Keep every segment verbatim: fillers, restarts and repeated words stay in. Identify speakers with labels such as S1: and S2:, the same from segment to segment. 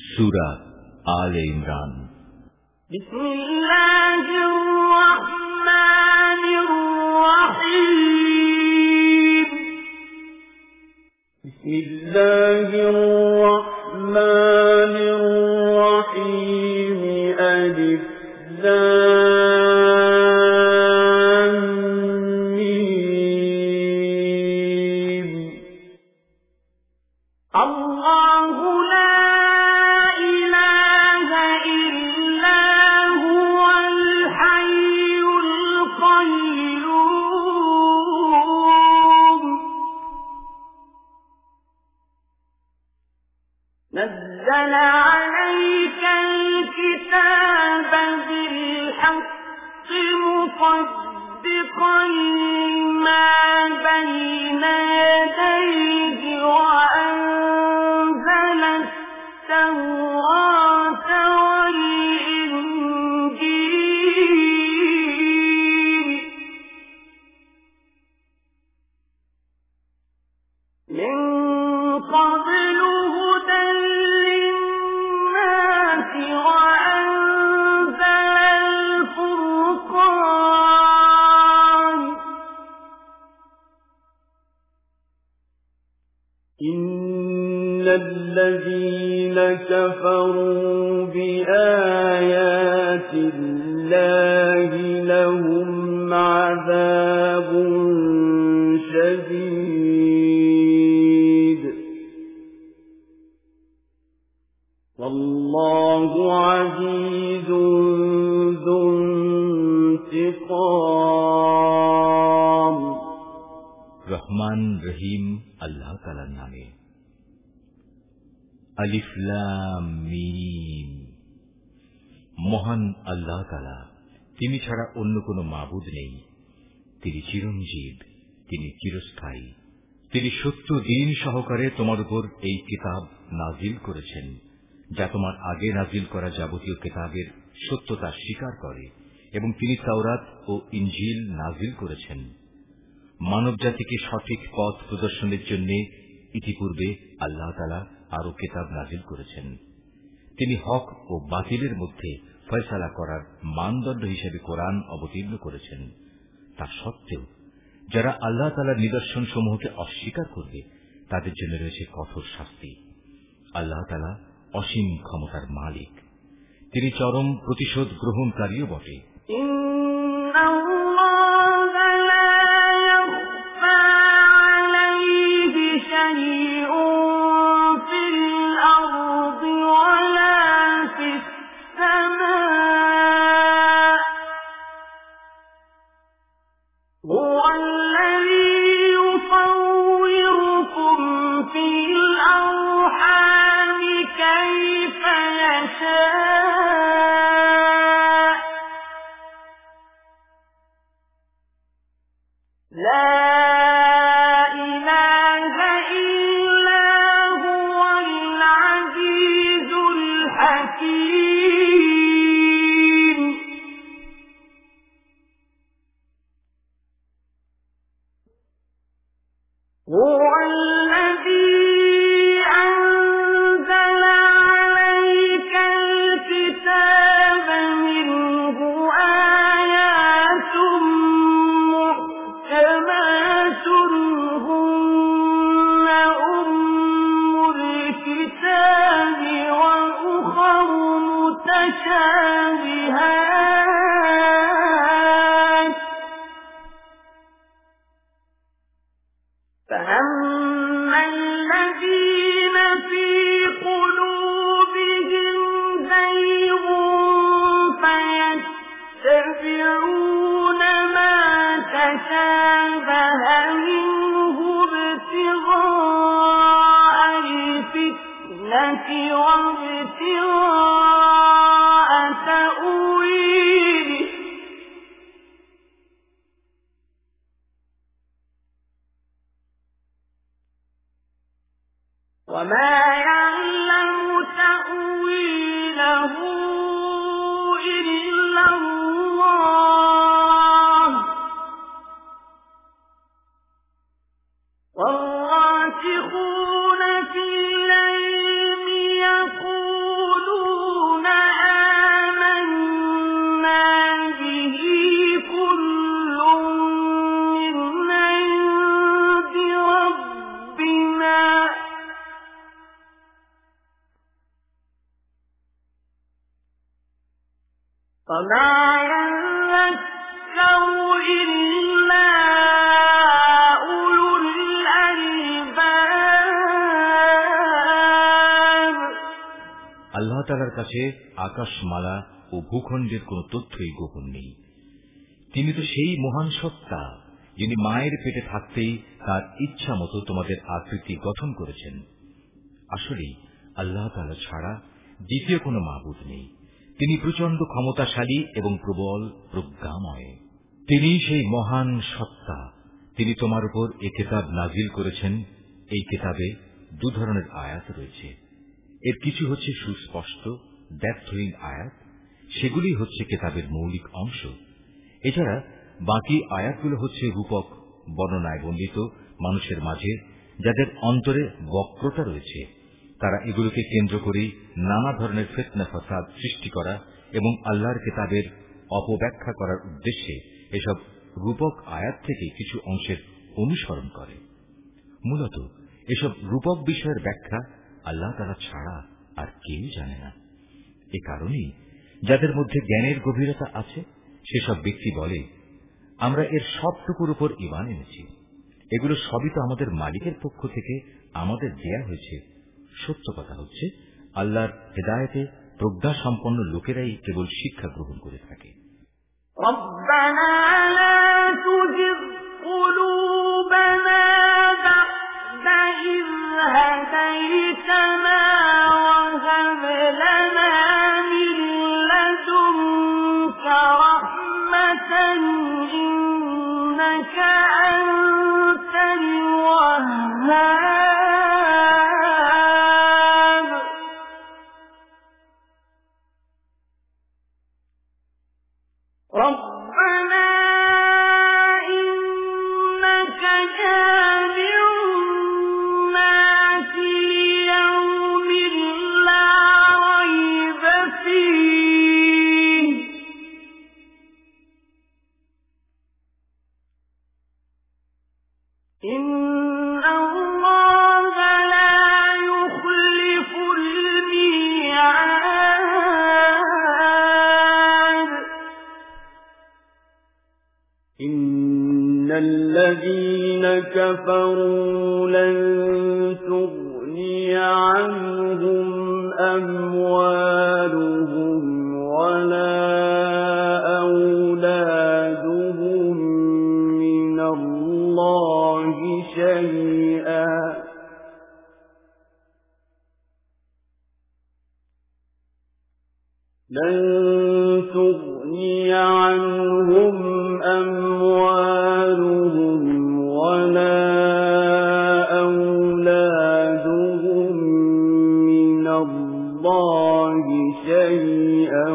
S1: সূরা আলে ইমরান।
S2: বিসমিল্লাহির রহমানির রহিম। বিসমিল্লাহির রহমানির রহিম। আলিফ লাম মিম। আল্লাহু লা نزل عليك الكتاب بالحق مصدقا لما بين يديه وأنزل التوراة والإنجيل من قبل إن الذين كفروا بآيات الله لهم عذاب شديد والله عزيز ذو انتقام।
S1: রহমান রহিম আল্লাহ তাআলার নামে। আলিফ লাম মিম। মহান আল্লাহ তাআলা, তিনি ছাড়া অন্য কোনো মাবুদ নেই। তিনি চিরঞ্জীব, তিনি চিরস্থায়ী। তিনি সত্য দিন সহকারে তোমার উপর এই কিতাব নাজিল করেছেন, যা তোমার আগে নাজিল করা যাবতীয় কিতাবের সত্যতা স্বীকার করে, এবং তিনি তাওরাত ও ইনজিল নাজিল করেছেন মানব জাতিকে সঠিক পথ প্রদর্শনের জন্য। ইতিপূর্বে আল্লাহ তাআলা আরো কিতাব নাজিল করেছেন। তিনি হক ও বাতিলের মধ্যে ফয়সালা করার মানদণ্ড হিসেবে কোরআন অবতীর্ণ করেছেন। তা সত্ত্বেও যারা আল্লাহ তাআলার নিদর্শন সমূহকে অস্বীকার করবে, তাদের জন্য রয়েছে কঠোর শাস্তি। আল্লাহ তাআলা অসীম ক্ষমতার মালিক, তিনি চরম প্রতিশোধ গ্রহণকারীও বটে। وما يعلم تأويله إلا الله والراسخون في العلم يقولون আল্লাহ তাআলার কাছে আকাশমালা ও ভূখণ্ডের কোন তথ্যই গোপন নেই। তিনি তো সেই মহান সত্তা যিনি মায়ের পেটে থাকতেই তার ইচ্ছা মতো তোমাদের আকৃতি গঠন করেছেন। আসলেই আল্লাহ তাআলা ছাড়া দ্বিতীয় কোন মাবুদ নেই। তিনি প্রচন্ড ক্ষমতাশালী এবং প্রবল প্রজ্ঞাময়। তিনি সেই মহান সত্তা। তিনি তোমার উপর এই কিতাব নাজিল করেছেন। এই কিতাবে দু ধরনের আয়াত রয়েছে। এর কিছু হচ্ছে সুস্পষ্ট ব্যর্থহীন আয়াত, সেগুলি হচ্ছে কিতাবের মৌলিক অংশ। এছাড়া বাকি আয়াতগুলো হচ্ছে রূপক বর্ণনায় বর্ণিত মানুষের মাঝে যাদের অন্তরে বক্রতা রয়েছে। তারা এগুলোকে কেন্দ্র করে নানা ধরনের ফিতনা ফাসাদ সৃষ্টি করা এবং আল্লাহর কিতাবের অপব্যাখ্যা করার উদ্দেশ্যে এসব রূপক আয়াত থেকে কিছু অংশের অনুসরণ করে। মূলত এসব রূপক বিষয়ের ব্যাখ্যা আল্লাহ তাআলা ছাড়া আর কেউ জানে না। এ কারণেই যাদের মধ্যে জ্ঞানের গভীরতা আছে সেসব ব্যক্তি বলে, আমরা এর সবটুকুর উপর ঈমান এনেছি। এগুলো সবই তো আমাদের মালিকের পক্ষ থেকে আমাদের দেয়া হয়েছে। সত্য কথা হচ্ছে আল্লাহর হেদায়েতে প্রজ্ঞা সম্পন্ন লোকেরাই কেবল শিক্ষা গ্রহণ করে থাকে।
S3: রব্বানা লা তুজিগ কুলুবানা বা'দা ইয হাদাইতানা ওয়া হাব লানা মিন লাদুনকা রাহমাতান ইন্নাকা আনতাল ওয়াহ্হাব। ربنا إنك جامع الناس ليوم لا ريب فيه إن الله لا يخلف الميعاد
S2: إن الذين كفروا لن تغني عنهم أموالهم ولا أولادهم من الله شيئا لن تغني عنهم أموالهم ولا أولادهم من الله شيئا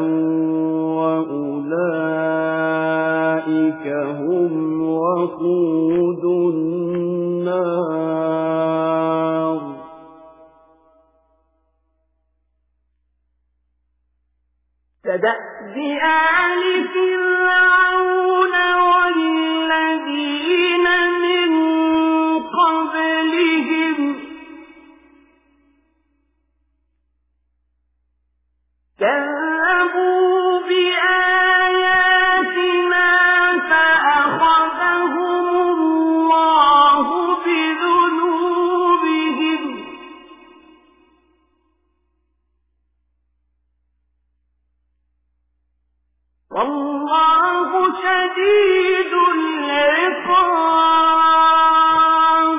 S2: وأولئك هم وقود النار
S3: كدأب آل فرعون والذين من قبلهم كذبوا بآياتنا فأخذهم الله بذنوبهم والله شديد العقاب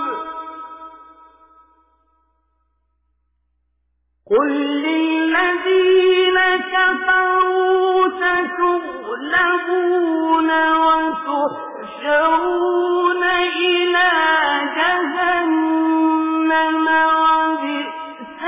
S3: قل للذين كفروا ستغلبون وتحشرون إلى جهنم وبئس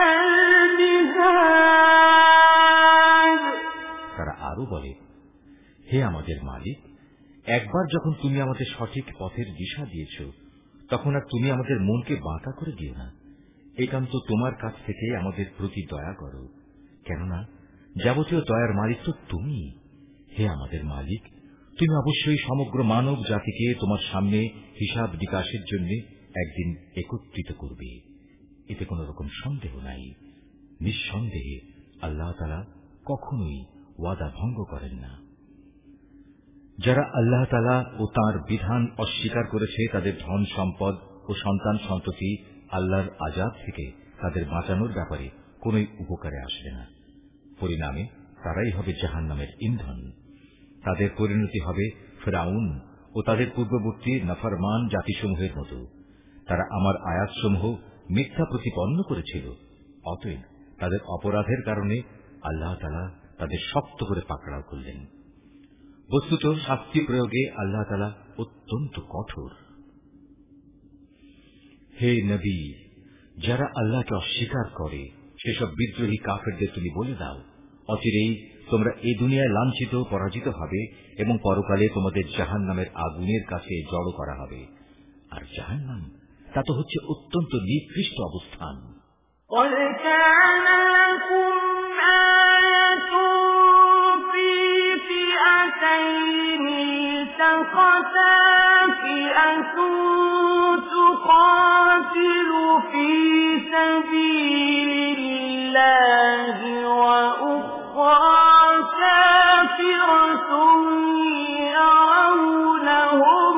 S3: المهاد।
S1: তারা আরো বলে, হে আমাদের মালিক, একবার যখন তুমি আমাদের সঠিক পথের দিশা দিয়েছ তখন আর তুমি আমাদের মনকে বাঁকা করে দিও না। একান্ত তোমার কাছ থেকে আমাদের প্রতি দয়া করো, কেননা যাবতীয় দয়ার মালিক তো তুমি। হে আমাদের মালিক, তুমি অবশ্যই সমগ্র মানব জাতিকে তোমার সামনে হিসাব বিকাশের জন্য একদিন একত্রিত করবে, এতে কোন রকম সন্দেহ নাই। নিঃসন্দেহে আল্লাহ তাআলা কখনোই ওয়াদা ভঙ্গ করেন না। যারা আল্লাহ তাআলা ও তাঁর বিধান অস্বীকার করেছে তাদের ধন সম্পদ ও সন্তান সন্ততি আল্লাহর আযাব থেকে তাদের বাঁচানোর ব্যাপারে কোনই উপকারে আসবে না। পরিণামে তারাই হবে জাহান্নামের ইন্ধন। তাদের পরিণতি হবে ফিরআউন ও তাদের পূর্ববর্তী নাফরমান জাতিসমূহের মতো। তারা আমার আয়াতসমূহ মিথ্যা প্রতিপন্ন করেছিল, অতএব তাদের অপরাধের কারণে আল্লাহ তাআলা তাদের শক্ত করে পাকড়াও করলেন। বস্তুত শাস্তি প্রয়োগে আল্লাহ তাআলা অত্যন্ত কঠোর। হে নবী, যারা আল্লাহকে অস্বীকার করে সেসব বিদ্রোহী কাফেরদের তুমি বলে দাও, অচিরেই তোমরা এই দুনিয়ায় লাঞ্ছিত পরাজিত হবে এবং পরকালে তোমাদের জাহান্নামের আগুনের কাছে জড়ো করা হবে। আর জাহান্নাম তা তো হচ্ছে অত্যন্ত নিকৃষ্ট অবস্থান।
S3: تقاتل في سبيل الله وأخرى كافرة يرونهم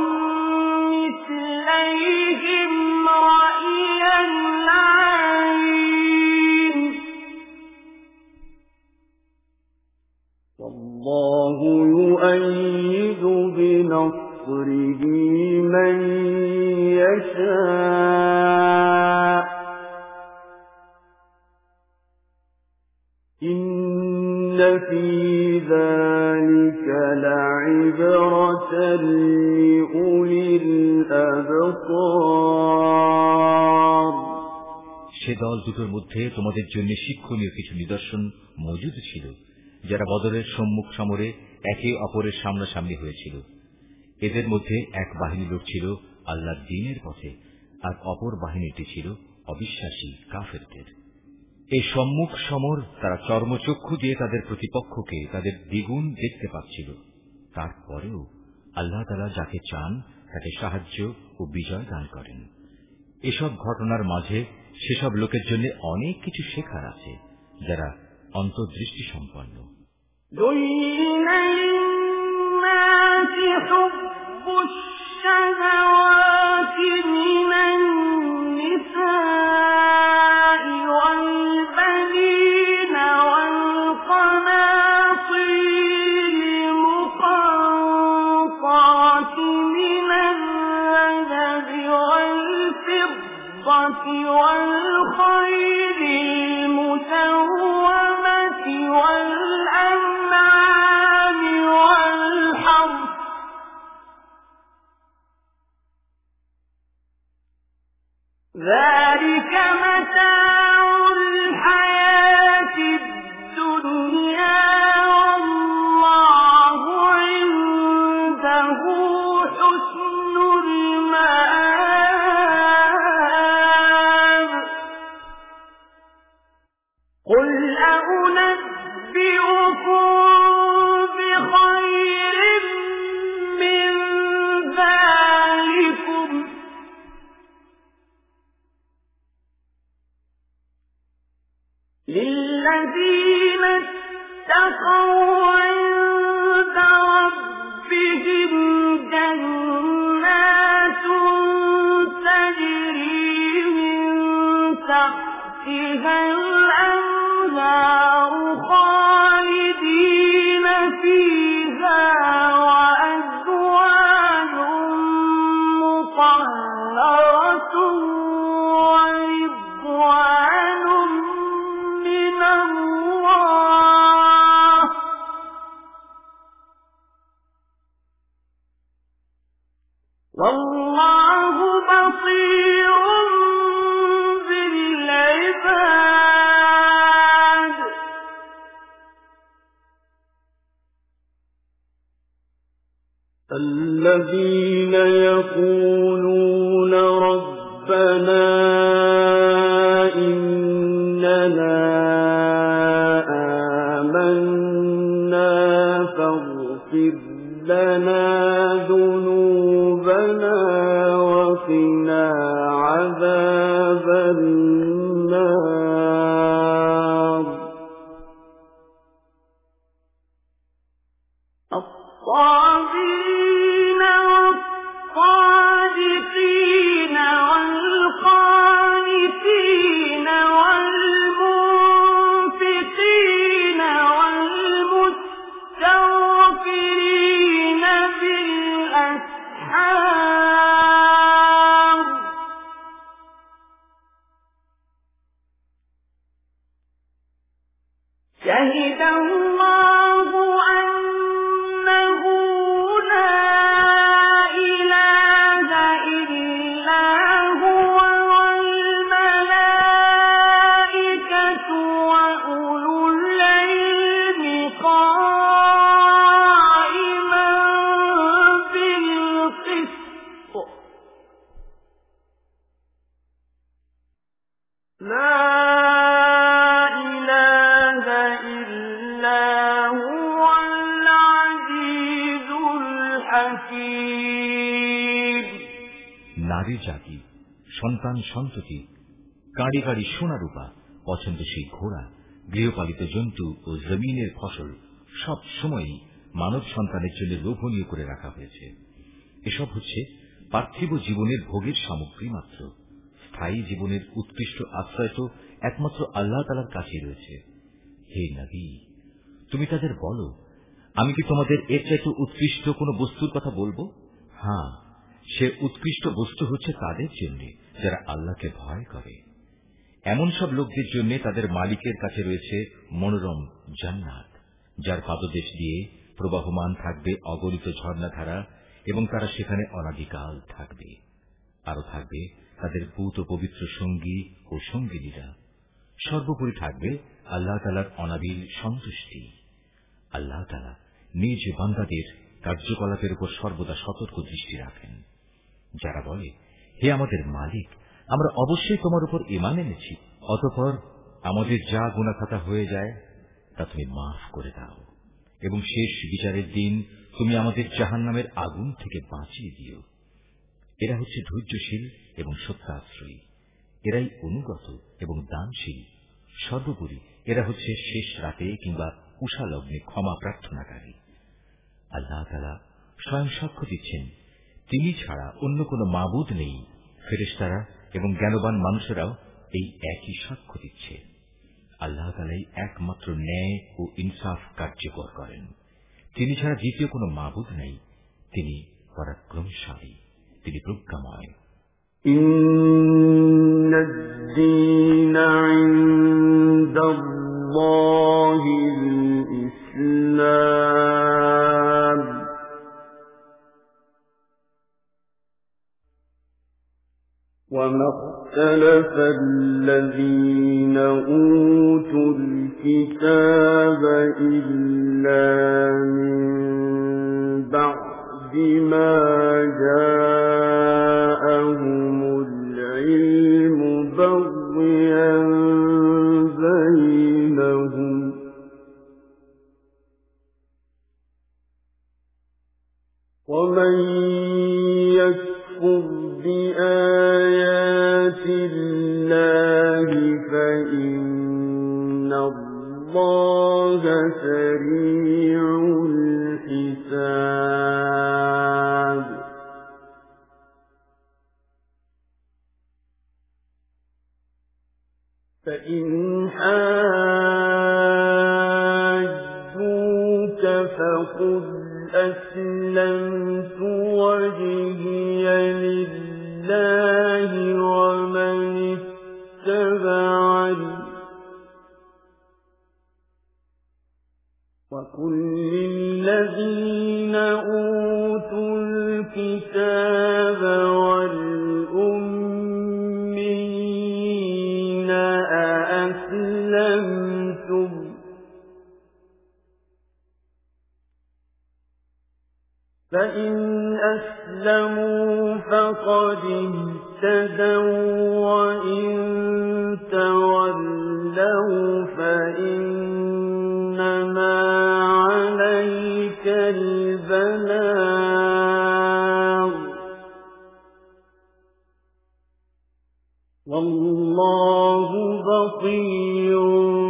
S3: مثليهم رأي العين
S2: والله يؤيد بنصره من يشاء إن في ذلك لعبرة لأولي الأبصار।
S1: সে দল দুটোর মধ্যে তোমাদের জন্য শিক্ষণীয় কিছু নিদর্শন মজুদ ছিল, যারা বদরের সম্মুখ সমরে একে অপরের সামনাসামনি হয়েছিল। এদের মধ্যে এক বাহিনী লোক ছিল আল্লাহর দ্বীনের পথে, আর অপর বাহিনীটি ছিল অবিশ্বাসী কাফেরদের। এই সম্মুখ সমর তারা চর্মচক্ষু দিয়ে তাদের প্রতিপক্ষকে তাদের দ্বিগুণ দেখতে পাচ্ছিল। তারপরেও আল্লাহ তাআলা যাকে চান তাকে সাহায্য ও বিজয় দান করেন। এসব ঘটনার মাঝে সেসব লোকের জন্য অনেক কিছু শেখার আছে যারা অন্তর্দৃষ্টি সম্পন্ন।
S3: الشهوات من النساء والبنين والقناطير المقنطرة من الذهب والفضة والخيل المسومة والأنعام والحرث ذلك متاع الحياة الدنيا والله عنده حسن المآب قل أنبئكم بخير من ذلكم للذين اتقوا عند ربهم جنات تجري من تحتها الأنهار خالدين فيها وأزواج مطهرة ورضوان من الله والله بصير بالعباد
S2: الذين يقولون ربنا إننا آمنا فاغفر لنا ذنوبنا وقنا عذاب النار
S3: شهد الله أنه لا إله إلا هو والملائكة وأولو العلم قائما بالقسط لا
S1: নারী জাতি, সন্তান সন্ততি, কাঁড়ি কাঁড়ি সোনা রূপা, পছন্দসই ঘোড়া, গৃহপালিত জন্তু ও জমিনের ফসল সব সময়ই মানব সন্তানের জন্য লোভনীয় করে রাখা হয়েছে। এসব হচ্ছে পার্থিব জীবনের ভোগের সামগ্রী মাত্র। স্থায়ী জীবনের উৎকৃষ্ট আশ্রয় তো একমাত্র আল্লাহ তাআলার কাছেই রয়েছে। হে নবী, তুমি তাদের বলো, আমি কি তোমাদের এর চাইতে উৎকৃষ্ট কোন বস্তুর কথা বলবো? হ্যাঁ, সে উৎকৃষ্ট বস্তু হচ্ছে তাদের জন্য যারা আল্লাহকে ভয় করে। এমন সব লোকদের জন্য তাদের মালিকের কাছে রয়েছে মনোরম জান্নাত, যার পাদদেশ দিয়ে প্রবাহমান থাকবে অগণিত ঝর্ণাধারা, এবং তারা সেখানে অনাদিকাল থাকবে। আরো থাকবে তাদের পূত পবিত্র সঙ্গী ও সঙ্গিনীরা। সর্বোপরি থাকবে আল্লাহ তাআলার অনাবিল সন্তুষ্টি। আল্লাহ তাআলা নিজ বান্দাদের কার্যকলাপের উপর সর্বদা সতর্ক দৃষ্টি রাখেন। যারা বলে, হে আমাদের মালিক, আমরা অবশ্যই তোমার উপর ঈমান এনেছি, অতঃপর আমাদের যা গুনাহ খাতা হয়ে যায় তা তুমি মাফ করে দাও, এবং শেষ বিচারের দিন তুমি আমাদের জাহান্নামের আগুন থেকে বাঁচিয়ে দিও। এরা হচ্ছে ধৈর্যশীল এবং সত্যাশ্রয়ী, এরাই অনুগত এবং দানশীল। সর্বোপরি এরা হচ্ছে শেষ রাতে কিংবা উষা লগ্নে ক্ষমা প্রার্থনাকারী। আল্লাহ তাআলা স্বয়ং সাক্ষ্য দিচ্ছেন, তিনি ছাড়া অন্য কোন মাবুদ নেই। ফেরেশতারা এবং জ্ঞানবান মানুষেরাও এই একই সাক্ষ্য দিচ্ছে। আল্লাহ তাআলাই একমাত্র ন্যায় ও ইনসাফ কার্যকর করেন। তিনি ছাড়া দ্বিতীয় কোন মাবুদ নেই। তিনি পরাক্রমশালী, তিনি প্রজ্ঞাময়।
S2: ইন্নাদ-দীনা ইনদাল্লাহিল ইসলাম وما اختلف الذين أوتوا الكتاب إلا من بعد ما جاءهم العلم بغيا بينهم ومن يكفر بآيات الله فإن الله سريع الحساب فإن حاجوك فقل أسلمت وجهي لله ومن اتبعني وقل للذين أوتوا الكتاب والأمين أأسلمتم فإن أسلموا فقد اهتدوا وإن تولوا فإنما عليك البلاغ والله بصير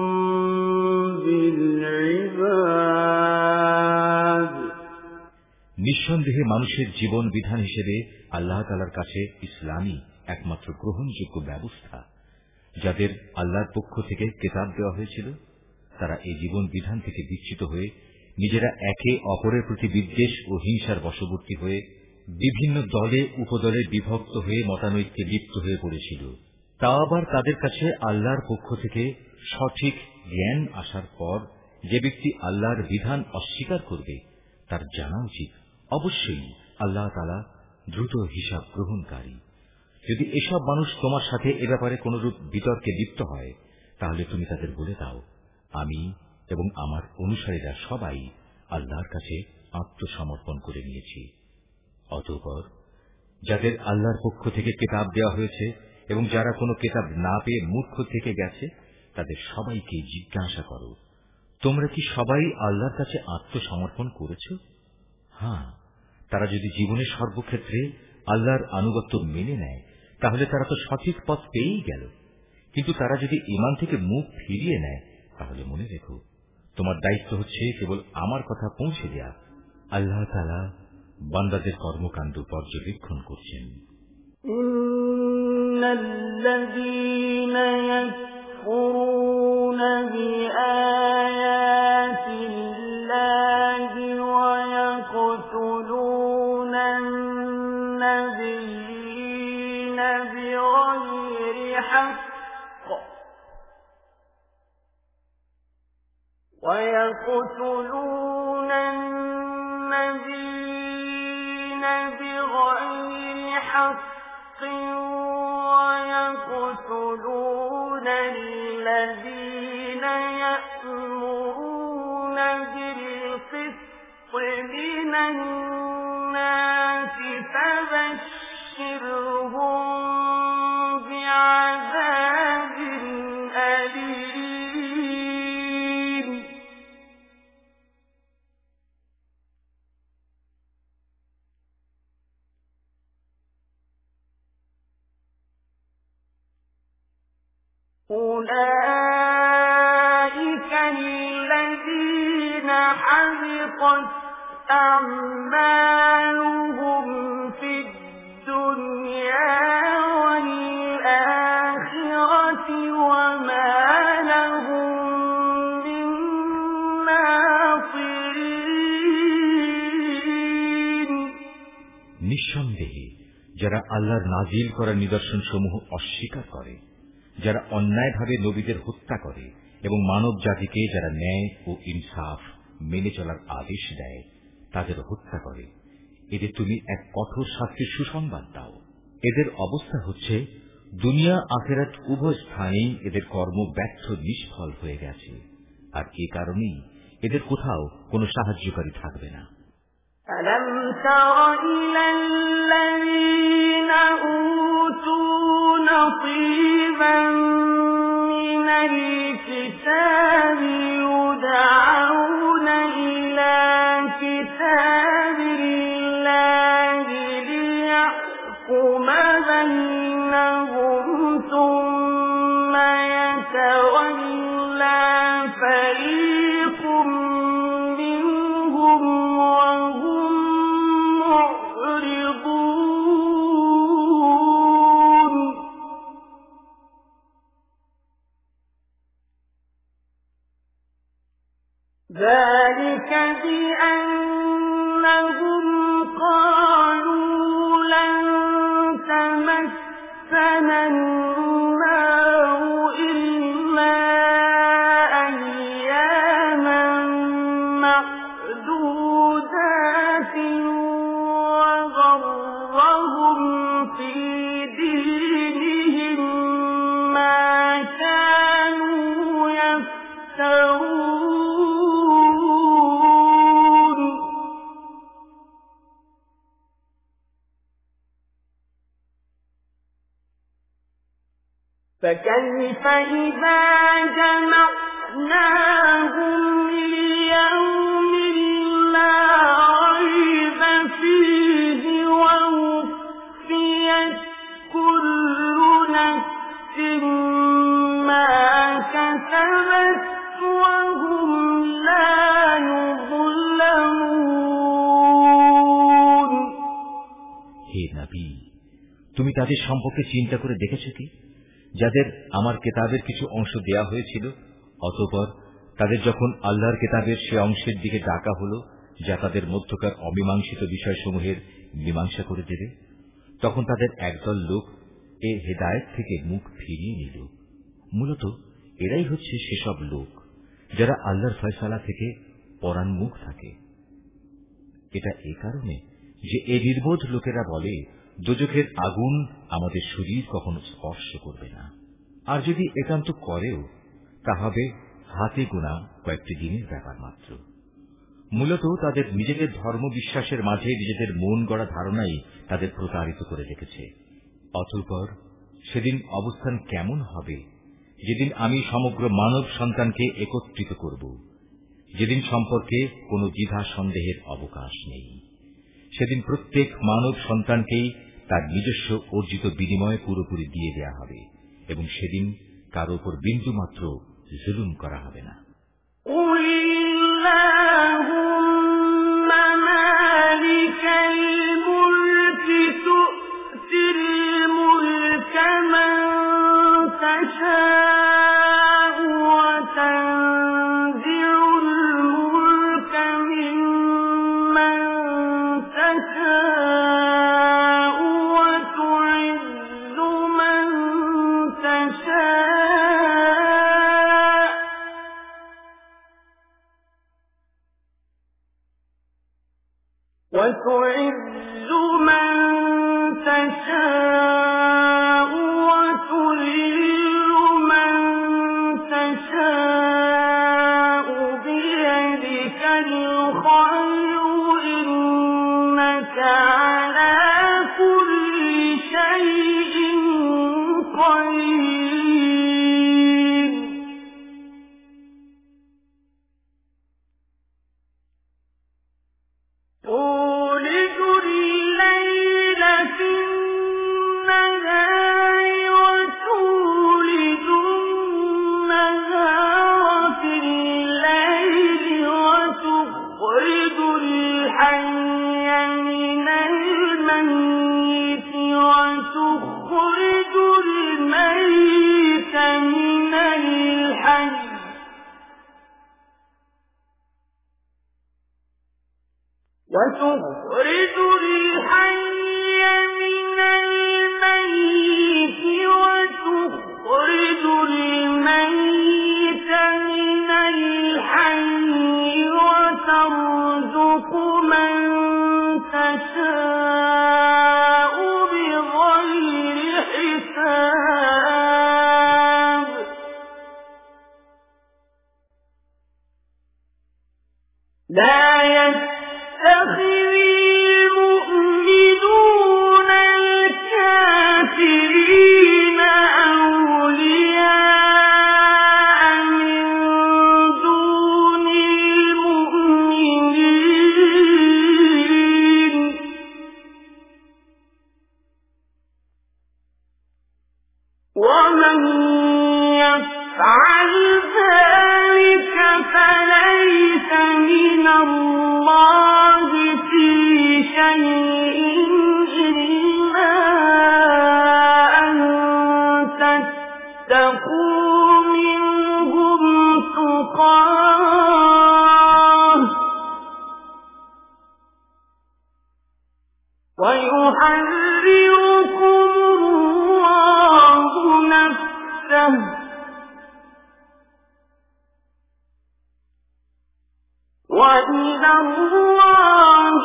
S2: بالعباد
S1: নিঃসন্দেহে মানুষের জীবন বিধান হিসেবে আল্লাহ তাআলার কাছে ইসলামই একমাত্র গ্রহণযোগ্য ব্যবস্থা। যাদের আল্লাহর পক্ষ থেকে কিতাব দেওয়া হয়েছিল তারা এই জীবন বিধান থেকে বিচ্যুত হয়ে নিজেরা একে অপরের প্রতি বিদ্বেষ ও হিংসার বশবর্তী হয়ে বিভিন্ন দলে উপদলে বিভক্ত হয়ে মতানৈক্যে লিপ্ত হয়ে পড়েছিল। তা আবার তাদের কাছে আল্লাহর পক্ষ থেকে সঠিক জ্ঞান আসার পর যে ব্যক্তি আল্লাহর বিধান অস্বীকার করবে তার জানা উচিত অবশ্যই আল্লাহ তাআলা দ্রুত হিসাব গ্রহণকারী। যদি এসব মানুষ তোমার সাথে এ ব্যাপারে কোনরূপ বিতর্কে লিপ্ত হয় তাহলে তুমি তাদের বলে দাও, আমি এবং আমার অনুসারীরা সবাই আল্লাহর কাছে আত্মসমর্পণ করে নিয়েছি। অতঃপর যাদের আল্লাহর পক্ষ থেকে কিতাব দেওয়া হয়েছে এবং যারা কোনো কিতাব না পেয়ে মূর্খ থেকে গেছে তাদের সবাইকে জিজ্ঞাসা করো, তোমরা কি সবাই আল্লাহর কাছে আত্মসমর্পণ করেছ? হ্যাঁ, তারা যদি জীবনের সর্বক্ষেত্রে আল্লাহর আনুগত্য মেনে নেয় তাহলে তারা তো সঠিক পথ পেয়েই গেল। কিন্তু তারা যদি ঈমান থেকে মুখ ফিরিয়ে নেয় তাহলে মনে রেখো, তোমার দায়িত্ব হচ্ছে কেবল আমার কথা পৌঁছে দেয়া। আল্লাহ তাআলা বান্দাদের কর্মকাণ্ড পর্যবেক্ষণ করছেন।
S2: ইন্নাল্লাযীনা ইয়াকফুরুনা বিআয়াতিল্লাহি ওয়া ইয়াকতুলুনান নাবিয়্যিনা বিগায়রি হাক্ক ওয়া ইয়াকতুলুনান নাবিয়্যিনা বিগায়রি হাক্ক ওয়া ইয়াকতুলুনা আল্লাযীনা ইয়া'মুরুনা বিল কিসতি মিনান নাসি ফাবাশশিরহুম বি'আযাবিন আলীম। أولئك الذين حبطت أعمالهم في الدنيا والآخرة وما لهم من ناصرين।
S1: নিঃসন্দেহে যারা আল্লাহর নাজিল করা নিদর্শন সমূহ অস্বীকার করে, যারা অন্যায়ভাবে নবীদের হত্যা করে এবং মানব জাতিকে যারা ন্যায় ও ইনসাফ মেনে চলার আদেশ দেয় তাদের হত্যা করে, এদের তুমি এক কঠোর শাস্তির সুসংবাদ দাও। এদের অবস্থা হচ্ছে দুনিয়া আখিরাত উভয় স্থানেই এদের কর্ম ব্যর্থ নিষ্ফল হয়ে গেছে, আর এ কারণেই এদের কোথাও কোনো সাহায্যকারী থাকবে না।
S2: ألم تر إلى الذين أوتوا نصيبا من الكتاب يدعون إلى كتاب الله ليحكم بينهم ثم يتولى فريق منهم وهم معرضون ذلك بأنهم قالوا لن تمسنا النار إلا أياما معدودات وغرهم في دينهم ما كانوا يفترون فكيف إذا جمعناهم ليوم لا ريب فيه ووفيت كل نفس ما كسبت وهم لا يظلمون।
S1: হে নবী, তুমি তাদের সম্পর্কে চিন্তা করে দেখেছো কি, যাদের আমার কিতাবের কিছু অংশ দেয়া হয়েছিল, অতঃপর তাদের যখন আল্লাহর কিতাবের সে অংশের দিকে ডাকা হলো যা তাদের মধ্যকার অমীমাংসিত বিষয়সমূহের মীমাংসা করে দেবে, তখন তাদের একদল লোক এ হেদায়েত থেকে মুখ ফিরিয়ে নিল। মূলত এরাই হচ্ছে সেসব লোক যারা আল্লাহর ফয়সালা থেকে পরান্মুখ থাকে। এটা এ কারণে যে এ নির্বোধ লোকেরা বলে দোজখের আগুন আমাদের শরীর কখনো স্পর্শ করবে না, আর যদি একান্ত করেও তা হবে হাতে গোনা কয়েকটি দিনের ব্যাপার মাত্র। মূলত তাদের নিজেদের ধর্ম বিশ্বাসের মাঝে নিজেদের মন গড়া ধারণাই তাদের প্রতারিত করে রেখেছে। অতঃপর সেদিন অবস্থান কেমন হবে যেদিন আমি সমগ্র মানব সন্তানকে একত্রিত করব, যেদিন সম্পর্কে কোনো দ্বিধা সন্দেহের অবকাশ নেই। সেদিন প্রত্যেক মানব সন্তানকেই তার নিজস্ব অর্জিত বিনিময় পুরোপুরি দিয়ে দেয়া হবে এবং সেদিন কারো উপর বিন্দু মাত্র জুলুম করা হবে না।
S2: وتعز من تشاء وتذل من تشاء بيدك الخير إنك على كل شيء قدير. تولج الليل في النهار وتولج النهار في الليل وتخرج الحي من الميت وتخرج الميت من الحي وتخرج الحي من الميت وتخرج الميت من الحي وترزق من تشاء بغير حساب. لا يتخذ المؤمنون الكافرين أولياء من دون المؤمنين ومن يفعل ذلك فليس من الله في شيء إلا أن تتقوا منهم تقاه ويحذركم الله نفسه وإلى الله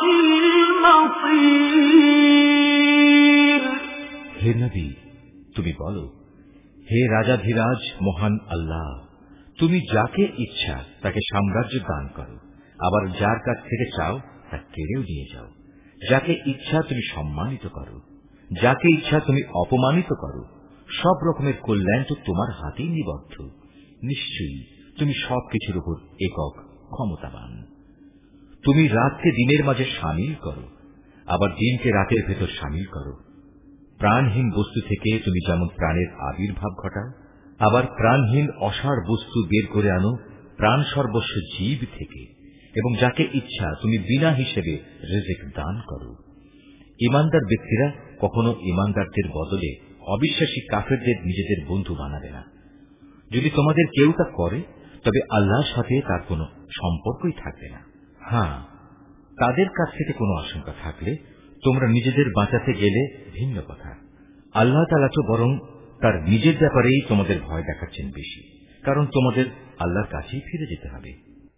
S2: المصير.
S1: হে নবী, তুমি বলো, হে রাজাধিরাজ মহান আল্লাহ, তুমি যাকে ইচ্ছা তাকে সাম্রাজ্য দান করো, আবার যার কাছ থেকে চাও তা কেড়েও নিয়ে যাও। যাকে ইচ্ছা তুমি সম্মানিত করো, যাকে ইচ্ছা তুমি অপমানিত করো। সব রকমের কল্যাণ তো তোমার হাতেই নিবদ্ধ। নিশ্চয়ই তুমি সবকিছুর উপর একক ক্ষমতাবান। তুমি রাতকে দিনের মাঝে সামিল করো, আবার দিনকে রাতের ভেতর সামিল করো। প্রাণহীন বস্তু থেকে তুমি যেমন প্রাণের আবির্ভাব ঘটাও, আবার প্রাণহীন অসাড় বস্তু বের করে আনো প্রাণ সর্বস্ব জীব থেকে, এবং যাকে ইচ্ছা তুমি বিনা হিসেবে রিজিক দান করো। ইমানদার ব্যক্তিরা কখনো ইমানদারদের বদলে অবিশ্বাসী কাফেরদের নিজেদের বন্ধু বানাবে না। যদি তোমাদের কেউ তা করে তবে আল্লাহর সাথে তার কোনো সম্পর্কই থাকবে না। হ্যাঁ, তাদের কাছ থেকে কোনো আশঙ্কা থাকলে তোমরা নিজেদের বাঁচাতে গেলে ভিন্ন কথা। আল্লাহ তাআলা তো বরং তার নিজের ব্যাপারেই তোমাদের ভয় দেখাচ্ছেন বেশি, কারণ তোমাদের আল্লাহর কাছেই ফিরে যেতে হবে।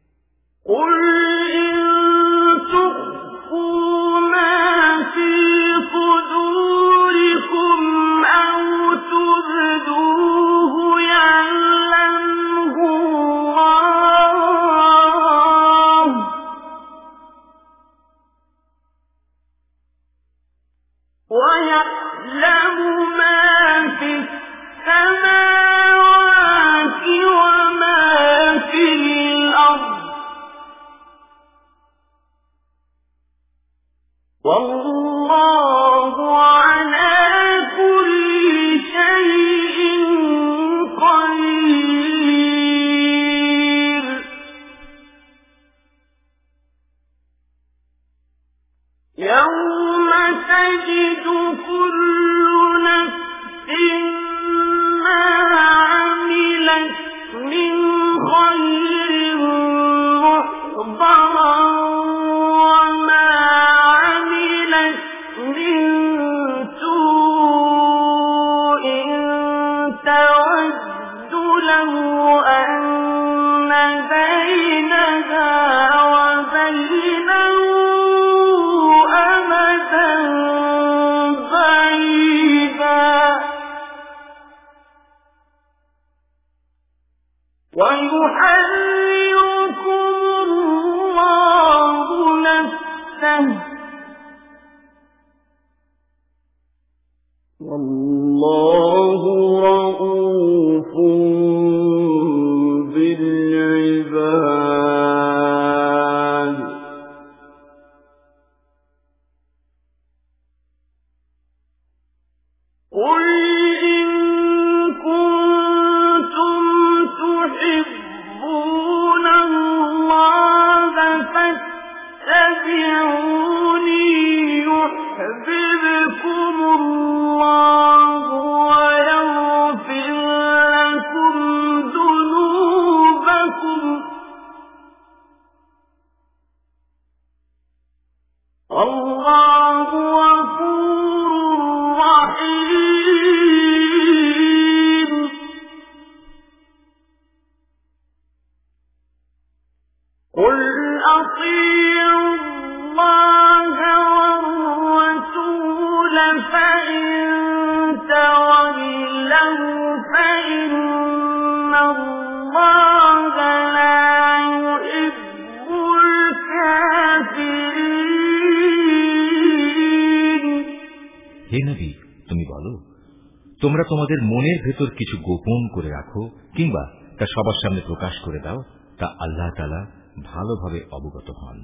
S1: হে নবী, তুমি বলো, তোমরা তোমাদের মনের ভেতর কিছু গোপন করে রাখো কিংবা তা সবার সামনে প্রকাশ করে দাও, তা আল্লাহ তাআলা ভালোভাবে অবগত হন।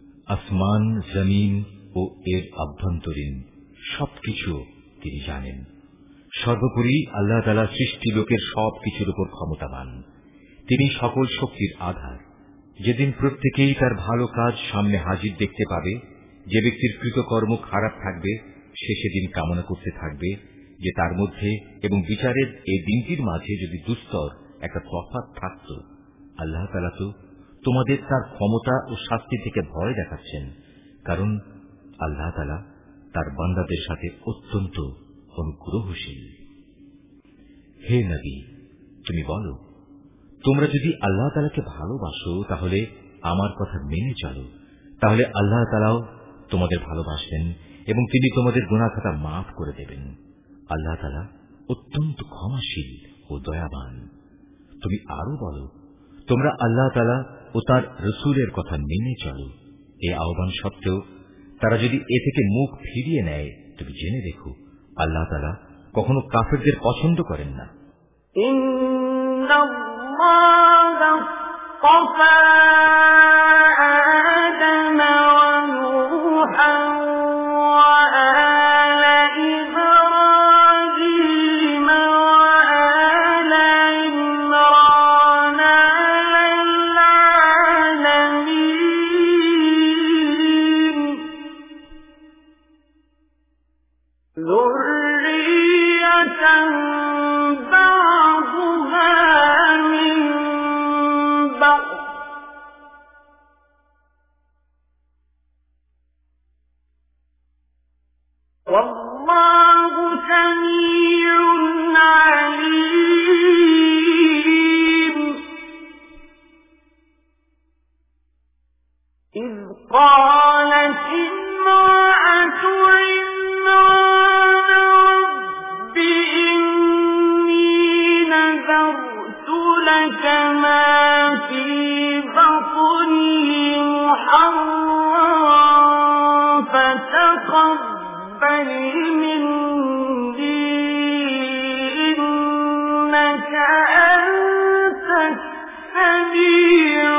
S1: আসমান, জমিন ও এর আভ্যন্তরীণ সবকিছু তিনি জানেন। সর্বোপরি আল্লাহ তাআলা সৃষ্টি লোকের সবকিছুর উপর ক্ষমতাবান। তিনি সকল শক্তির আধার। যেদিন প্রত্যেকেই তার ভালো কাজ সামনে হাজির দেখতে পাবে, যে ব্যক্তির কৃতকর্ম খারাপ থাকবে সে সেদিন কামনা করতে থাকবে যে তার মধ্যে এবং বিচারের এই দিনটির মাঝে যদি দুস্তর একটা তফাৎ থাকত। আল্লাহ তাআলা তো তোমাদের তার ক্ষমতা ও শাস্তি থেকে ভয় দেখাচ্ছেন, কারণ আল্লাহ তাআলা তার বান্দাদের সাথে অত্যন্ত অনুগ্রহশীল। হে নবী, তুমি বলো, তোমরা যদি আল্লাহ তাআলাকে ভালোবাসো তাহলে আমার কথা মেনে চলো, তাহলে আল্লাহ তাআলাও তোমাদের ভালোবাসবেন এবং তিনি তোমাদের গুনাহ খাতা মাফ করে দেবেন। আল্লাহ তাআলা অত্যন্ত ক্ষমাশীল ও দয়াবান। তুমি আরো বলো, তোমরা আল্লাহ তাআলা ও তার রাসূলের কথা মেনে চলো। এই আহ্বান সত্ত্বেও তারা যদি এ থেকে মুখ ফিরিয়ে নেয়, তুমি জেনে রেখো আল্লাহ তাআলা কখনো কাফেরদের পছন্দ করেন না।
S2: ইন্নাল্লাহ আস্তাফা আদম ওয়া নূহান إذ قالت امرأة عمران رب إني نذرت لك ما في بطني محررا فتقبل مني إنك أنت السميع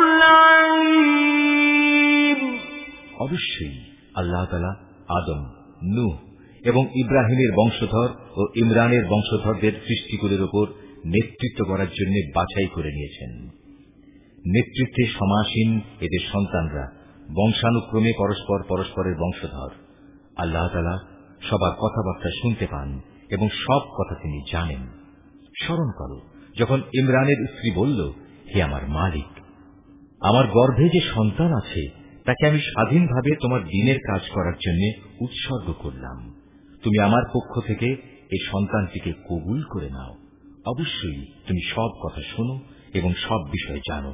S2: العليم।
S1: অবশ্যই আল্লাহ তাআলা আদম, নূহ এবং ইব্রাহিমের বংশধর ও ইমরানের বংশধরদের সৃষ্টিকুলের উপর নেতৃত্ব করার জন্য বাছাই করে নিয়েছেন। নেতৃত্বে সমাসীন এদের সন্তানরা বংশানুক্রমে পরস্পর পরস্পরের বংশধর। আল্লাহ তাআলা সবার কথাবার্তা শুনতে পান এবং সব কথা তিনি জানেন। স্মরণ করো যখন ইমরানের স্ত্রী বলল, হে আমার মালিক, আমার গর্ভে যে সন্তান আছে তাকে আমি স্বাধীনভাবে তোমার দ্বীনের কাজ করার জন্য উৎসর্গ করলাম। তুমি আমার পক্ষ থেকে এই সন্তানটিকে কবুল করে নাও। অবশ্যই তুমি সব কথা শোনো এবং সব বিষয় জানো।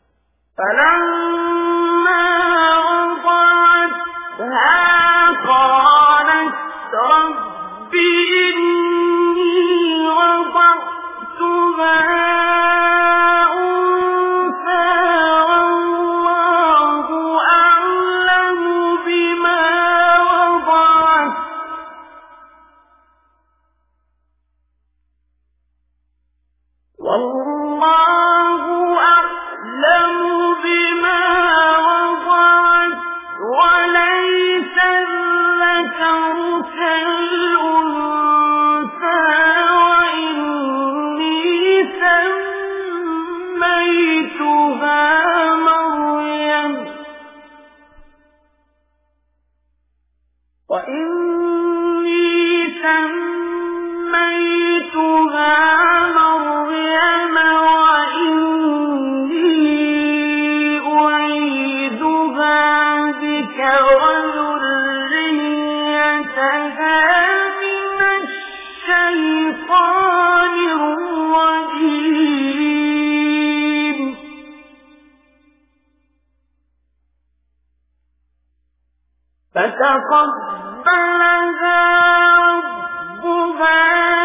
S2: فتقبلها ربها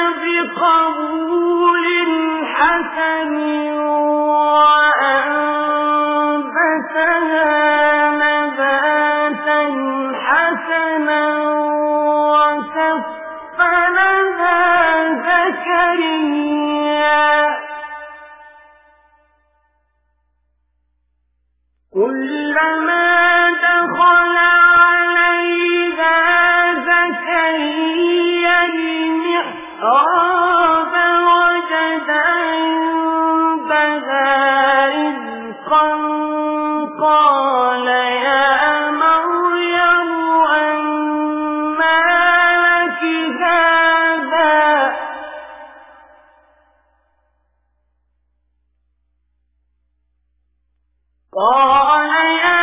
S2: بقبول حسن وأنبتها نباتا حسنا وكفلها زكريا كلما دخل المحراب وجد عندها رزقا قال يا مريم أنى لك هذا قال يا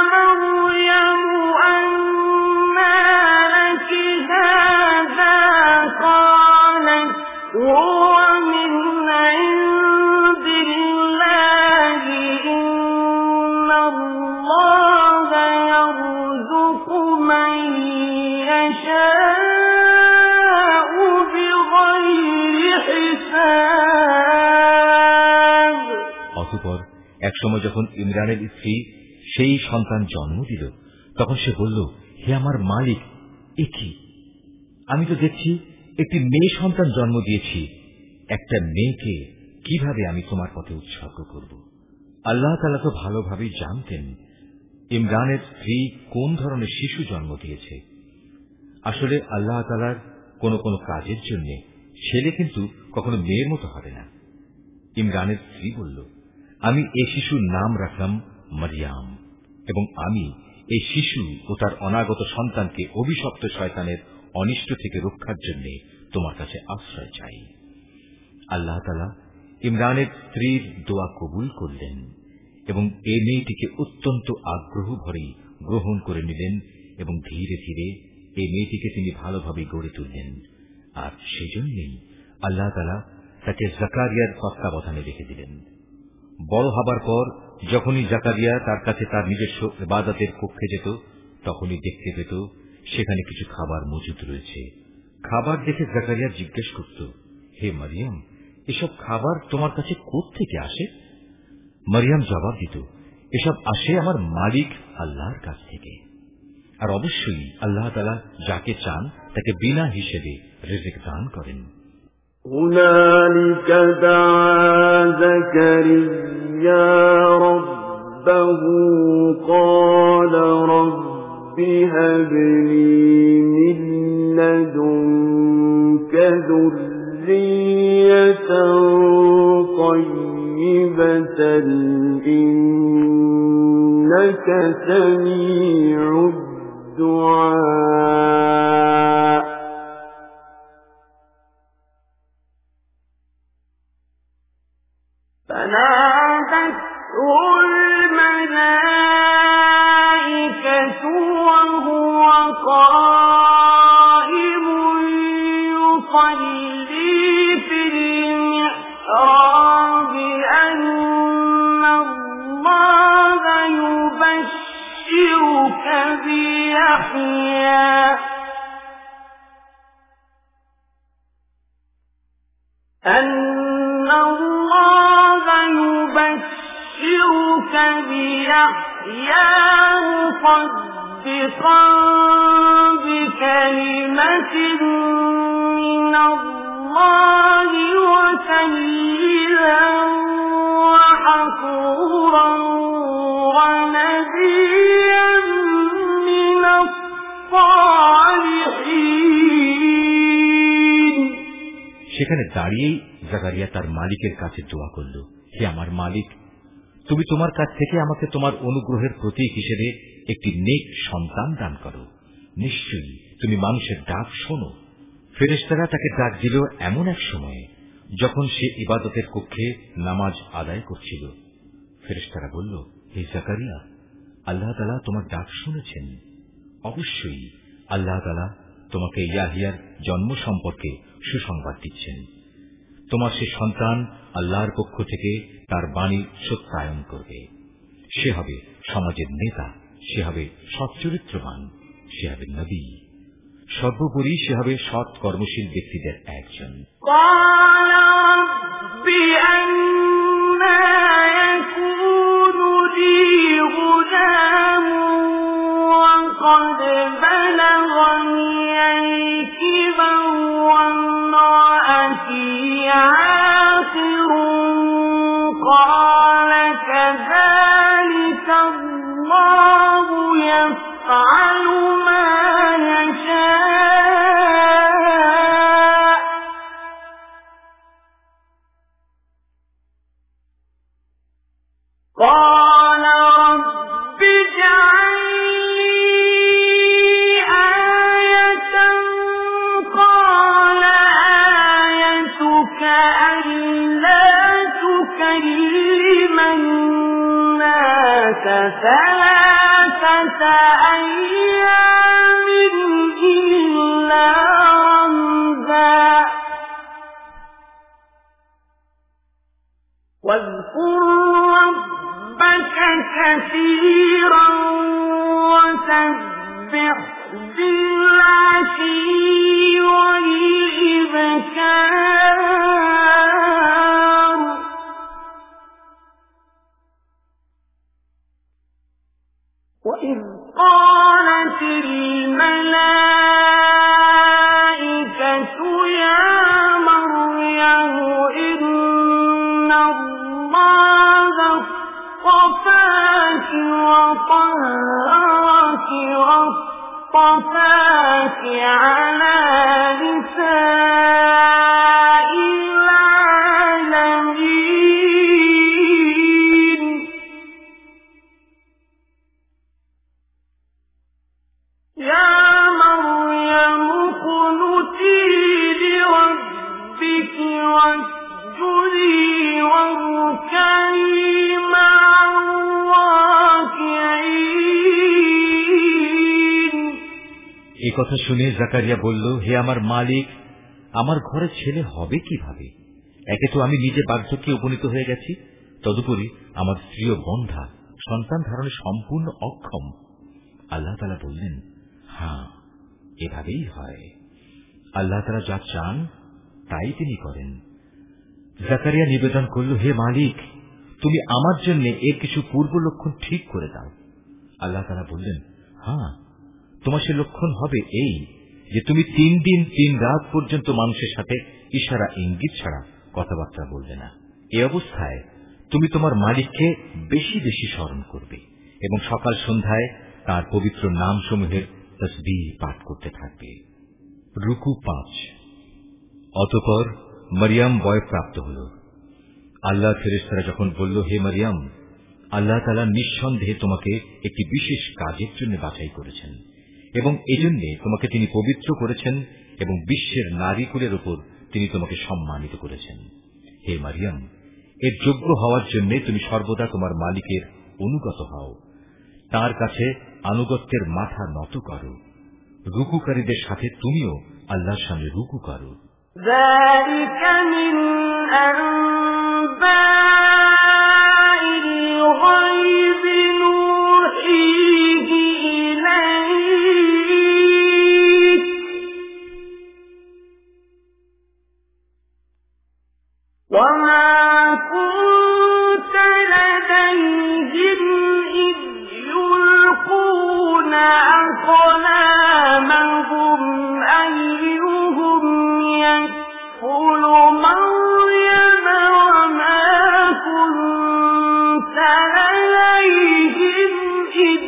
S2: هو من عند الله إن الله يرزق من يشاء بغير حساب।
S1: অতঃপর একসময় যখন ইমরানের স্ত্রী সেই সন্তান জন্ম দিল, তখন সে বলল, হে আমার মালিক, এ কি? আমি তো দেখছি একটি মেয়ে সন্তান জন্ম দিয়েছি। একটা মেয়েকে কিভাবে আমি তোমার পথে উৎসর্গ করব? আল্লাহ তাআলা তো ভালোভাবেই জানতেন ইমরানের স্ত্রী কোন ধরনের শিশু জন্ম দিয়েছে। আসলে আল্লাহ তাআলার কোন কোন কাজের জন্য ছেলে কিন্তু কখনো মেয়ের মতো হবে না। ইমরানের স্ত্রী বলল, আমি এই শিশুর নাম রাখলাম মারিয়াম, এবং আমি এই শিশু ও তার অনাগত সন্তানকে অভিশপ্ত শয়তানের অনিষ্ট থেকে রক্ষার জন্য তোমার কাছে আশ্রয় চাই। আল্লাহ তাআলা ইমরানের স্ত্রীর দোয়া কবুল করলেন এবং এই মেয়েটিকে অত্যন্ত আগ্রহ ভরে গ্রহণ করে নিলেন এবং ধীরে ধীরে এই মেয়েটিকে তিনি ভালোভাবে গড়ে তুললেন। আর সেজন্যই আল্লাহ তাআলা তাকে জাকারিয়ার তত্ত্বাবধানে রেখে দিলেন। বড় হবার পর যখনই জাকারিয়া তার কাছে তার নিজস্ব ইবাদতের কক্ষে যেত তখনই দেখতে পেত সেখানে কিছু খাবার মজুদ রয়েছে। খাবার দেখে জাকারিয়া জিজ্ঞেস করত, হে মারিয়াম, এসব খাবার তোমার কাছে কোত্থেকে আসে? মারিয়াম জবাব দিত, এসব আসে আমার মালিক আল্লাহর কাছ থেকে। আর অবশ্যই আল্লাহ তাআলা যাকে চান তাকে বিনা হিসেবে রিজিক দান করেন।
S2: هنالك دعا زكريا ربه قال رب هب لي من لدنك ذرية طيبة إنك سميع الدعاء
S3: فنادته الملائكة وهو قائم يصلي في المحراب أن الله يبشرك بيحيى أن الله يبشرك بيحيى مصدقا بكلمة من الله وسيدا وحصورا ونبيا من الصالحين।
S1: সেখানে দাঁড়িয়েই জাকারিয়া তার মালিকের কাছে দোয়া করল, হে আমার মালিক, তুমি তোমার কাছ থেকে আমাকে তোমার অনুগ্রহের প্রতীক হিসেবে একটি নেক সন্তান দান করো। নিশ্চয়ই তুমি মানুষের ডাক শোনো। ফেরেশতারা তাকে ডাক দিল এমন এক সময়ে যখন সে ইবাদতের কক্ষে নামাজ আদায় করছিল। ফেরেশতারা বলল, হে জাকারিয়া, আল্লাহ তাআলা তোমার ডাক শুনেছেন। অবশ্যই আল্লাহ তাআলা তোমাকে ইয়াহিয়ার জন্ম সম্পর্কে সুসংবাদ দিচ্ছেন। তোমার সে সন্তান আল্লাহর পক্ষ থেকে তার বাণী সত্যায়ন করবে। সে হবে সমাজের নেতা, সে হবে সচ্চরিত্রবান, সে হবে নবী, সর্বোপরি সে হবে সৎ কর্মশীল ব্যক্তিদের একজন।
S3: قد بلغني الكبر وامرأتي عاقر قال كذلك الله يفعل ما يشاء قال رب اجعل ثلاثة أيام إلا رمزا واذكر ربك كثيرا وسبح بالعشي والإبكار وإذ قالت الملائكة يا مريم إن الله اصطفاك وطهرك واصطفاك على نساء العالمين يا مريم اقنتي لربك واسجدي واركعي مع الراكعين।
S1: এই কথা শুনে জাকারিয়া বলল, হে আমার মালিক, আমার ঘরে ছেলে হবে কিভাবে? একে তো আমি নিজে বার্ধক্যে উপনীত হয়ে গেছি, তদুপরি আমার স্ত্রীও বন্ধা, সন্তান ধারণে সম্পূর্ণ অক্ষম। আল্লাহ তাআলা বললেন, হ্যাঁ, এভাবেই হয়। আল্লাহ তাআলা যা চান তাই তিনি করেন। জাকারিয়া নিবেদন করল, হে মালিক, তুমি আমার জন্য এর কিছু পূর্ব লক্ষণ ঠিক করে দাও। আল্লাহ তাআলা বললেন, হ্যাঁ, তোমার সে লক্ষণ হবে এই যে তুমি তিন দিন তিন রাত পর্যন্ত মানুষের সাথে ইশারা ইঙ্গিত ছাড়া কথাবার্তা বলবে না। এ অবস্থায় তুমি তোমার মালিককে বেশি বেশি স্মরণ করবে এবং সকাল সন্ধ্যায় তার পবিত্র নামসমূহের তসবিহ পাঠ করতে থাকবে। রুকু পাঁচ। অতঃপর মরিয়ম বয়প্রাপ্ত হল। আল্লাহ ফেরেশতারা যখন বলল, হে মরিয়ম, আল্লাহ তাআলা নিঃসন্দেহে তোমাকে একটি বিশেষ কাজের জন্য বাছাই করেছেন এবং এজন্য তোমাকে তিনি পবিত্র করেছেন এবং বিশ্বের নারীকুলের উপর তিনি তোমাকে সম্মানিত করেছেন। হে মরিয়ম, এর যোগ্য হওয়ার জন্য তুমি সর্বদা তোমার মালিকের অনুগত হও, তার কাছে আনুগত্যের মাথা নত করো। রুকুকারীদের সাথে তুমিও আল্লাহর সামনে রুকু করো।
S3: ذلك من أنباء الغيب نوحيه إليك وما كنت لديهم إذ يلقون أقلامهم أيهم يكفل مريم وما كنت لديهم إذ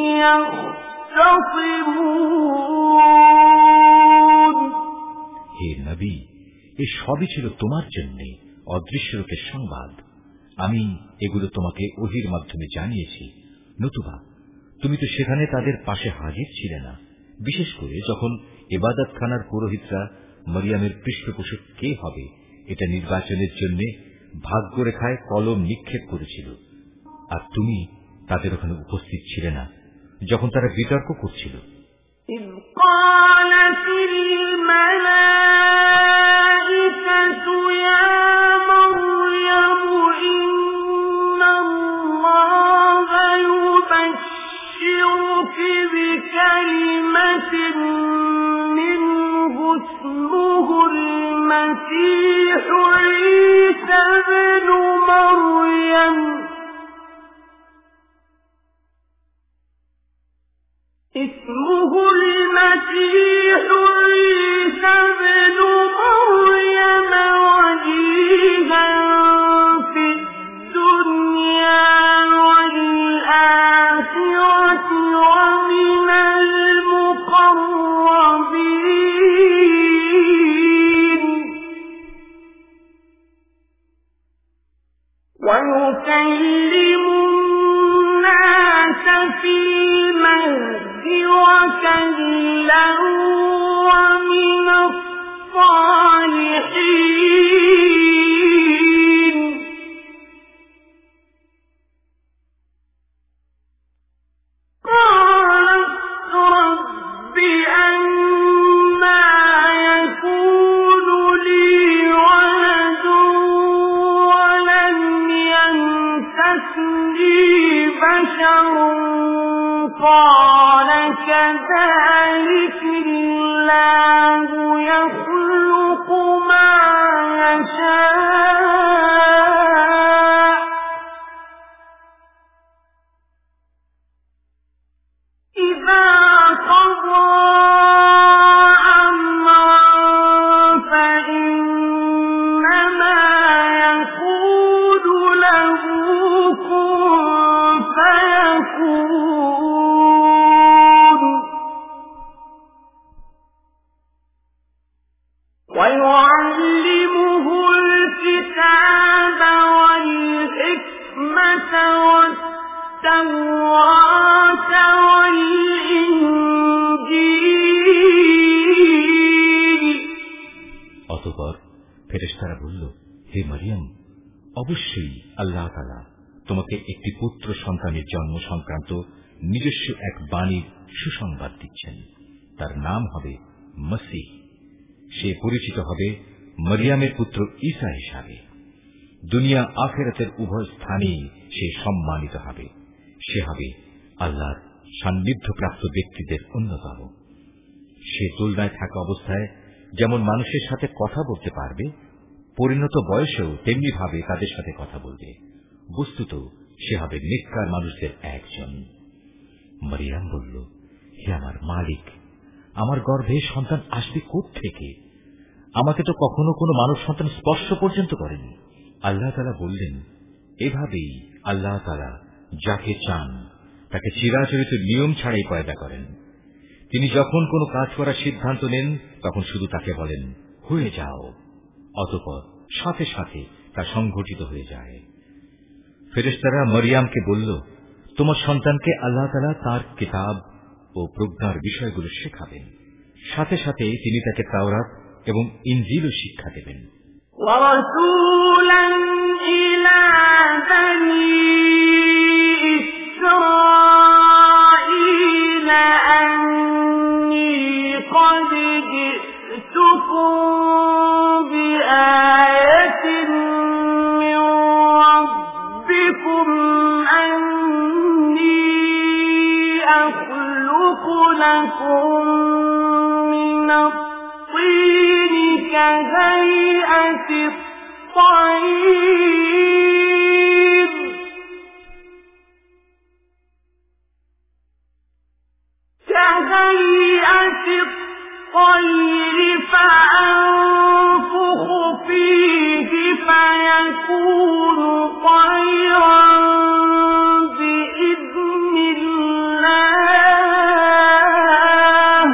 S3: يختصمون।
S1: হে নবী, এ সবই ছিল তোমার জন্য অদৃশ্য রূপের সংবাদ। আমি এগুলো তোমাকে ওহীর মাধ্যমে জানিয়েছি, নতুবা তুমি তো সেখানে তাদের পাশে হাজির ছিলে না, বিশেষ করে যখন ইবাদতখানার পুরোহিতরা মরিয়মের পৃষ্ঠপোষক কে হবে এটা নির্বাচনের জন্য ভাগ্যরেখায় কলম নিক্ষেপ করেছিল, আর তুমি তাদের ওখানে উপস্থিত ছিলে না যখন তারা বিতর্ক করছিল।
S3: إذ قالت الملائكة يا مريم إن الله يبشرك بكلمة منه اسمه المسيح عيسى ابن مريم اسمه المسيح عيسى ابن مريم وجيها في الدنيا والآخرة ومن المقربين ويكلم الناس في المهد وكهلا ومن الصالحين قالت رب أنى يكون لي ولد ولم يمسسني بشر قال كذلك الله يخلق ما يشاء إذا قضى أمرا فإنما يقول له كن فيكون ويعلمه الكتاب والحكمة والتوراة والإنجيل।
S1: অতঃপর ফেরেশতারা বলল, হে মরিয়ম, অবশ্যই আল্লাহ তাআলা তোমাকে একটি পুত্র সন্তানের জন্ম সংক্রান্ত নিজস্ব এক বাণীর সুসংবাদ দিচ্ছেন। তার নাম হবে মসীহ। সে পরিচিত হবে মরিয়মের পুত্র ঈসা হিসাবে। দুনিয়া আখিরাতের উভয় স্থানেই সে সম্মানিত হবে। সে হবে আল্লাহর সান্নিধ্যপ্রাপ্ত ব্যক্তিদের অন্যতম। সে তুলনায় থাকা অবস্থায় যেমন মানুষের সাথে কথা বলতে পারবে, পরিণত বয়সেও তেমনি ভাবে তাদের সাথে কথা বলবে। বস্তুত সে হবে নেককার মানুষদের একজন। মারিয়াম বলল, হে আমার মালিক, আমার গর্ভে সন্তান আসবে কোত্থেকে? আমাকে তো কখনো কোনো মানব সন্তান স্পর্শ পর্যন্ত করেনি। আল্লাহ তাআলা বললেন, এভাবেই আল্লাহ তাআলা যাকে চান তাকে চিরাচরিত নিয়ম ছাড়াই পয়দা করেন। তিনি যখন কোনো কাজ করার সিদ্ধান্ত নেন তখন শুধু তাকে বলেন, হয়ে যাও, অতঃপর সাথে সাথে তা সংঘটিত হয়ে যায়। ফেরেশতারা মরিয়ামকে বলল, তোমার সন্তানকে আল্লাহ তাআলা তার কিতাব ও প্রজ্ঞার বিষয়গুলো শেখাবেন, সাথে সাথে তিনি তাকে তাওরাত এবং ইনজিলও শিক্ষা দেবেন।
S3: وَرَسُولًا إِلَى بَنِي إِسْرَائِيلَ أَنِّي قَدْ جِئْتُكُم بِآيَةٍ مِّن رَّبِّكُمْ أَنِّي أَخْلُقُ لَكُم مِّنَ الطِّينِ كهيئة الطير كهيئة الطير فأنفخ فيه فيكون طيرا بإذن الله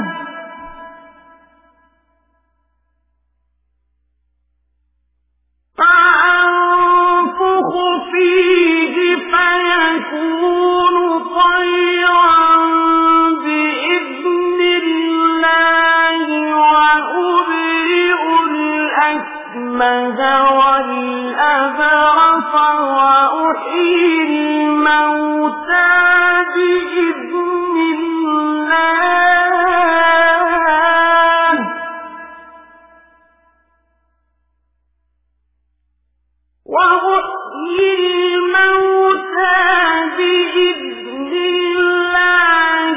S3: فأنفخ فيه فيكون طيرا بإذن الله وأبرئ الأكمه والأبرص وأحيي الموتى بإذن الله وأحيي الموتى بإذن الله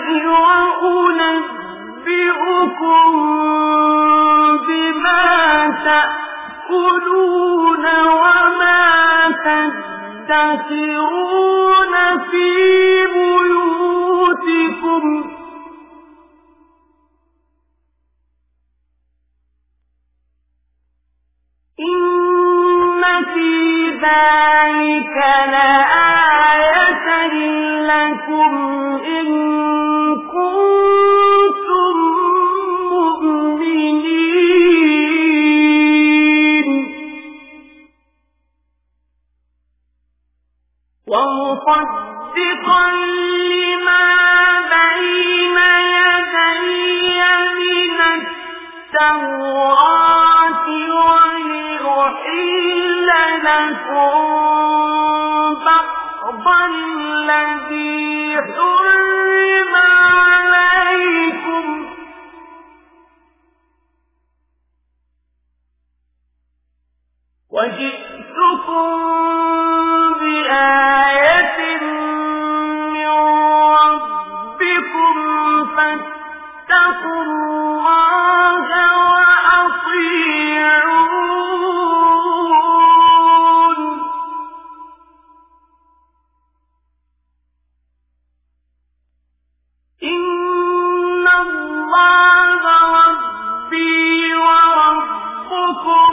S3: وأنبئكم بما تأكلون وما تدخرون في بيوتكم إن في ذلك لآية لكم إن كنتم مؤمنين ومصدقا لما بين يدي من التوراة ولأحل لكم بعض الذي حرم عليكم وجئتكم بآية من ربكم فاتقوا الله وأطيعون إن الله ربي وربكم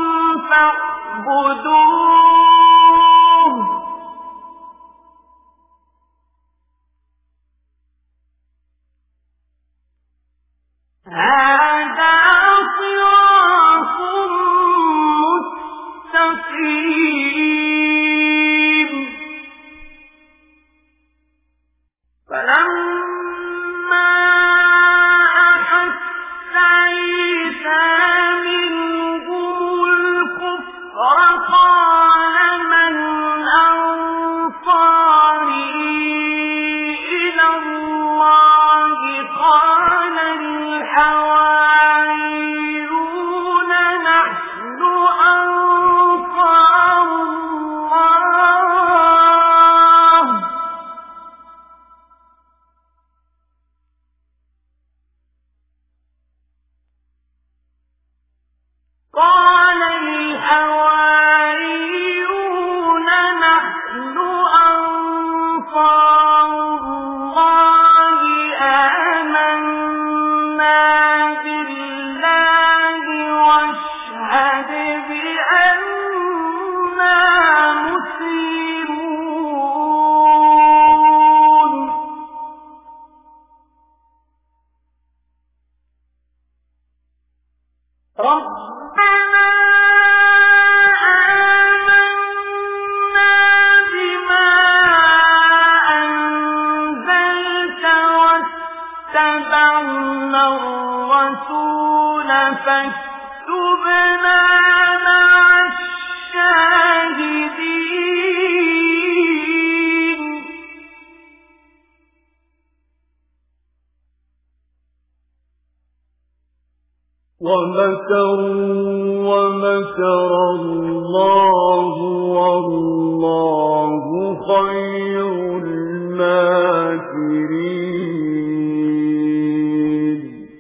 S3: فاعبدوه هذا صراط مستقيم فلما أحس عيسى منهم الكفر قال من أنصاري إلى الله قال الحواريون نحن أنصار الرسول فاكتبنا مع الشاهدين
S2: ومكروا ومكر الله والله خير الماكرين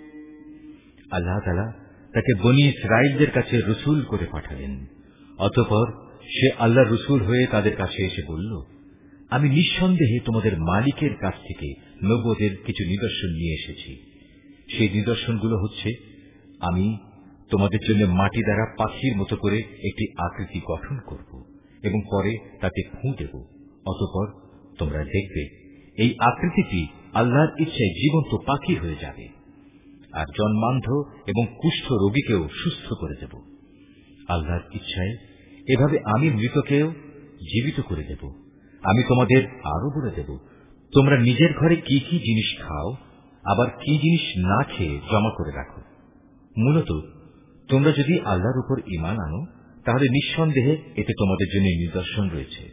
S1: আল্লাহ তাআলা তাকে বনী ইসরাঈলদের কাছে রসুল করে পাঠালেন। অতঃপর সে আল্লাহর রসুল হয়ে তাদের কাছে এসে বলল, আমি নিঃসন্দেহে তোমাদের মালিকের কাছ থেকে নবুয়তের কিছু নিদর্শন নিয়ে এসেছি। সেই নিদর্শনগুলো হচ্ছে, আমি তোমাদের জন্য মাটি দ্বারা পাখির মতো করে একটি আকৃতি গঠন করব এবং পরে তাতে ফুঁ দেব। অতঃপর তোমরা দেখবে এই আকৃতিটি আল্লাহর ইচ্ছায় জীবন্ত পাখি হয়ে যাবে, আর জন্মান্ধ এবং কুষ্ঠ রোগীকেও সুস্থ করে দেব। আল্লাহর ইচ্ছায় এভাবে আমি মৃতকেও জীবিত করে দেব। আমি তোমাদের আরো বলে দেব, তোমরা নিজের ঘরে কি কি জিনিস খাও, আবার কি জিনিস না খেয়ে জমা করে রাখো। মূলত তোমরা যদি আল্লাহর উপর ঈমান আনো, তাহলে নিঃসন্দেহে এতে তোমাদের জন্য নিদর্শন রয়েছে।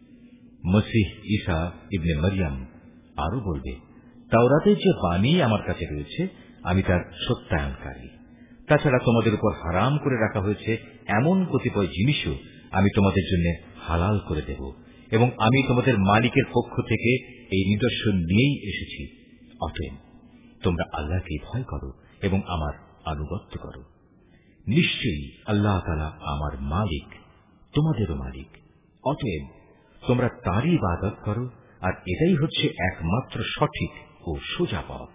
S1: মসিহ ঈসা ইবনে মরিয়ম আরো বলবে, তাওরাতে যে বাণী আমার কাছে রয়েছে আমি তার সত্যায়নকারী। তাছাড়া তোমাদের উপর হারাম করে রাখা হয়েছে এমন কতিপয় জিনিসও আমি তোমাদের জন্য হালাল করে দেব, এবং আমি তোমাদের মালিকের পক্ষ থেকে এই নিদর্শন নিয়েই এসেছি। অতএব তোমরা আল্লাহকে ভয় করো এবং আমার আনুগত্য করো। নিশ্চয়ই আল্লাহ তাআলা আমার মালিক, তোমাদেরও মালিক। অতএব তোমরা তারই ইবাদত করো, আর এটাই হচ্ছে একমাত্র সঠিক ও সোজা পথ।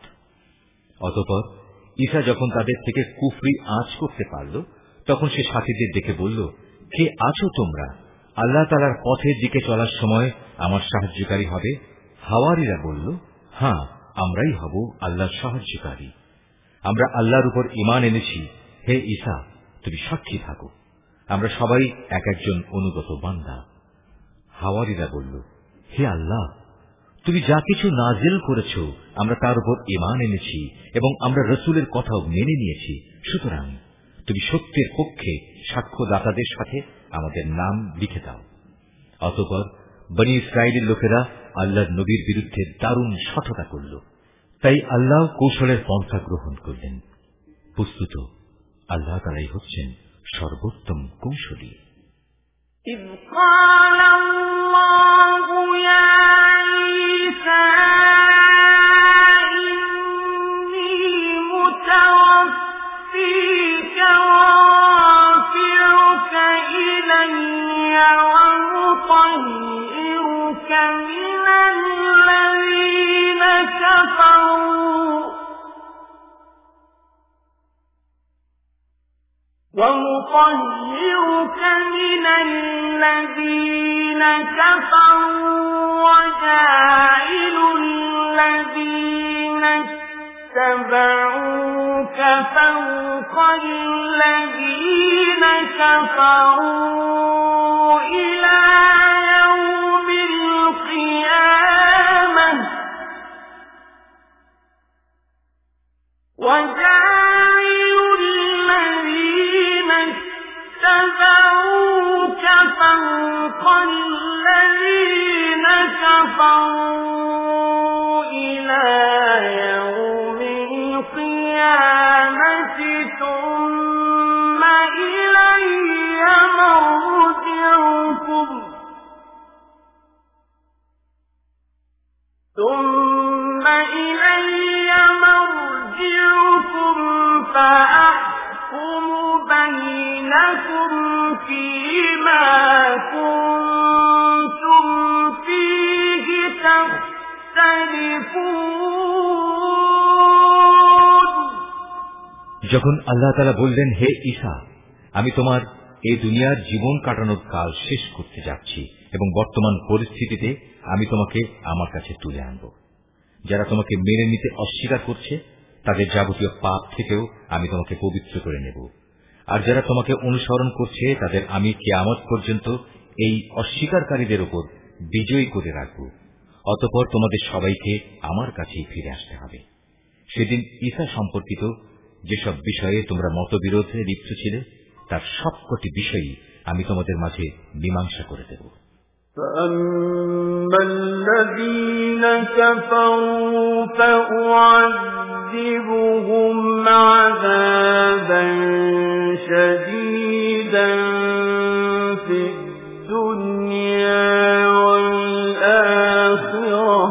S1: অতঃপর ঈসা যখন তাদের থেকে কুফরি আঁচ করতে পারল, তখন সে সাথীদের ডেকে বলল, কে আছো তোমরা? আল্লাহ তাআলার পথের দিকে চলার সময় আমার সাহায্যকারী হবে? হাওয়ারীরা বলল, হ্যাঁ, আমরাই হব আল্লাহর সাহায্যকারী। আমরা আল্লাহর উপর ঈমান এনেছি। হে ঈসা, তুমি সাক্ষী থাকো, আমরা সবাই এক একজন অনুগত বান্দা। হাওয়ারীরা বলল, হে আল্লাহ, তুমি যা কিছু নাজিল করেছ আমরা তার উপর ঈমান এনেছি এবং আমরা রসুলের কথাও মেনে নিয়েছি। সুতরাং তুমি সত্যের পক্ষে সাক্ষ্যদাতাদের সাথে আমাদের নাম লিখে দাও। অতঃপর বনী ইসরাঈলের লোকেরা আল্লাহর নবীর বিরুদ্ধে দারুণ শঠতা করল, তাই আল্লাহ কৌশলের পন্থা গ্রহণ করলেন। বস্তুত আল্লাহ তাআলাই হচ্ছেন সর্বোত্তম কৌশলী।
S3: إذ قال الله يا عيسى إني متوفيك ورافعك إلي ومطهرك من الذين كفروا ومطهرك من الذين كفروا وجاعل الذين اتبعوك فوق الذين كفروا إلى يوم القيامة وجاعل الذين اتبعوك فوق الذين كفروا إلى يوم القيامة ثم إلي مرجعكم ثم إلي مرجعكم فأحكم بينكم فيما كنتم فيه تختلفون।
S1: যখন আল্লাহ তাআলা বললেন, হে ঈসা, আমি তোমার এই দুনিয়ার জীবন কাটানোর কাল শেষ করতে যাচ্ছি এবং বর্তমান পরিস্থিতিতে আমি তোমাকে আমার কাছে তুলে আনব। যারা তোমাকে মেনে নিতে অস্বীকার করছে তাদের যাবতীয় পাপ থেকেও আমি তোমাকে পবিত্র করে নেব, আর যারা তোমাকে অনুসরণ করছে তাদের আমি কিয়ামত পর্যন্ত এই অস্বীকারীদের উপর বিজয়ী করে রাখব। অতঃপর তোমাদের সবাইকে আমার কাছেই ফিরে আসতে হবে। সেদিন ঈসা সম্পর্কিত যেসব বিষয়ে তোমরা মতবিরোধে লিপ্ত ছিলে তার সবকটি বিষয়ই আমি তোমাদের মাঝে মীমাংসা করে দেব।
S2: فَأَمَّا الَّذِينَ كَفَرُوا فَأُعَذِّبُهُمْ عَذَابًا شَدِيدًا فِي الدُّنْيَا وَالْآخِرَةِ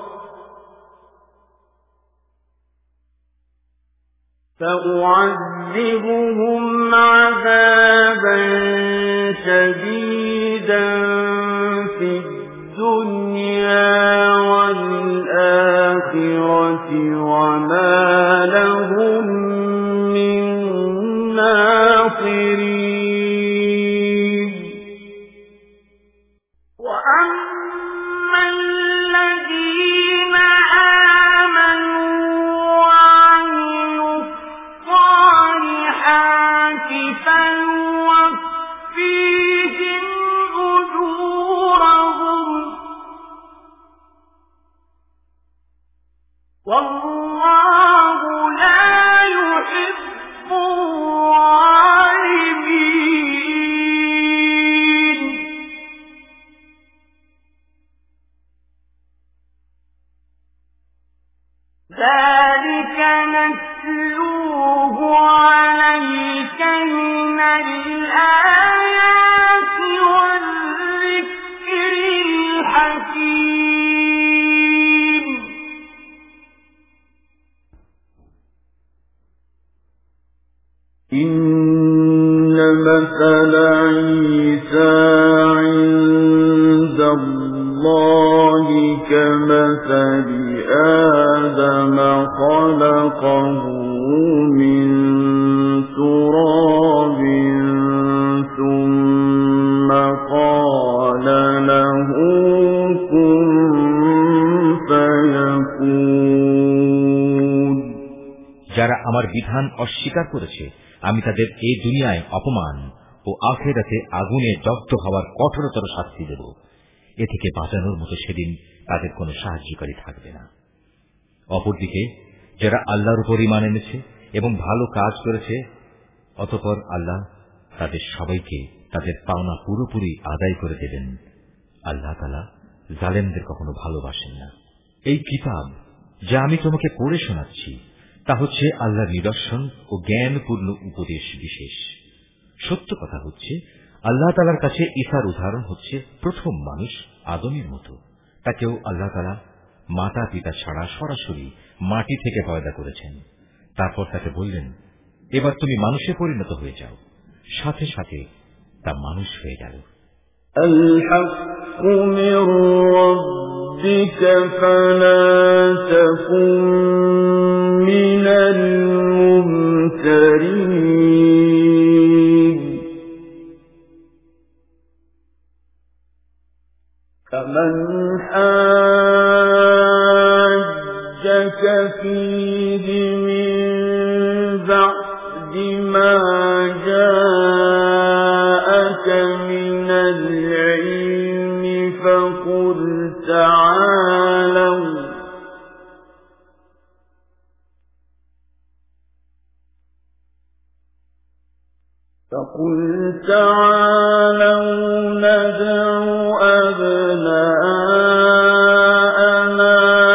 S2: فَأُعَذِّبُهُمْ عَذَابًا شَدِيدًا في الدنيا والآخرة وما لهم من ناصرين.
S3: وأما الذين آمنوا وعملوا الصالحات فيوفيهم أجورهم والله لا يحب الظالمين. ذلك نتلوه عليك من الآيات والذكر الحكيم.
S2: إن مثل عيسى عند الله كمثل آدم خلقه من تراب ثم قال له كن فيكون.
S1: যারা আমার বিধান অস্বীকার করেছে আমি তাদের এই দুনিয়ায় অপমান ও আখিরাতে আগুনে দগ্ধ হওয়ার কঠোরতর শাস্তি দেব। এ থেকে বাঁচানোর মতো সেদিন তাদের কোনো সাহায্যকারী থাকবে না। অপরদিকে যারা আল্লাহর উপর ঈমান এনেছে এবং ভালো কাজ করেছে অতঃপর আল্লাহ তাদের সবাইকে তাদের পাওনা পুরোপুরি আদায় করে দেবেন। আল্লাহ তাআলা জালেমদের কখনো ভালোবাসেন না। এই কিতাব যা আমি তোমাকে পড়ে শোনাচ্ছি তা হচ্ছে আল্লাহর নিদর্শন ও জ্ঞানপূর্ণ উপদেশ বিশেষ। সত্য কথা হচ্ছে আল্লাহ তাআলার কাছে ঈসার উদাহরণ হচ্ছে প্রথম মানুষ আদমের মতো। তাকেও আল্লাহ তাআলা মাতা পিতা ছাড়া সরাসরি মাটি থেকে পয়দা করেছেন। তারপর তাকে বললেন, এবার তুমি মানুষে পরিণত হয়ে যাও। সাথে সাথে তা মানুষ হয়ে গেল।
S2: الحق من ربك فلا تكن من الممترين. فمن حاجك فيه من بعد ما جاءك من العلم فقل تعالوا فقل تعالوا ندع أبناءنا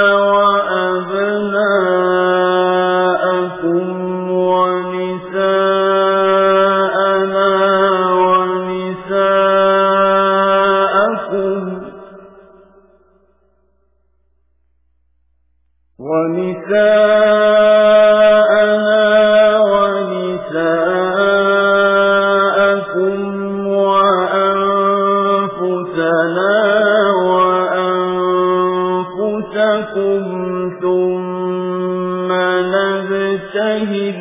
S2: وأبناءكم ونساءنا ونساءكم ونساءنا ونساءكم وأنفسنا وأنفسكم ثم نبتهل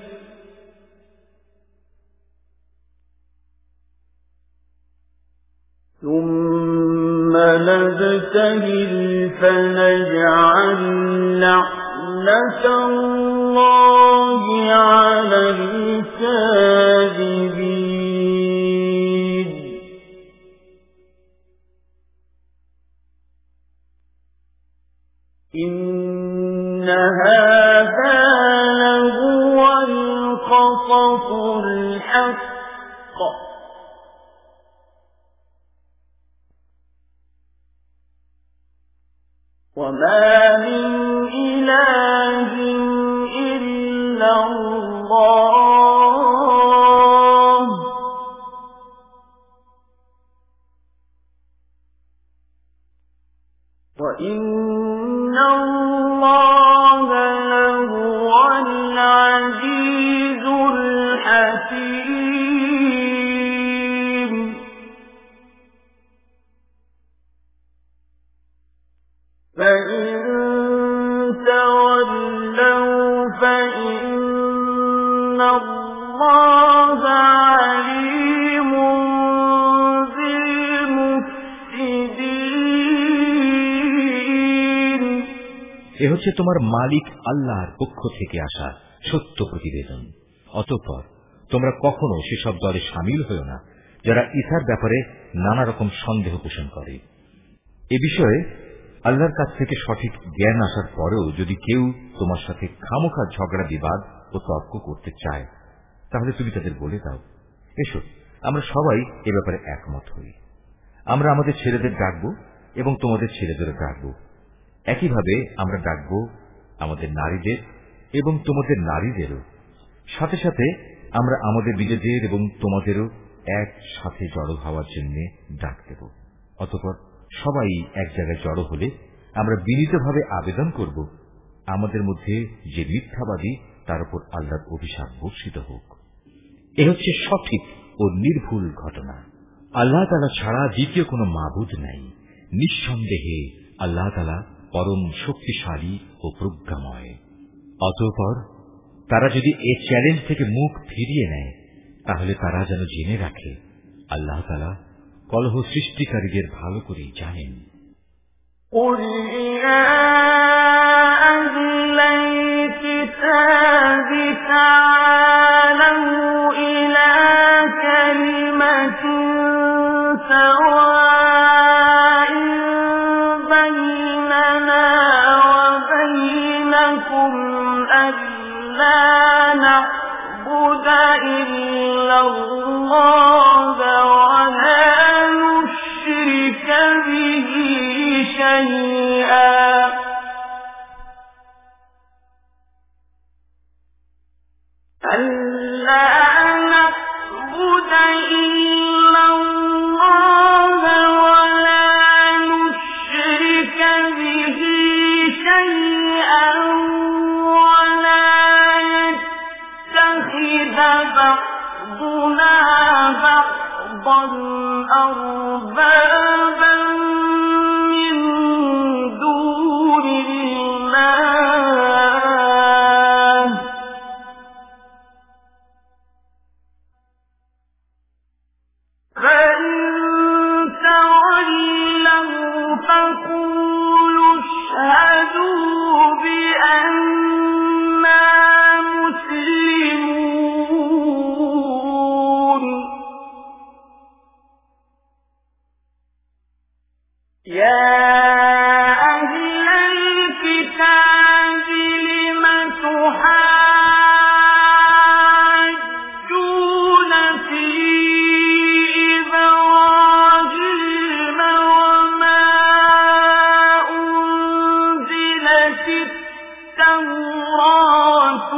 S2: ثم نبتهل فنجعل لعنة الله على الكاذبين. إن هذا لهو وقصصوا الحق وما من إله إلا الله وإن الله لهو العزيز الحكيم فإن تولوا فإن الله عليم بالمفسدين
S1: এ হচ্ছে তোমার মালিক আল্লাহর পক্ষ থেকে আসা সত্য প্রতিবেদন। অতঃপর তোমরা কখনো সেসব দলে সামিল হও না যারা ঈসার ব্যাপারে নানা রকম সন্দেহ পোষণ করে। এ বিষয়ে আল্লাহর কাছ থেকে সঠিক জ্ঞান আসার পরেও যদি কেউ তোমার সাথে খামোখা ঝগড়া বিবাদ ও তর্ক করতে চায়, তাহলে তুমি তাদের বলে দাও, এসো আমরা সবাই এ ব্যাপারে একমত হই। আমরা আমাদের ছেলেদের ডাকব এবং তোমাদের ছেলেদেরও ডাকব। একইভাবে আমরা ডাকব আমাদের নারীদের এবং তোমাদের নারীদেরও। সাথে সাথে আমরা আমাদের নিজেদের এবং তোমাদেরও এক সাথে জড়ো হওয়ার জন্য ডাক দেব। অতঃপর সবাই এক জায়গায় জড়ো হলে আমরা বিনীতভাবে আবেদন করব, আমাদের মধ্যে যে মিথ্যাবাদী তার উপর আল্লাহর অভিশাপ বর্ষিত হোক। এ হচ্ছে সঠিক ও নির্ভুল ঘটনা। আল্লাহ তাআলা ছাড়া দ্বিতীয় কোনো মাবুদ নাই। নিঃসন্দেহে আল্লাহ তাআলা পরম শক্তিশালী ও প্রজ্ঞাময়। অতঃপর তারা যদি এ চ্যালেঞ্জ থেকে মুখ ফিরিয়ে নেয়, তাহলে তারা যেন জেনে রাখে আল্লাহ তাআলা কলহ সৃষ্টিকারীদের ভালো করেই জানেন।
S2: قُلْ يَا أَهْلَ الْكِتَابِ تَعَالَوْا إِلَى كَلِمَةٍ سَوَاءٍ بَيْنَنَا وَبَيْنَكُمْ أَلَّا نَعْبُدَ إِلَّا اللَّهَ وَلَا نُشْرِكَ بِهِ شَيْئًا أَلَّا نَعْبُدَ إِلَّا اللَّهَ وَلَا نُشْرِكَ بِهِ شَيْئًا وَلَا يَتَّخِذَ بَعْضُنَا بَعْضًا أَرْبَابًا مِّن دُونِ اللَّهِ فَإِن تَوَلَّوْا فَقُولُوا اشْهَدُوا بِأَنَّا مُسْلِمُونَ يَا أَهْلَ الْكِتَابِ لِمَ تُحَاجُّونَ فِي إِبْرَاهِيمَ وَمَا أُنزِلَتِ التَّوْرَاةُ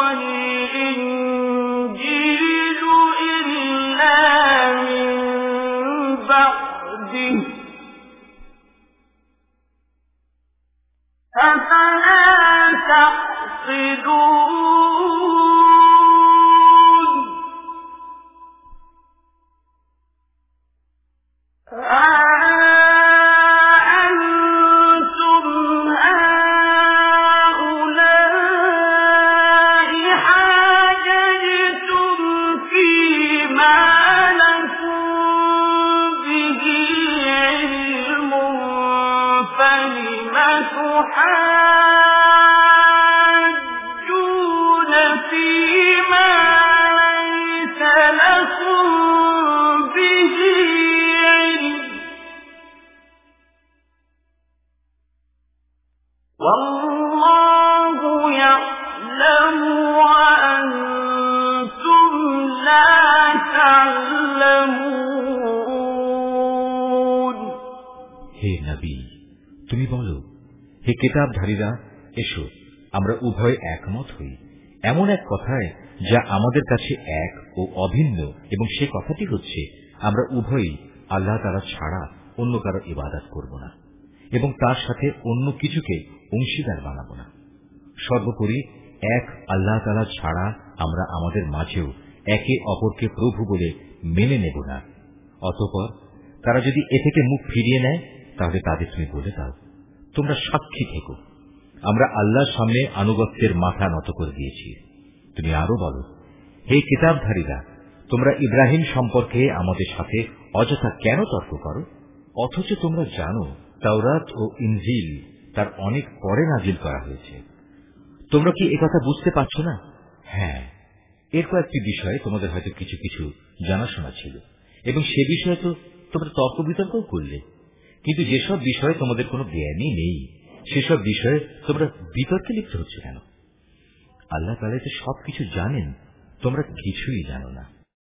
S2: وَالْإِنجِيلُ إِلَّا مِن بَعْدِهِ أَفَلَا تَعْقِلُونَ أَأَنتُمْ هَٰؤُلَاءِ حَاجَجْتُمْ فِيمَا لَكُم بِهِ عِلْمٌ فَلِمَ تُحَاجُّونَ فِيمَا لَيْسَ لَكُم بِهِ عِلْمٌ وَاللَّهُ يَعْلَمُ وَأَنتُمْ
S1: নবী, তুমি বলো, হে কিতাবধারীরা, এসো আমরা উভয় একমত হই এমন এক কথায় যা আমাদের কাছে এক ও অভিন্ন, এবং সে কথাটি হচ্ছে আমরা উভয়ই আল্লাহ তাআলা ছাড়া অন্য কারো ইবাদত করব না এবং তার সাথে অন্য কিছুকে অংশীদার বানাব না। সর্বোপরি এক আল্লাহ তাআলা ছাড়া আমরা আমাদের মাঝেও একে অপরকে প্রভু বলে মেনে নেব না। অতঃপর তারা যদি এ থেকে মুখ ফিরিয়ে নেয়, তাহলে তাদের তুমি বলে দাও, তোমরা সাক্ষী থেকো, আমরা আল্লাহর সামনে আনুগত্যের মাথা নত করে দিয়েছি। তুমি আরো বলো, হে কিতাবধারীরা, তোমরা ইব্রাহিম সম্পর্কে আমাদের সাথে অযথা কেন তর্ক করো, অথচ তোমরা জানো তাওরাত ও ইনজিল তার অনেক পরে নাজিল করা হয়েছে। তোমরা কি একথা বুঝতে পারছ না? হ্যাঁ, এর কয়েকটি বিষয়ে তোমাদের হয়তো কিছু কিছু জানাশোনা ছিল, এবং সে বিষয়ে তো তোমরা তর্ক বিতর্কও করলে, কিন্তু যেসব বিষয়ে তোমাদের কোনো জ্ঞানই নেই, সেসব বিষয়ে তোমরা বিতর্কে লিপ্ত হচ্ছে কেন? আল্লাহ তাআলা তো সবকিছু জানেন, তোমরা কিছুই জানো না।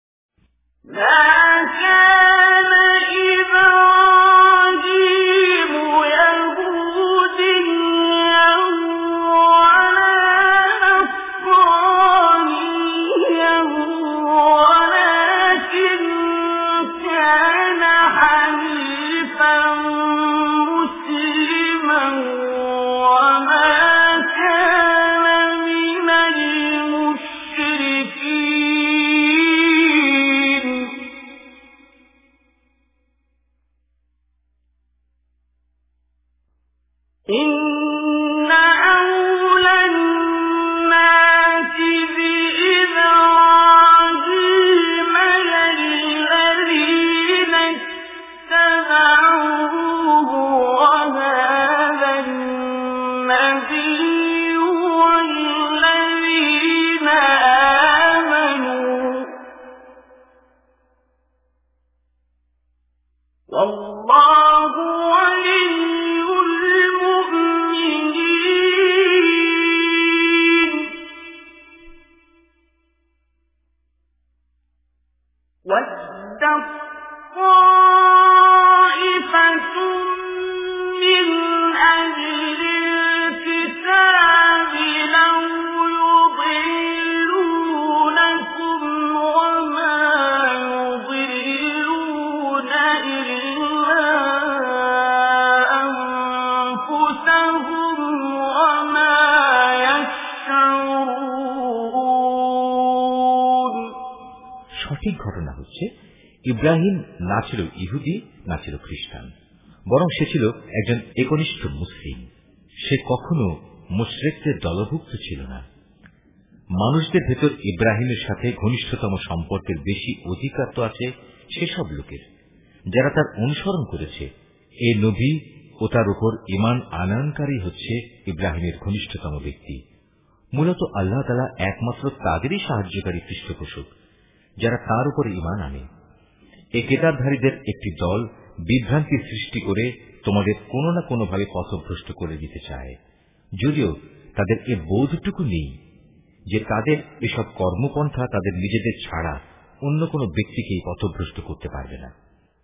S1: সঠিক ঘটনা হচ্ছে, ইব্রাহিম না ছিল ইহুদি, না ছিল খ্রিস্টান, বরং সে ছিল একজন একনিষ্ঠ মুসলিম। সে কখনো মুশরিকদের দলভুক্ত ছিল না। মানুষদের ভেতর ইব্রাহিমের সাথে ঘনিষ্ঠতম সম্পর্কের বেশি অধিকার তো আছে সেসব লোকের, যারা তার অনুসরণ করেছে। এই নবী ও তার উপর ঈমান আনয়নকারী হচ্ছে ইব্রাহিমের ঘনিষ্ঠতম ব্যক্তি। মূলত আল্লাহ তাআলা একমাত্র তাদেরই সাহায্যকারী পৃষ্ঠপোষক যারা তার উপর ঈমান আনে। এই কিতাবধারীদের একটি দল বিভ্রান্তি সৃষ্টি করে তোমাদের কোনো না কোনো ভাবে পথভ্রষ্ট করে দিতে চায়, যদিও তাদের এ বোধটুকু নেই যে তাদের এসব কর্মপন্থা তাদের নিজেদের ছাড়া অন্য কোনো ব্যক্তিকেই পথভ্রষ্ট করতে পারবে না।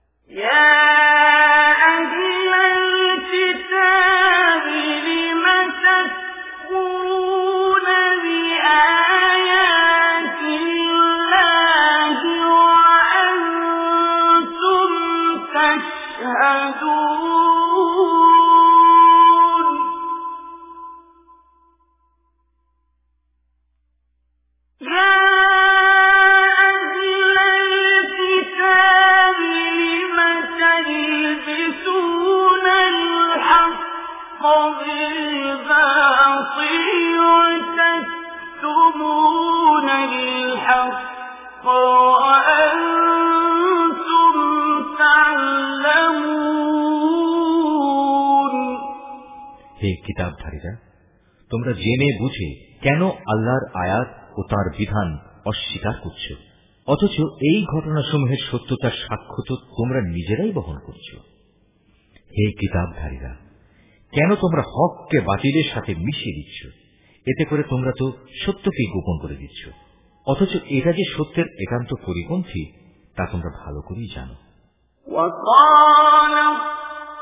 S1: হে কিতাবধারীরা, তোমরা জেনে বুঝে কেন আল্লাহর আয়াত ও তার বিধান অস্বীকার করছ, অথচ এই ঘটনাসমূহের সত্যতার সাক্ষ্য তো তোমরা নিজেরাই বহন করছ। হে কিতাবধারীরা, কেন তোমরা হককে বাতিলের সাথে মিশিয়ে দিচ্ছ? এতে করে তোমরা তো সত্যকেই গোপন করে দিচ্ছ, অথচ এটা যে সত্যের একান্ত পরিপন্থী তা তোমরা ভালো করেই জানো।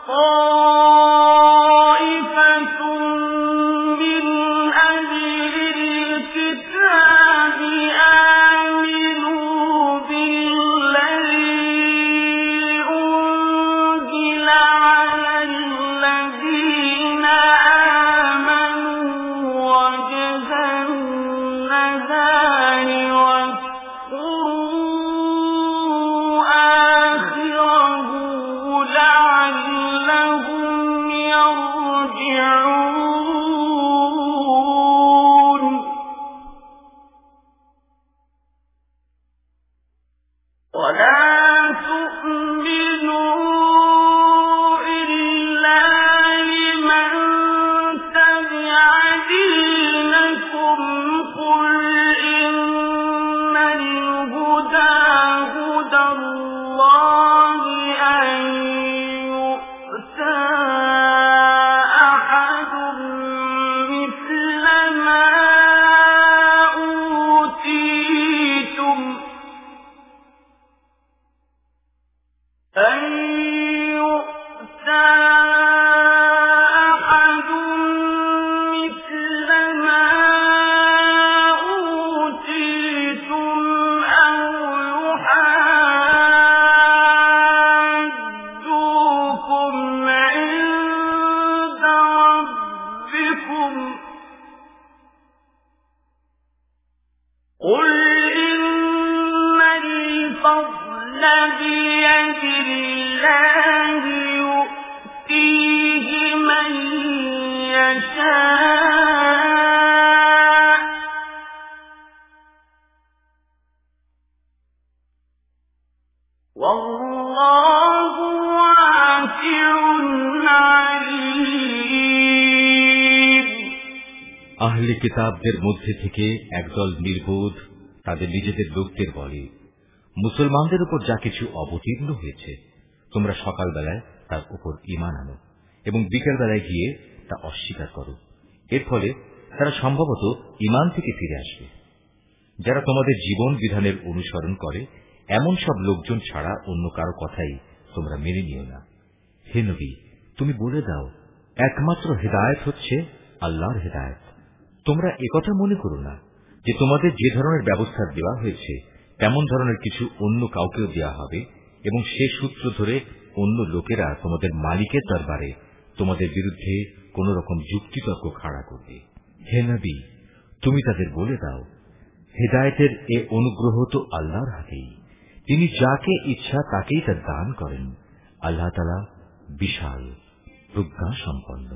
S1: আহলে কিতাবদের মধ্যে থেকে একদল নির্বোধ তাদের নিজেদের লোকদের বলে, মুসলমানদের উপর যা কিছু অবতীর্ণ হয়েছে তোমরা সকালবেলায় তার উপর ঈমান আনো এবং বিকেল বেলায় গিয়ে তা অস্বীকার করো। এর ফলে তারা সম্ভবত ঈমান থেকে ফিরে আসবে। যারা তোমাদের জীবন বিধানের অনুসরণ করে এমন সব লোকজন ছাড়া অন্য কারো কথাই তোমরা মেনে নিও না। হে নবী, তুমি বলে দাও, একমাত্র হেদায়েত হচ্ছে আল্লাহর হেদায়েত। তোমরা একথা মনে করো না যে তোমাদের যে ধরনের ব্যবস্থা দেওয়া হয়েছে তেমন ধরনের কিছু অন্য কাউকেও দেওয়া হবে এবং সে সূত্র ধরে অন্য লোকেরা তোমাদের মালিকের দরবারে তোমাদের বিরুদ্ধে কোন রকম যুক্তিতর্ক খাড়া করবে। হে নবী, তুমি তাদের বলে দাও, হেদায়েতের এ অনুগ্রহ তো আল্লাহর হাতেই। তিনি যাকে ইচ্ছা তাকেই তা দান করেন। আল্লাহ তাআলা বিশাল প্রজ্ঞা সম্পন্ন।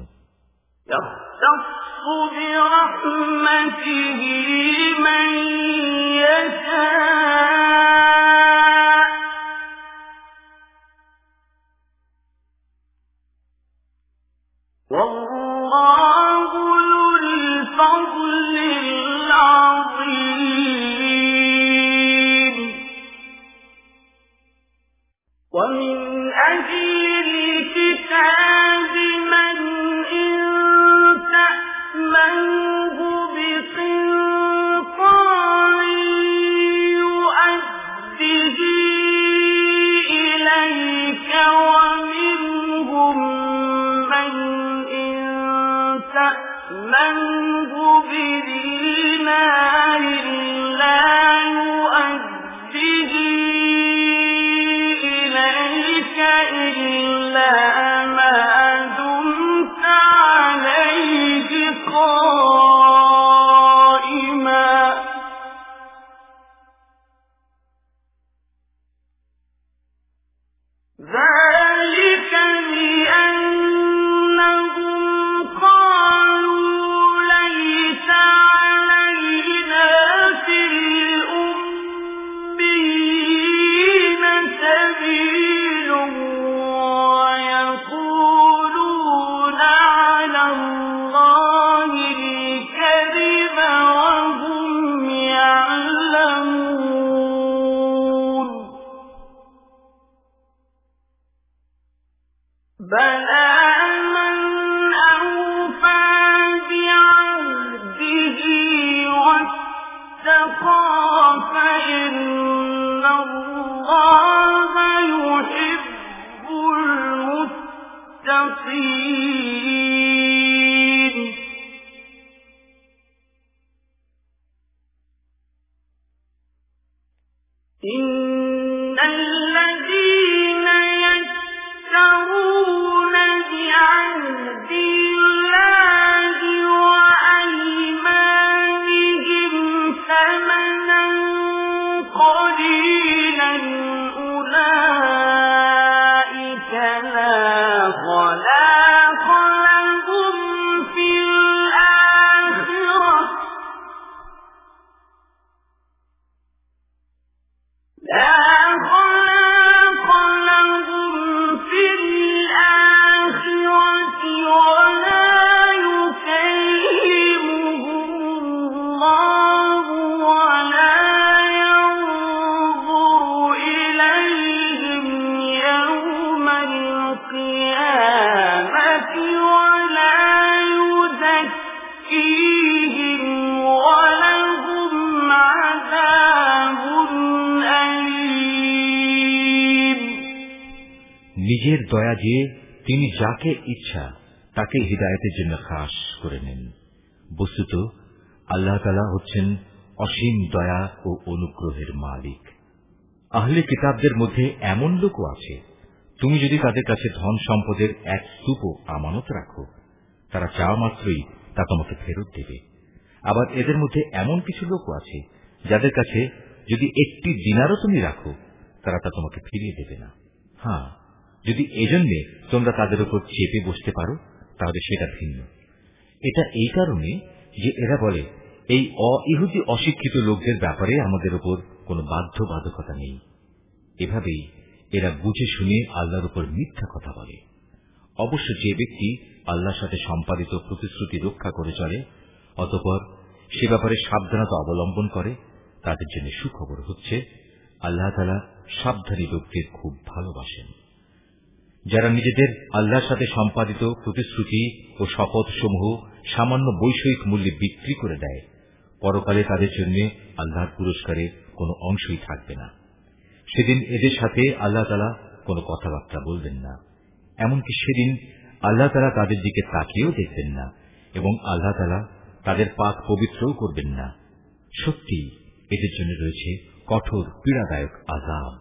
S2: برحمته من يشاء والله ذو الفضل العظيم ومن أهل الكتاب من منه بقنطار يؤديه إليك ومنهم من إن تأمنه بدينار لا يؤديه إليك إلا ما دمت عليه قائما ذلك بأنهم قالوا ليس علينا
S1: নিজের দয়া দিয়ে তিনি যাকে ইচ্ছা তাকে হিদায়াতের জন্য খাস করে নেন। বস্তুত আল্লাহ তাআলা হচ্ছেন অসীম দয়া ও অনুগ্রহের মালিক। আহলে কিতাবদের মধ্যে এমন লোকও আছে, তুমি যদি তাদের কাছে ধন সম্পদের এক স্তূপ আমানত রাখো, তারা চাওয়া মাত্রই তা তোমাকে ফেরত দেবে। আবার এদের মধ্যে এমন কিছু লোকও আছে যাদের কাছে যদি একটি দিনারও তুমি রাখো, তারা তা তোমাকে ফিরিয়ে দেবে না। হ্যাঁ, যদি এজন্য তোমরা তাদের উপর চেপে বসতে পারো তাহলে সেটা ভিন্ন। এটা এই কারণে যে এরা বলে, এই অ-ইহুদি অশিক্ষিত লোকদের ব্যাপারে আমাদের উপর কোনো বাধ্যবাধকতা নেই। এভাবেই এরা বুঝে শুনে আল্লাহর উপর মিথ্যা কথা বলে। অবশ্য যে ব্যক্তি আল্লাহর সাথে সম্পাদিত প্রতিশ্রুতি রক্ষা করে চলে, অতঃপর সে ব্যাপারে সাবধানতা অবলম্বন করে, তাদের জন্য সুখবর হচ্ছে আল্লাহ তাআলা সাবধানী লোকদের খুব ভালোবাসেন। যারা নিজেদের আল্লাহর সাথে সম্পাদিত প্রতিশ্রুতি ও শপথ সমূহ সামান্য বৈষয়িক মূল্যে বিক্রি করে দেয়, পরকালে তাদের জন্য আল্লাহর পুরস্কারে কোনো অংশই থাকবে না। সেদিন এদের সাথে আল্লাহ তাআলা কোনো কথাবার্তা বলবেন না, এমনকি সেদিন আল্লাহ তাআলা তাদের দিকে তাকিয়েও দেখবেন না এবং আল্লাহ তাআলা তাদের পাক পবিত্রও করবেন না। সত্যি এদের জন্য রয়েছে কঠোর পীড়াদায়ক আযাব।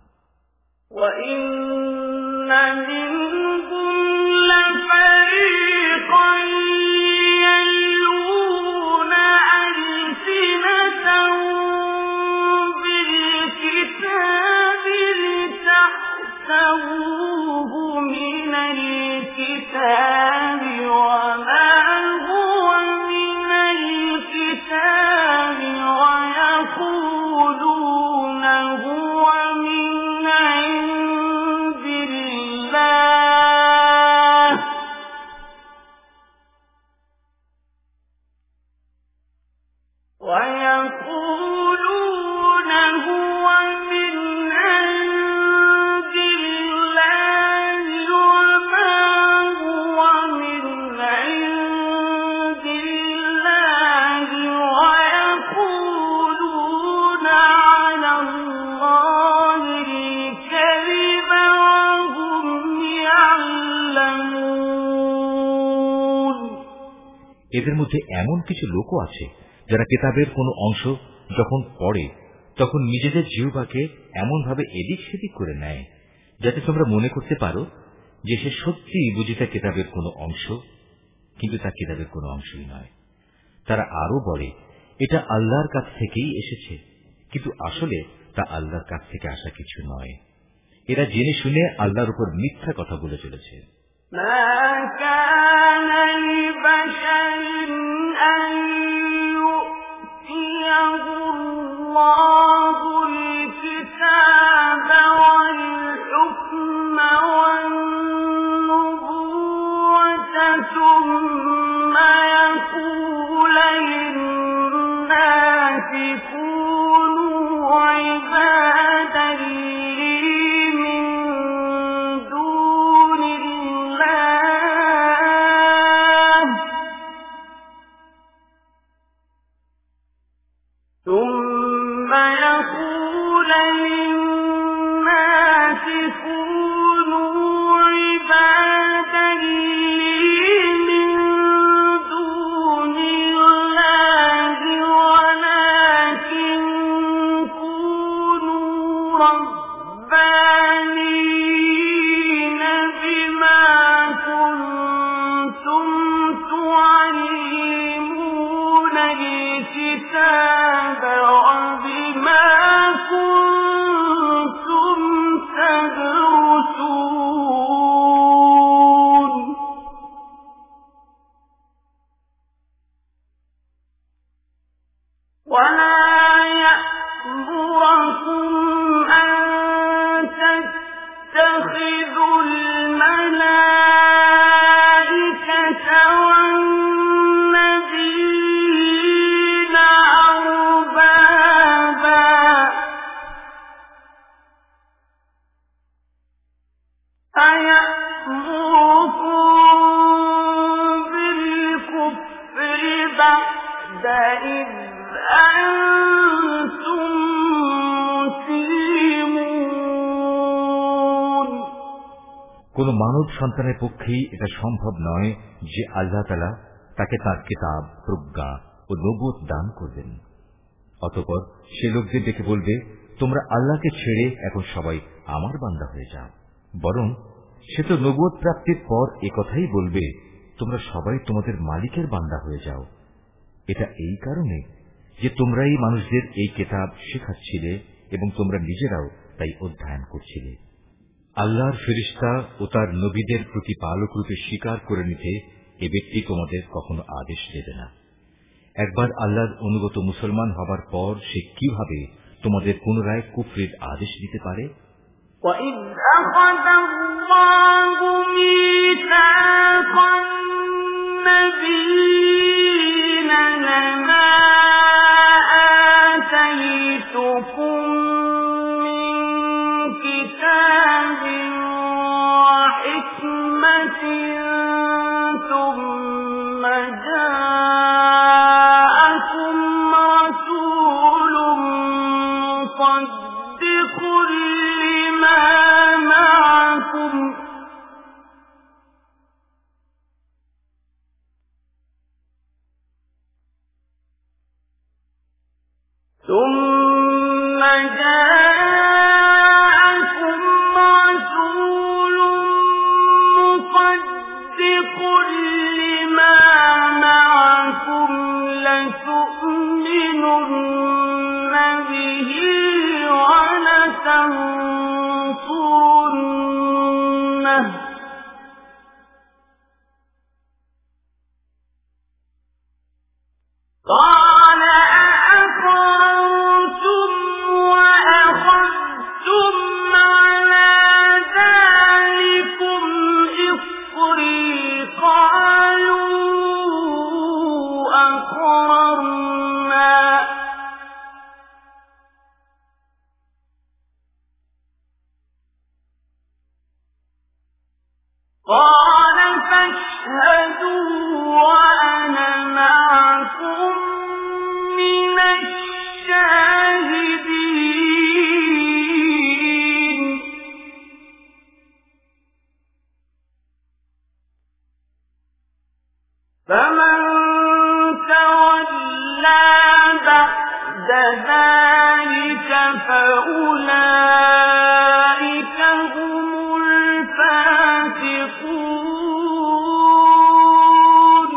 S2: من الكتاب وما هو من الكتاب ويقولون هو من عند الله ويقولون هو من عند الله وما هو من عند الله ويقولون على الله الكذب وهم يعلمون।
S1: এদের মধ্যে এমন কিছু লোকও আছে যারা কিতাবের কোনো অংশ যখন পড়ে তখন নিজেদের জিহ্বাকে এমনভাবে এদিক সেদিক করে নেয় যাতে তোমরা মনে করতে পারো যে সে সত্যিই বুঝি তা কিতাবের কোনো অংশ, কিন্তু তা কিতাবের কোনো অংশই নয়। তারা আরো বলে এটা আল্লাহর কাছ থেকেই এসেছে, কিন্তু আসলে তা আল্লাহর কাছ থেকে আসা কিছু নয়। এরা জেনে শুনে আল্লাহর উপর মিথ্যা কথা বলে চলেছে।
S2: ما كان لبشر أن يؤتيه الله الكتاب والحكم والنبوة ثم يقول للناس كونوا عبادا لي من دون الله ثم يقول للناس كونوا عبادا لي من دون الله ولكن كونوا ربانيين بما كنتم تعلمون الكتاب وبما كنتم تدرسون ولا يأمركم أن تتخذوا الملائكة والنبيين أربابا أيأمركم بالكفر بعد إذ أنتم مسلمون
S1: কোন মানব সন্তানের পক্ষেই এটা সম্ভব নয় যে আল্লাহ তাআলা তাকে তার কিতাব, প্রজ্ঞা ও নবুয়ত দান করবেন। অতঃপর সে লোকদের ডেকে বলবে, তোমরা আল্লাহকে ছেড়ে এখন সবাই আমার বান্দা হয়ে যাও। বরং সে তো নবুয়ত প্রাপ্তির পর একথাই বলবে, তোমরা সবাই তোমাদের মালিকের বান্দা হয়ে যাও। এটা এই কারণে যে তোমরাই মানুষদের এই কিতাব শেখাচ্ছিলে এবং তোমরা নিজেরাও তাই অধ্যয়ন করছিলে। আল্লাহর ফেরেশতা ও তার নবীদের প্রতিপালক রূপে স্বীকার করে নিতে এ ব্যক্তি তোমাদের কখনো আদেশ দেবে না। একবার আল্লাহর অনুগত মুসলমান হবার পর সে কিভাবে তোমাদের পুনরায় কুফরির আদেশ দিতে পারে?
S2: وَإِذْ أَخَذَ اللَّهُ مِيثَاقَ النَّبِيِّينَ لَمَا آتَيْتُكُم مِّن كِتَابٍ وَحِكْمَةٍ ثُمَّ جَاءَكُمْ رَسُولٌ مُّصَدِّقٌ لِّمَا مَعَكُمْ ثُمَّ جَاءَكُمْ رَسُولٌ مُّصَدِّقٌ لِّمَا مَعَكُمْ لَتُؤْمِنُنَّ بِهِ وَلَتَنصُرُنَّهُ قَالَ أَأَقْرَرْتُمْ وَأَخَذْتُمْ عَلَىٰ ذَٰلِكُمْ إِصْرِي قَالُوا أَقْرَرْنَا قَالَ فَاشْهَدُوا وَأَنَا مَعَكُم مِّنَ الشَّاهِدِينَ فَمَن تَوَلَّىٰ بَعْدَ ذَٰلِكَ فَأُولَٰئِكَ هُمُ الْفَاسِقُونَ।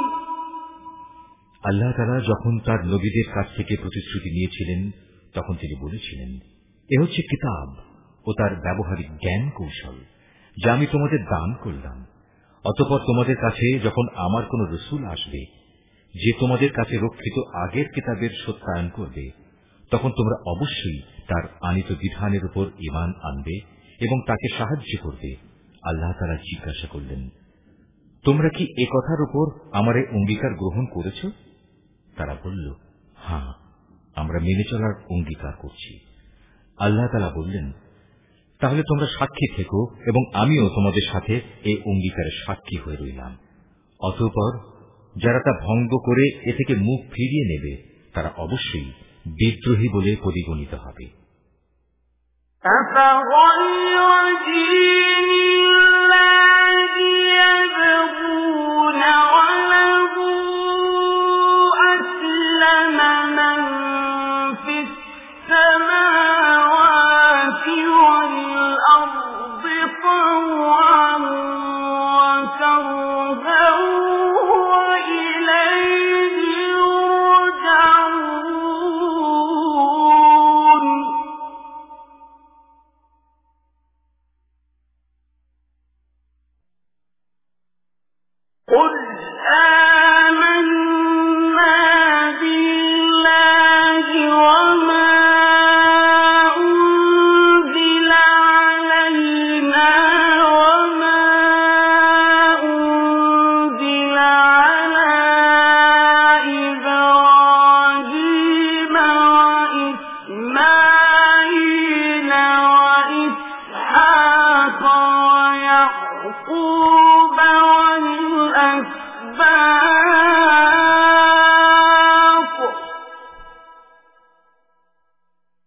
S1: আল্লাহ তাআলা যখন তার নবীদের কাছ থেকে প্রতিশ্রুতি নিয়েছিলেন তখন তিনি বলেছিলেন, এ হচ্ছে কিতাব ও তার ব্যবহারিক জ্ঞান কৌশল যা আমি তোমাদের দান করলাম। অতঃপর তোমাদের কাছে যখন আমার কোন রসূল আসবে যে তোমাদের কাছে রক্ষিত আগের কিতাবের সত্যায়ন করবে, তখন তোমরা অবশ্যই তার আনিত বিধানের উপর ঈমান আনবে এবং তাকে সাহায্য করবে। আল্লাহ তাআলা জিজ্ঞাসা করলেন, তোমরা কি এ কথার উপর আমার এই অঙ্গীকার গ্রহণ করেছ? তারা বলল, হ্যাঁ, আমরা মেনে চলার অঙ্গীকার করছি। আল্লাহ তাআলা বললেন, তাহলে তোমরা সাক্ষী থেকো এবং আমিও তোমাদের সাথে এই অঙ্গীকারের সাক্ষী হয়ে রইলাম। অতঃপর যারা তা ভঙ্গ করে এ থেকে মুখ ফিরিয়ে নেবে তারা অবশ্যই বিদ্রোহী বলে পরিগণিত হবে।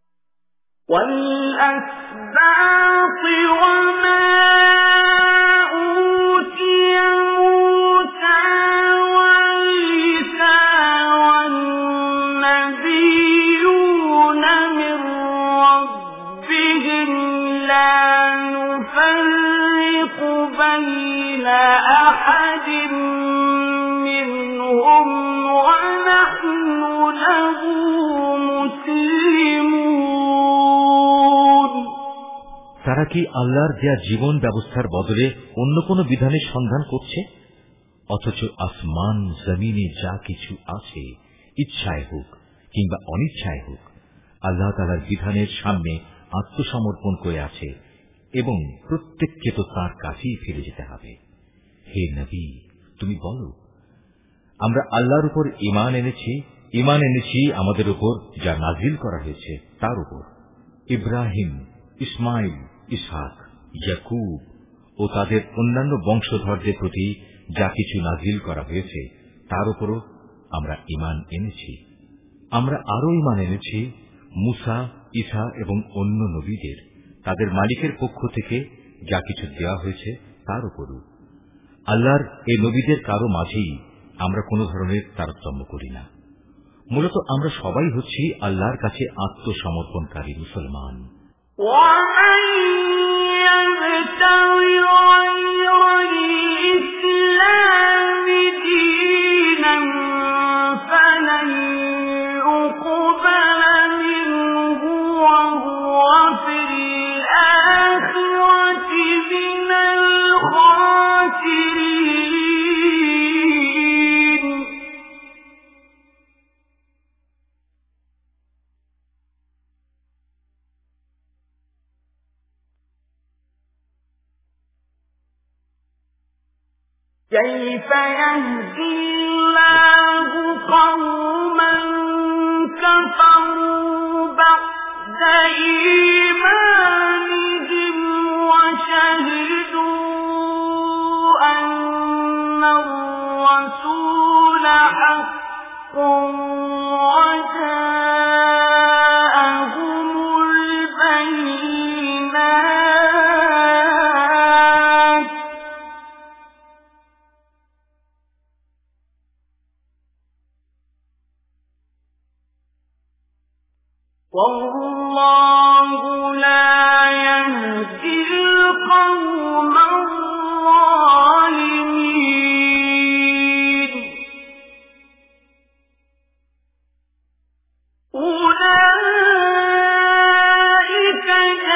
S2: وَالْأَسْبَاطِ وَمَا
S1: তারা কি আল্লাহর দেয়া জীবন ব্যবস্থার বদলে অন্য কোন বিধানের সন্ধান করছে? অথচ আসমান জমিনে যা কিছু আছে, ইচ্ছায় হোক কিংবা অনিচ্ছায় হোক, আল্লাহ তাআলার বিধানের সামনে আত্মসমর্পণ করে আছে এবং প্রত্যেককে তো তাঁর কাছেই ফিরে যেতে হবে। হে নবী, তুমি বলো, আমরা আল্লাহর উপর ঈমান এনেছি, ঈমান এনেছি আমাদের উপর যা নাজিল করা হয়েছে তার উপর। ইব্রাহিম, ইসমাইল, ইসহাক, ইয়াকুব ও তাদের অন্যান্য বংশধরদের প্রতি যা কিছু নাজিল করা হয়েছে তার উপরও আমরা ঈমান এনেছি। আমরা আরো ঈমান এনেছি মুসা, ঈসা এবং অন্য নবীদের তাদের মালিকের পক্ষ থেকে যা কিছু দেওয়া হয়েছে তার উপরও। আল্লাহর এই নবীদের কারো মাঝেই আমরা কোন ধরনের তারতম্য করি না। মূলত আমরা সবাই হচ্ছি আল্লাহর কাছে আত্মসমর্পণকারী মুসলমান।
S2: كيف يهدي الله قوما كفروا بعد إيمانهم وشهدوا أن الرسول حق وجاءهم البينات والله لا يهدي القوم الظالمين أولئك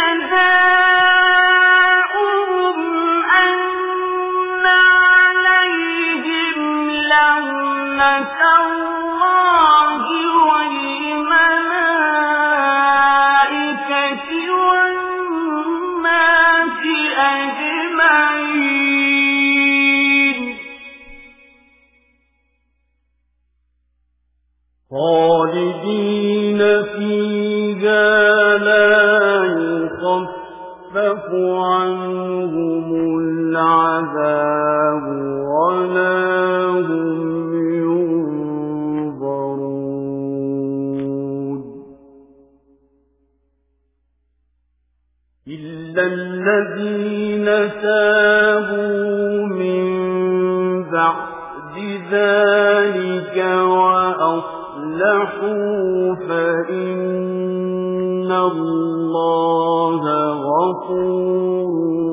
S2: جزاؤهم أن عليهم لعنة الله والملائكة والناس أجمعين خالدين فيها لا يخفف عنهم العذاب ولا هم ينظرون إلا الذين تابوا من بعد ذلك وأصلحوا فإن الله غفور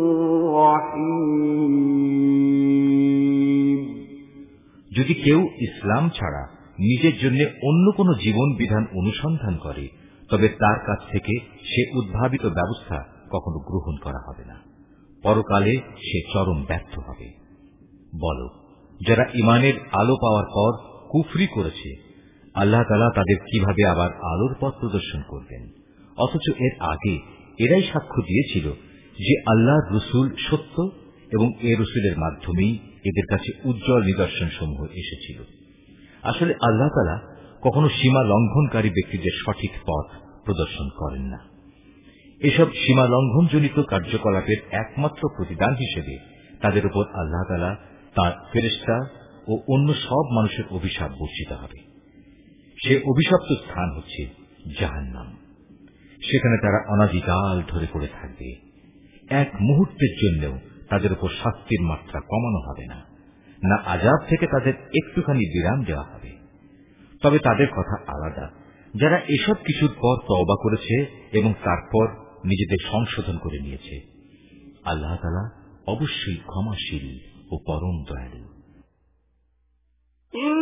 S2: رحيم
S1: যদি কেউ ইসলাম ছাড়া নিজের জন্য অন্য কোন জীবন বিধান অনুসন্ধান করে, তবে তার কাছ থেকে সে উদ্ভাবিত ব্যবস্থা কখনো গ্রহণ করা হবে না। পরকালে সে চরম ব্যর্থ হবে। বলো, যারা ঈমানের আলো পাওয়ার পর কুফরি করেছে, আল্লাহ তাআলা তাদের কিভাবে আবার আলোর পথ প্রদর্শন করবেন? অথচ এর আগে এরাই সাক্ষ্য দিয়েছিল যে আল্লাহর রসুল সত্য এবং এ রসুলের মাধ্যমেই এদের কাছে উজ্জ্বল নিদর্শন সমূহ এসেছিল। আসলে আল্লাহ তাআলা কখনো সীমা লঙ্ঘনকারী ব্যক্তিদের সঠিক পথ প্রদর্শন করেন না। এসব সীমা লঙ্ঘনজনিত কার্যকলাপের একমাত্র প্রতিদান হিসেবে তাদের উপর আল্লাহ তাআলা তাঁর ফেরেশতা ও অন্য সব মানুষের অভিশাপ বর্ষিত হবে। সে অভিশপ্ত স্থান হচ্ছে জাহান্নাম। সেখানে তারা অনাদিকাল ধরে পড়ে থাকবে। এক মুহূর্তের জন্যও তাদের উপর শাস্তির মাত্রা কমানো হবে না, না আযাব থেকে তাদের একটুখানি বিরাম দেওয়া হবে। তবে তাদের কথা আলাদা, যারা এসব কিছুর পর তওবা করেছে এবং তারপর নিজেদের সংশোধন করে নিয়েছে। আল্লাহ তাআলা অবশ্যই ক্ষমাশীল ও পরম দয়ালু।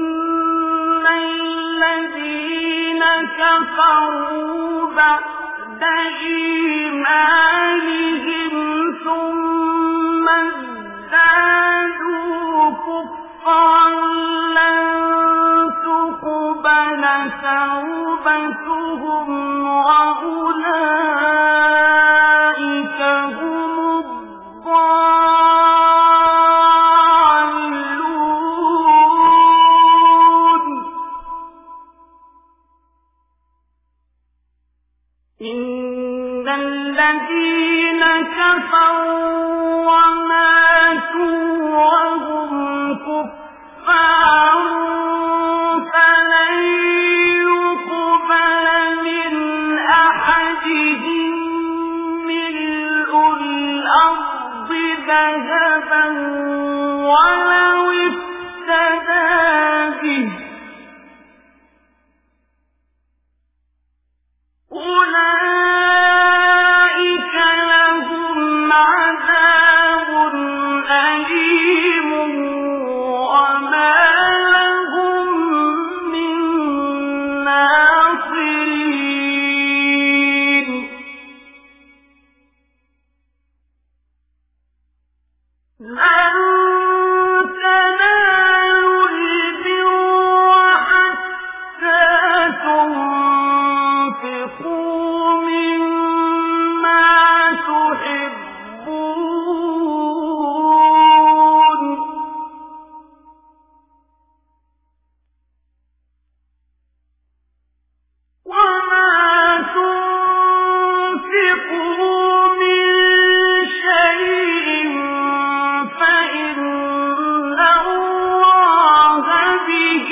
S2: ইন্নাল্লাযীনা কাফারু
S3: إيمانهم ثم ازدادوا كفرا لن تقبل توبتهم وأولئك هم الضالون. إن الذين كفروا وماتوا وهم كفار فلن يقبل من أحدهم ملء الأرض ذهبا ولو افتدى به أولئك لهم عذاب أليم وما لهم من ناصرين. لن تنالوا البر حتى تنفقوا مما تحبون وما تنفقوا من شيء فإن الله به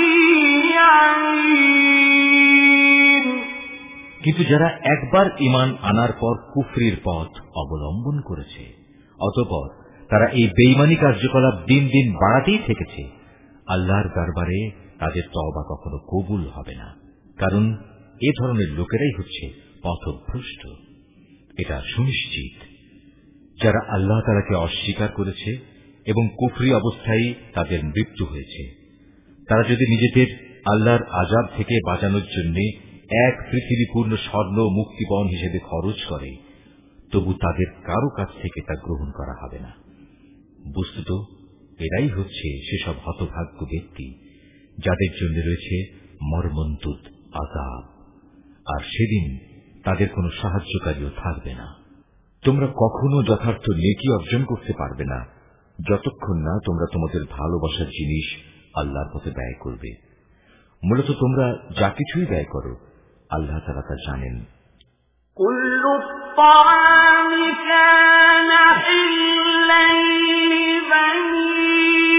S3: عليم.
S1: কিন্তু যারা একবার ঈমান আনার পর কুফরির পথ অবলম্বন করেছে অতঃপর তারা এই বেঈমানি কার্যকলাপ দিন দিন বাড়াতেই থেকেছে, আল্লাহর দরবারে তাদের তওবা কখনো কবুল হবে না, কারণ এ ধরনের লোকেরাই হচ্ছে পথভ্রষ্ট। এটা সুনিশ্চিত যারা আল্লাহ তাআলাকে অস্বীকার করেছে এবং কুফরি অবস্থায় তাদের মৃত্যু হয়েছে, তারা যদি নিজেদের আল্লাহর আযাব থেকে বাঁচানোর জন্য এক পৃথিবী পূর্ণ স্বর্ণ মুক্তিপণ হিসেবে খরচ করে, তবু তাদের কারো কাছ থেকে তা গ্রহণ করা হবে না। বস্তুত এরাই হচ্ছে সেসব হতভাগ্য ব্যক্তি যাদের জন্য রয়েছে মর্মন্তুদ আযাব, আর সেদিন তাদের কোনো সাহায্যকারীও থাকবে না। তোমরা কখনো যথার্থ নেকি অর্জন করতে পারবে না যতক্ষণ না তোমরা তোমাদের ভালোবাসার জিনিস আল্লাহর পথে ব্যয় করবে। মূলত তোমরা যা কিছুই ব্যয় করো আল্লাহ তাআলা তা জানেন।
S3: كل الطعام كان حلا لبني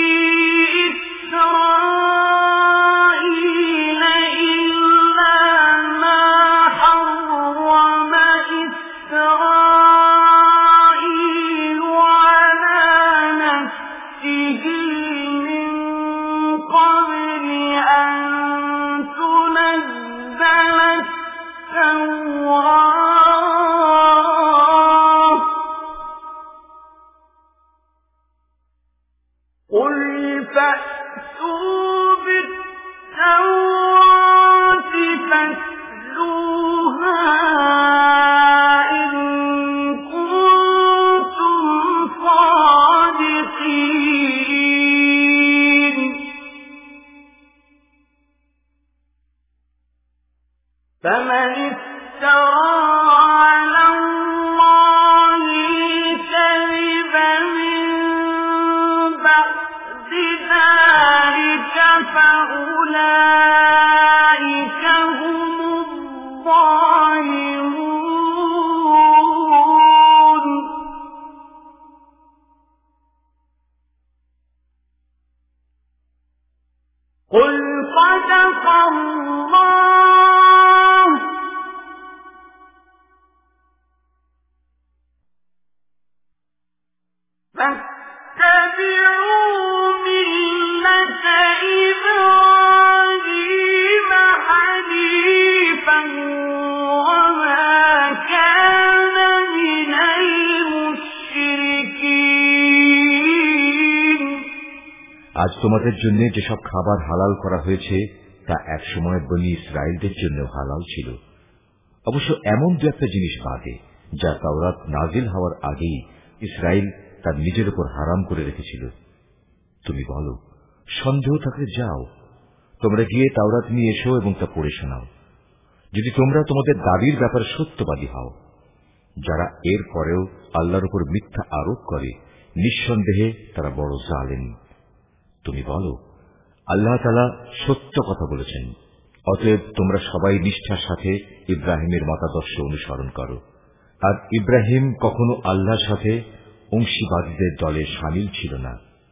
S3: إسرائيل إلا ما حرم إسرائيل على نفسه من قبل أن تنزل التوراة قل فأتوا بالتوراة فاتلوها إن كنتم صادقين. فمن افترى على الله الكذب من بعد ذلك فأولئك هم الظالمون. قل صدق الله فاتبعوا ملة إبراهيم حنيفا وما كان من المشركين.
S1: আজ তোমাদের জন্য যেসব খাবার হালাল করা হয়েছে তা এক সময় বনী ইসরায়েলদের জন্য হালাল ছিল, অবশ্য এমন দু একটা জিনিস বাদে যা তাওরাত নাজিল হওয়ার আগেই ইসরায়েল তার নিজের উপর হারাম করে রেখেছিল। তুমি বলো, সন্দেহ থাকলে যাও, তোমরা গিয়ে তাওরাত নিয়ে এসো এবং তা পড়ে শোনাও, যদি তোমরা তোমাদের দাবির ব্যাপারে সত্যবাদী হও। যারা এর পরেও আল্লাহর উপর মিথ্যা আরোপ করে নিঃসন্দেহে তারা বড় জালেম। তুমি বলো, আল্লাহ তাআলা সত্য কথা বলেছেন, অতএব তোমরা সবাই নিষ্ঠার সাথে ইব্রাহিমের মতাদর্শ অনুসরণ করো। আর ইব্রাহিম কখনো আল্লাহর সাথে অংশীবাদীদের দলে শামিল ছিল না।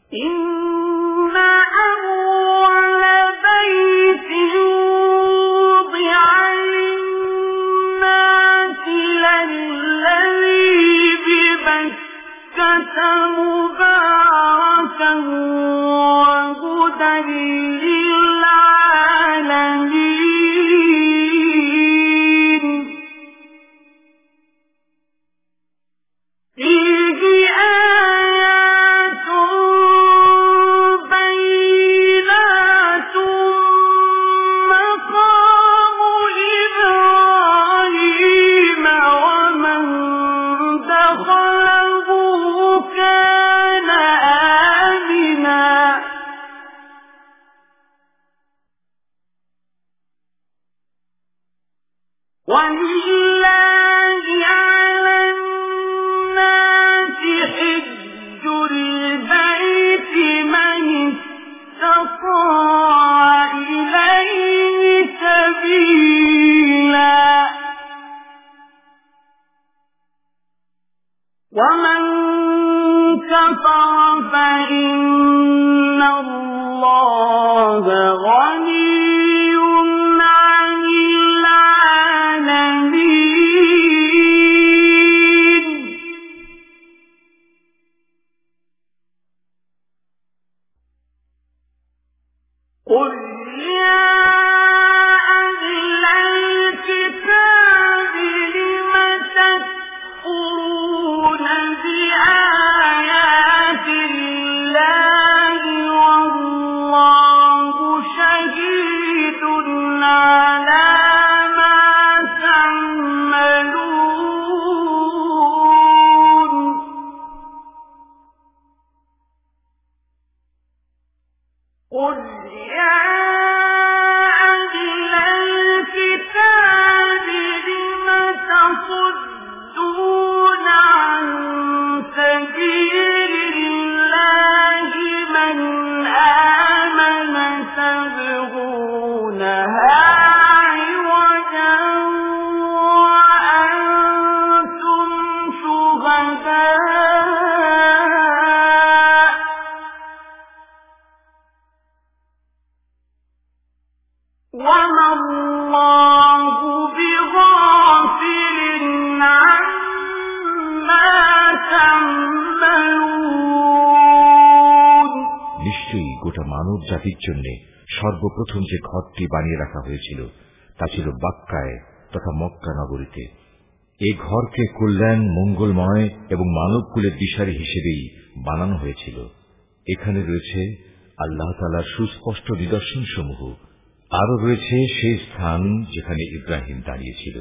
S1: জাতির জন্য সর্বপ্রথম যে ঘরটি বানিয়ে রাখা হয়েছিল তা ছিল বাক্কায় তথা মক্কা নগরীতে। এই ঘরকে কল্যাণ, মঙ্গলময় এবং মানবকুলের দিশারি হিসেবেই বানানো হয়েছিল। এখানে রয়েছে আল্লাহ তাআলার সুস্পষ্ট নিদর্শন সমূহ। আরো রয়েছে সেই স্থান যেখানে ইব্রাহিম দাঁড়িয়েছিল।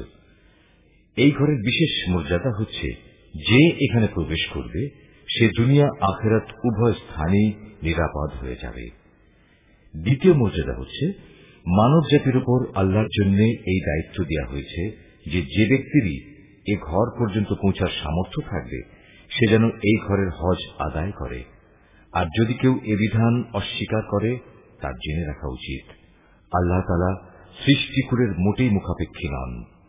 S1: এই ঘরের বিশেষ মর্যাদা হচ্ছে, যে এখানে প্রবেশ করবে সে দুনিয়া আখিরাত উভয় স্থানেই নিরাপদ হয়ে যাবে। দ্বিতীয় মর্যাদা হচ্ছে, মানব জাতির উপর আল্লাহর জন্য এই দায়িত্ব দেওয়া হয়েছে যে যে ব্যক্তিরই এ ঘর পর্যন্ত পৌঁছার সামর্থ্য থাকবে সে যেন এই ঘরের হজ আদায় করে। আর যদি কেউ এ বিধান অস্বীকার করে তার জেনে রাখা উচিত আল্লাহ তাআলা সৃষ্টিকুলের মোটেই মুখাপেক্ষী নন।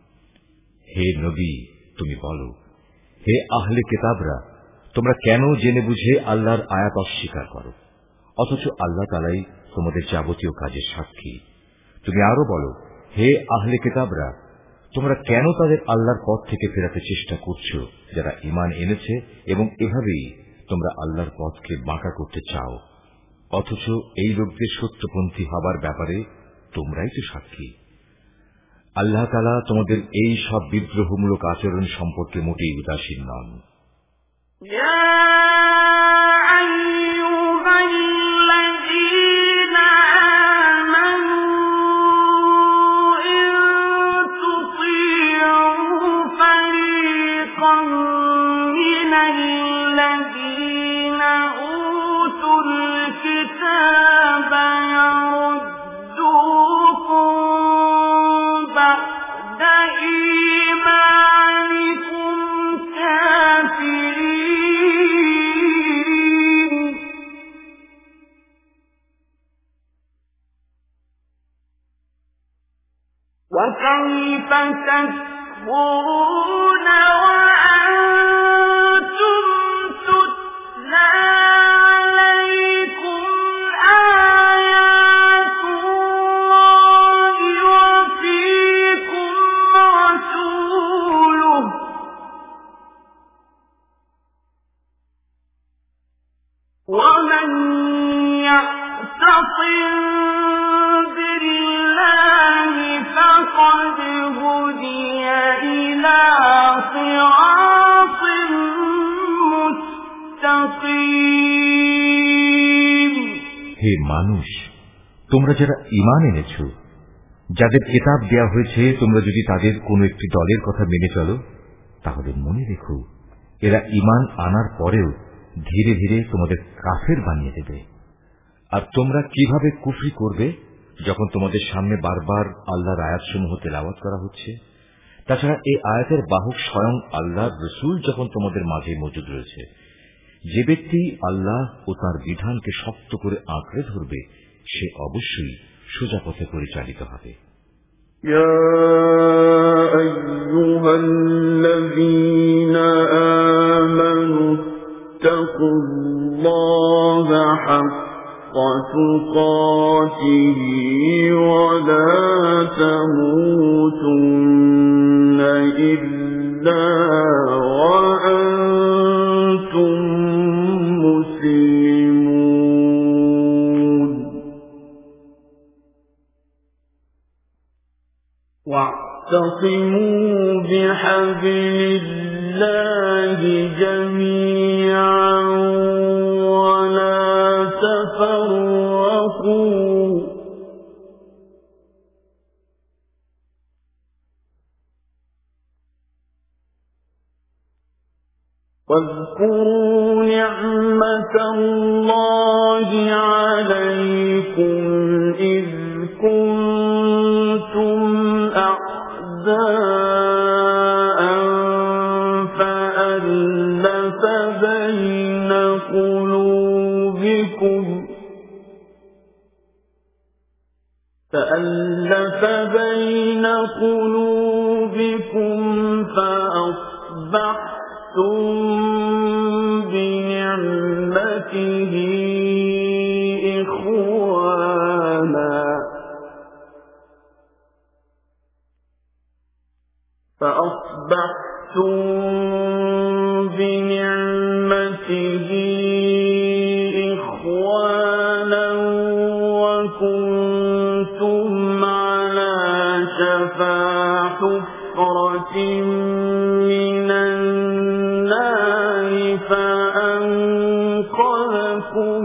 S1: হে নবী, তুমি বলো, হে আহলে কিতাবরা, তোমরা কেন জেনে বুঝে আল্লাহর আয়াত অস্বীকার করো, অথচ আল্লাহ তাআলাই তোমাদের যাবতীয় কাজের সাক্ষী। তুমি আরো বলো, হে আহলে কিতাবরা, তোমরা কেন তাদের আল্লাহর পথ থেকে ফেরাতে চেষ্টা করছো যারা ঈমান এনেছে, এবং এভাবেই তোমরা আল্লাহর পথকে বাঁকা করতে চাও, অথচ এই লোকদের সত্যপন্থী হবার ব্যাপারে তোমরাই তো সাক্ষী। আল্লাহ তাআলা তোমাদের এই সব বিদ্রোহমূলক আচরণ সম্পর্কে মোটেই উদাসীন নন।
S3: يا وكيف تكفرون وأنتم تتلى عليكم آيات الله وفيكم رسوله ومن يعتصم بالله فقد هدي إلى صراط مستقيم।
S1: হে মানুষ, তোমরা যারা ঈমান এনেছ, যাদের কিতাব দেয়া হয়েছে, তোমরা যদি তাদের কোন একটি দলের কথা মেনে চলো, তাহলে মনে রেখো এরা ঈমান আনার পরেও ধীরে ধীরে তোমাদের কাফের বানিয়ে দেবে। আর তোমরা কিভাবে কুফরি করবে যখন তোমাদের সামনে বারবার আল্লাহর আয়াতসমূহ তেলাওয়াত করা হচ্ছে? তাছাড়া এই আয়াতের বাহক স্বয়ং আল্লাহর রাসূল যখন তোমাদের মাঝে মজুদ রয়েছে। যে ব্যক্তি আল্লাহ ও তার বিধানকে শক্ত করে আঁকড়ে ধরবে, সে অবশ্যই সোজা পথে পরিচালিত হবে।
S2: ইয়া আইয়ুহাল্লাযীনা আমানু ইত্তাকুল্লাহা হাক্কা তুকাতিহি ওয়া লা তামুতুন্না ইল্লা ওয়া আনতুম মুসলিমুন। واعتصموا بحبل الله جميعا ولا تفرقوا واذكروا نعمة الله عليكم إذ كنتم أعداء فألف بين قلوبكم فألف بين قلوبكم فأصبحتم بنعمته إخوانا فأصبحتم بنعمته إخوانا وكنتم على شفا حفرة من النار فأنقذكم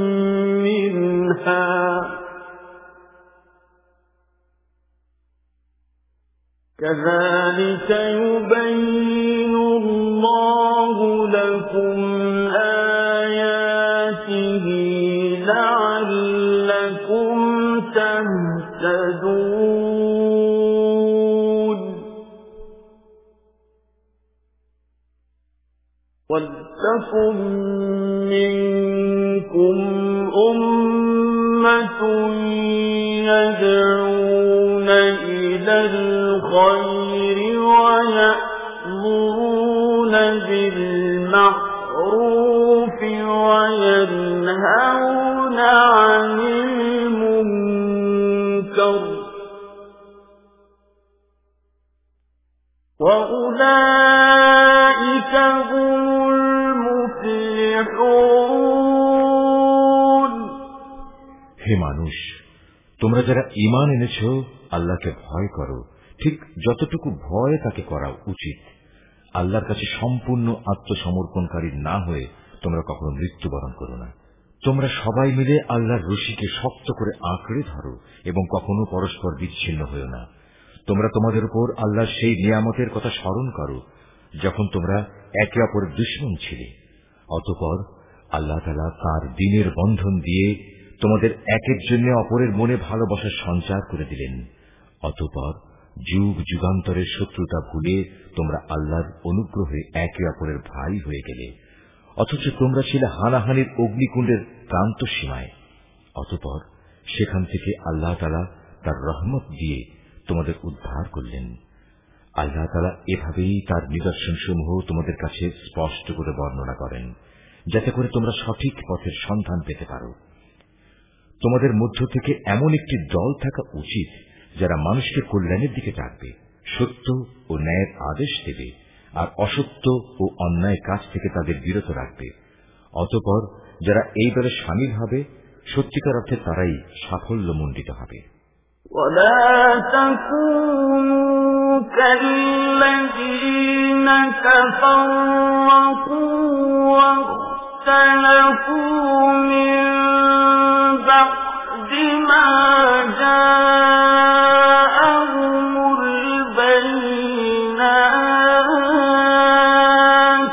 S2: منها كذلك يبين الله لكم آياته لعلكم تهتدون ولتكن منكم أمة يدعون إلى الخير ويأمرون بالمعروف وينهون عن المنكر وأولئك هم المفلحون।
S1: হে মানুষ, তোমরা যারা ঈমান এনেছ, আল্লাহকে ভয় করো, ঠিক যতটুকু ভয় তাকে করা উচিত। আল্লাহর কাছে সম্পূর্ণ আত্মসমর্পণকারী না হয়ে তোমরা কখনো মৃত্যুবরণ করো না। তোমরা সবাই মিলে আল্লাহর রশিকে শক্ত করে আঁকড়ে ধরো এবং কখনো পরস্পর বিচ্ছিন্ন হও না। তোমরা তোমাদের উপর আল্লাহর সেই নিয়ামতের কথা স্মরণ করো যখন তোমরা একে অপরের দুশমন ছিলে। অতঃপর আল্লাহ তাআলা তাঁর দ্বীনের বন্ধন দিয়ে তোমাদের একের জন্য অপরের মনে ভালোবাসার সঞ্চার করে দিলেন। অতঃপর যুগ যুগান্তরের শত্রুতা ভুলে তোমরা আল্লাহর অনুগ্রহে একে অপরের ভাই হয়ে গেলে, অথচ তোমরা ছিলে হানাহানির অগ্নিকুণ্ডের প্রান্ত সীমায়। অতঃপর সেখান থেকে আল্লাহ তাআলা তার রহমত দিয়ে তোমাদের উদ্ধার করলেন। আল্লাহ তাআলা এভাবেই তার নিদর্শনসমূহ তোমাদের কাছে স্পষ্ট করে বর্ণনা করেন, যাতে করে তোমরা সঠিক পথের সন্ধান পেতে পারো। তোমাদের মধ্য থেকে এমন একটি দল থাকা উচিত যারা মানুষকে কল্যাণের দিকে ডাকবে, সত্য ও ন্যায়ের আদেশ দেবে, আর অসত্য ও অন্যায় কাজ থেকে তাদের বিরত রাখবে। অতঃপর যারা এই দলে শামিল হবে, সত্যিকার অর্থে তারাই সাফল্যমণ্ডিত হবে।
S2: ولا تكونوا كالذين تفرقوا واختلفوا من بعد ما جاءهم البينات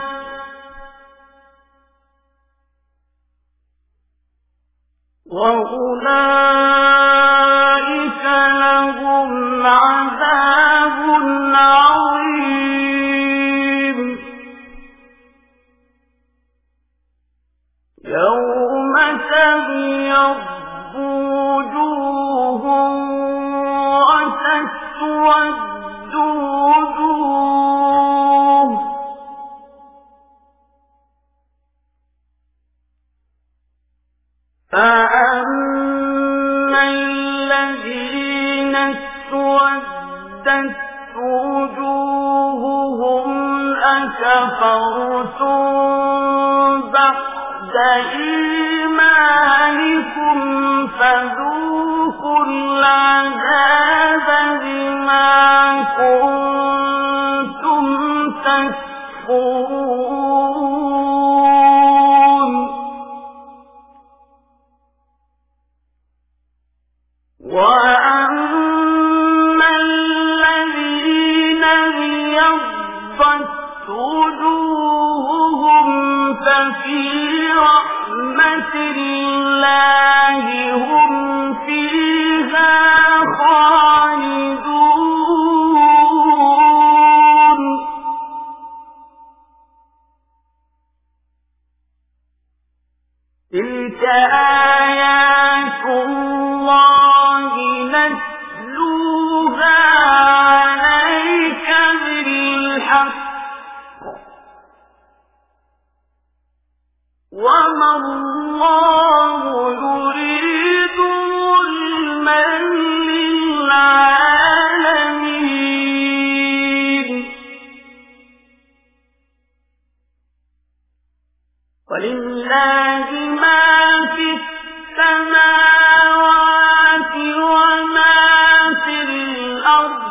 S2: وأولئك لهم عذاب عظيم يوم تبيض وجوه وتسود وجوه فأما الذين اسودت وجوههم أكفرتم بعد إيمانكم فذوقوا العذاب بما كنتم تكفرون وأما الذين ابيضت وجوههم ففي رحمة الله هم فيها خالدون تلك آيات الله نتلوها عليك بالحق وما الله يريد ظلما للعالمين ولله ما في السماوات وما في الأرض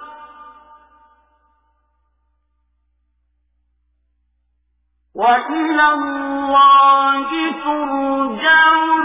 S2: وإلى الله ترجع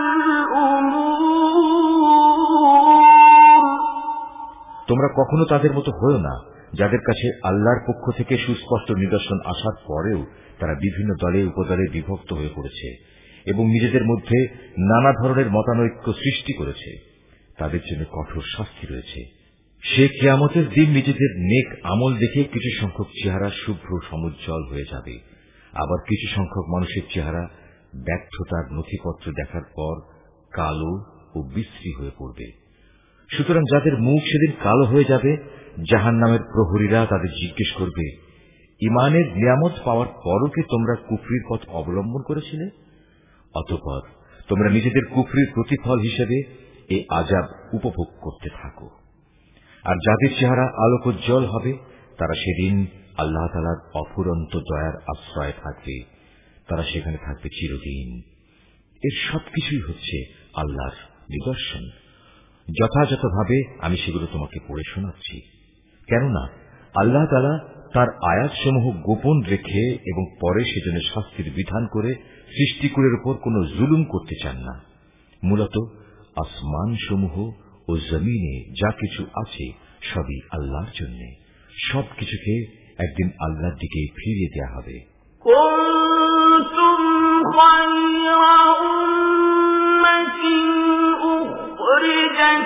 S2: الأمور
S1: তোমরা কখনো তাদের মতো হয়ো না, যাদের কাছে আল্লাহর পক্ষ থেকে সুস্পষ্ট নিদর্শন আসার পরেও তারা বিভিন্ন দলে উপদলে বিভক্ত হয়ে পড়েছে এবং নিজেদের মধ্যে নানা ধরনের মতানৈক্য সৃষ্টি করেছে। তাদের জন্য কঠোর শাস্তি রয়েছে। সে কিয়ামতের দিন নিজেদের নেক আমল দেখে কিছু সংখ্যক চেহারা শুভ্র সমুজ্জ্বল হয়ে যাবে, আবার কিছু সংখ্যক মানুষের চেহারা ব্যর্থতার নথিপত্র দেখার পর কালো ও বিশ্রী হয়ে পড়বে। সুতরাং যাদের মুখ সেদিন কালো হয়ে যাবে, জাহান্নামের প্রহরীরা তাদের জিজ্ঞেস করবে, ঈমানের নিয়ামত পাওয়ার পরও কি তোমরা কুফরির পথ অবলম্বন করেছিলে? অতঃপর তোমরা নিজেদের কুফরির প্রতিফল হিসেবে এই আযাব উপভোগ করতে থাকো। আর যাদের চেহারা আলোকোজ্জ্বল হবে, তারা সেদিন আল্লাহ তাআলার অফুরন্ত দয়ার আশ্রয়ে থাকবে, তারা সেখানে থাকবে চিরদিন। এর সবকিছুই হচ্ছে আল্লাহর নিদর্শন। যথাযথভাবে আমি সেগুলো তোমাকে পড়ে শোনাচ্ছি, কেননা আল্লাহ তাআলা তার আয়াতসমূহ গোপন রেখে এবং পরে সেজন্য শাস্তির বিধান করে সৃষ্টিকুলের উপর কোন জুলুম করতে চান না। মূলত আসমানসমূহ ও জমিনে যা কিছু আছে সবই আল্লাহর জন্য। সবকিছুকে একদিন আল্লাহর দিকে ফিরিয়ে দেওয়া হবে।
S2: কুনতুম খায়রা উম্মাতিন উখরিজাত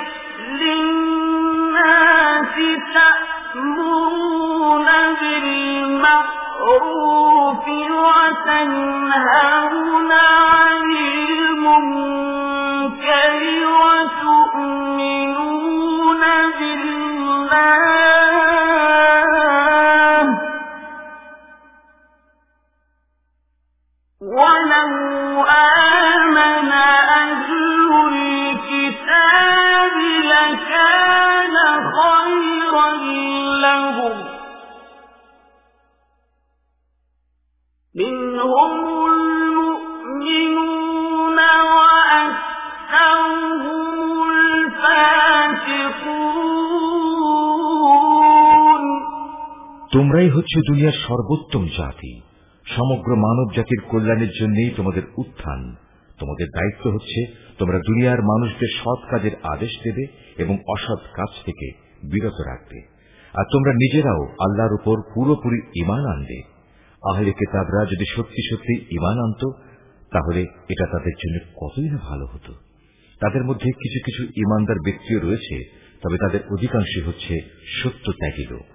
S2: লিন-নাসি তা'মুরুনা বিল মা'রুফি ওয়া তানহাউনা 'আনিল মুনকারি ওয়া তু'মিনুনা বিল্লাহ
S1: তোমরাই হচ্ছে দুনিয়ার সর্বোত্তম জাতি। সমগ্র মানব জাতির কল্যাণের জন্যই তোমাদের উত্থান। তোমাদের দায়িত্ব হচ্ছে তোমরা দুনিয়ার মানুষদের সৎ কাজের আদেশ দেবে এবং অসৎ কাজ থেকে বিরত রাখবে। আর তোমরা নিজেরাও আল্লাহর উপর পুরোপুরি ঈমান আনবে। আহলে কিতাবরা যদি সত্যি সত্যি ঈমান আনত তাহলে এটা তাদের জন্য কতই না ভালো হতো। তাদের মধ্যে কিছু কিছু ঈমানদার ব্যক্তিও রয়েছে, তবে তাদের অধিকাংশই হচ্ছে সত্যত্যাগী লোক।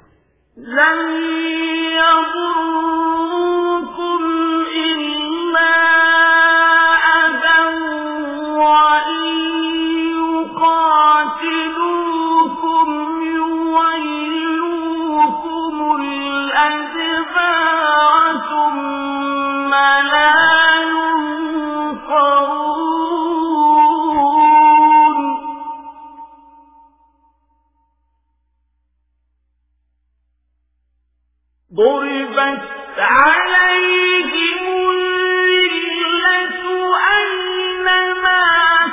S2: ضربت عليهم الذلة أينما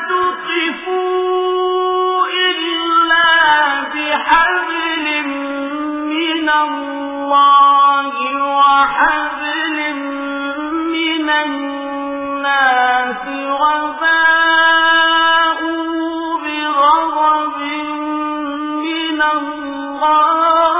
S2: تقفوا إلا بحبل من الله وحبل من الناس وباءوا بغضب من الله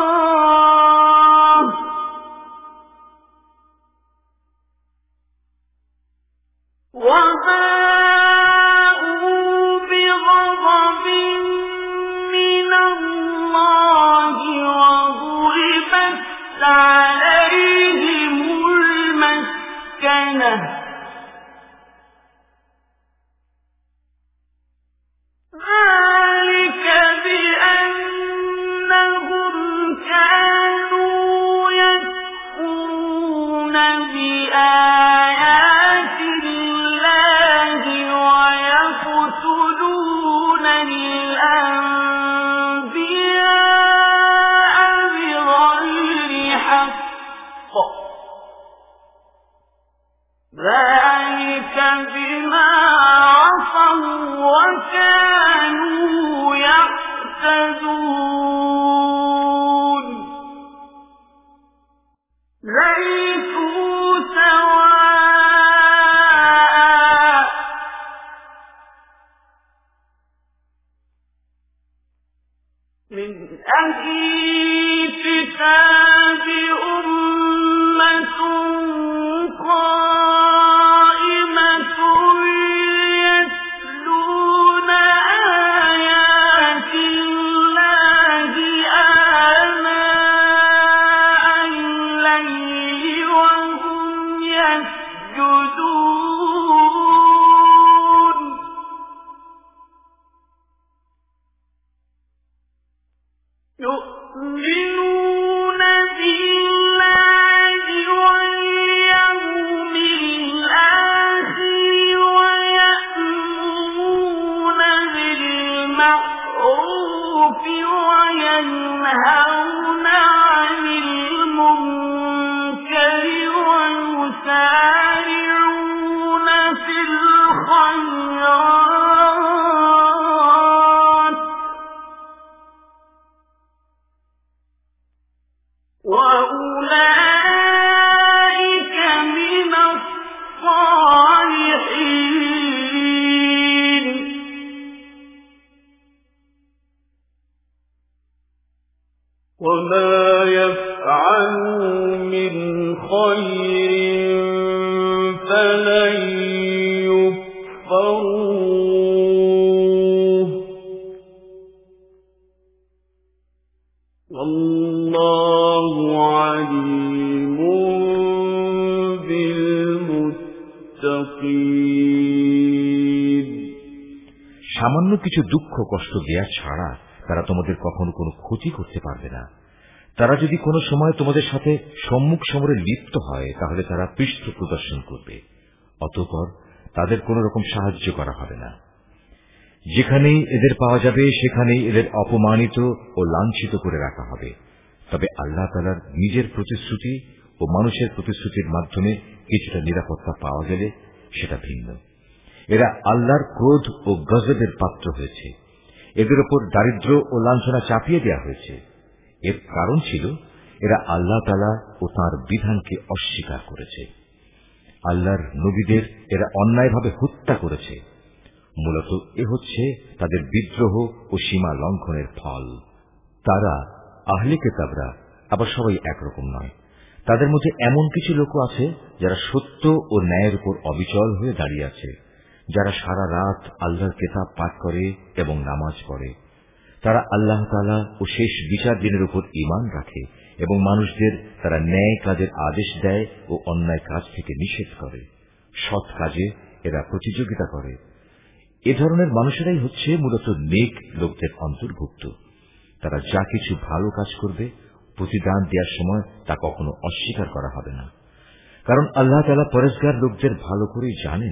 S2: وباءوا بغضب من الله وضربت عليهم المسكنة ذلك بأنهم كانوا يكفرون بآيات الله ويقتلون الأنبياء بغير حق ذلك بما عصوا وكانوا يعتدون ليسوا سواء من أهل الكتاب أمة قائمة يتلون آيات الله آناء الليل وهم يسجدون يؤمنون بالله واليوم الآخر ويأمرون بالمعروف وينهون عن المنكر ويسارعون في الخيرات وأولئك من الصالحين وما يفعلوا من خير فلن يكفروه والله عليم بالمتقين।
S1: সামান্য কিছু দুঃখ কষ্ট দেয়া ছাড়া তারা তোমাদের কখনো কোনো ক্ষতি করতে পারবে না। তারা যদি কোনো সময় তোমাদের সাথে সম্মুখ সমরে লিপ্ত হয় তাহলে তারা পৃষ্ঠ প্রদর্শন করবে, অতঃপর তাদের কোন রকম সাহায্য করা হবে না। যেখানেই এদের পাওয়া যাবে সেখানেই এদের অপমানিত ও লাঞ্ছিত করে রাখা হবে। তবে আল্লাহ তাআলার নিজের প্রতিশ্রুতি ও মানুষের প্রতিশ্রুতির মাধ্যমে কিছুটা নিরাপত্তা পাওয়া গেলে সেটা ভিন্ন। এরা আল্লাহর ক্রোধ ও গজবের পাত্র হয়েছে, এদের ওপর দারিদ্র্য ও লাঞ্ছনা চাপিয়ে দেওয়া হয়েছে। এর কারণ ছিল এরা আল্লাহ তাআলা ও তাঁর বিধানকে অস্বীকার করেছে। আল্লাহর নবীদের এরা অন্যায়ভাবে হত্যা করেছে। মূলত এ হচ্ছে তাদের বিদ্রোহ ও সীমা লঙ্ঘনের ফল। তারা আহলে কিতাবরা আবার সবাই একরকম নয়। তাদের মধ্যে এমন কিছু লোক আছে যারা সত্য ও ন্যায়ের উপর অবিচল হয়ে দাঁড়িয়ে আছে, যারা সারা রাত আল্লাহর কিতাব পাঠ করে এবং নামাজ পড়ে। তারা আল্লাহ তাআলা ও শেষ বিচার দিনের উপর ঈমান রাখে এবং মানুষদের তারা ন্যায় কাজের আদেশ দেয় ও অন্যায় কাজ থেকে নিষেধ করে। সৎ কাজে এরা প্রতিযোগিতা করে। এ ধরনের মানুষেরাই হচ্ছে মূলত নেক লোকদের অন্তর্ভুক্ত। তারা যা কিছু ভালো কাজ করবে প্রতিদান দেওয়ার সময় তা কখনো অস্বীকার করা হবে না, কারণ আল্লাহ তাআলা পরেজগার লোকদের ভালো করেই জানেন।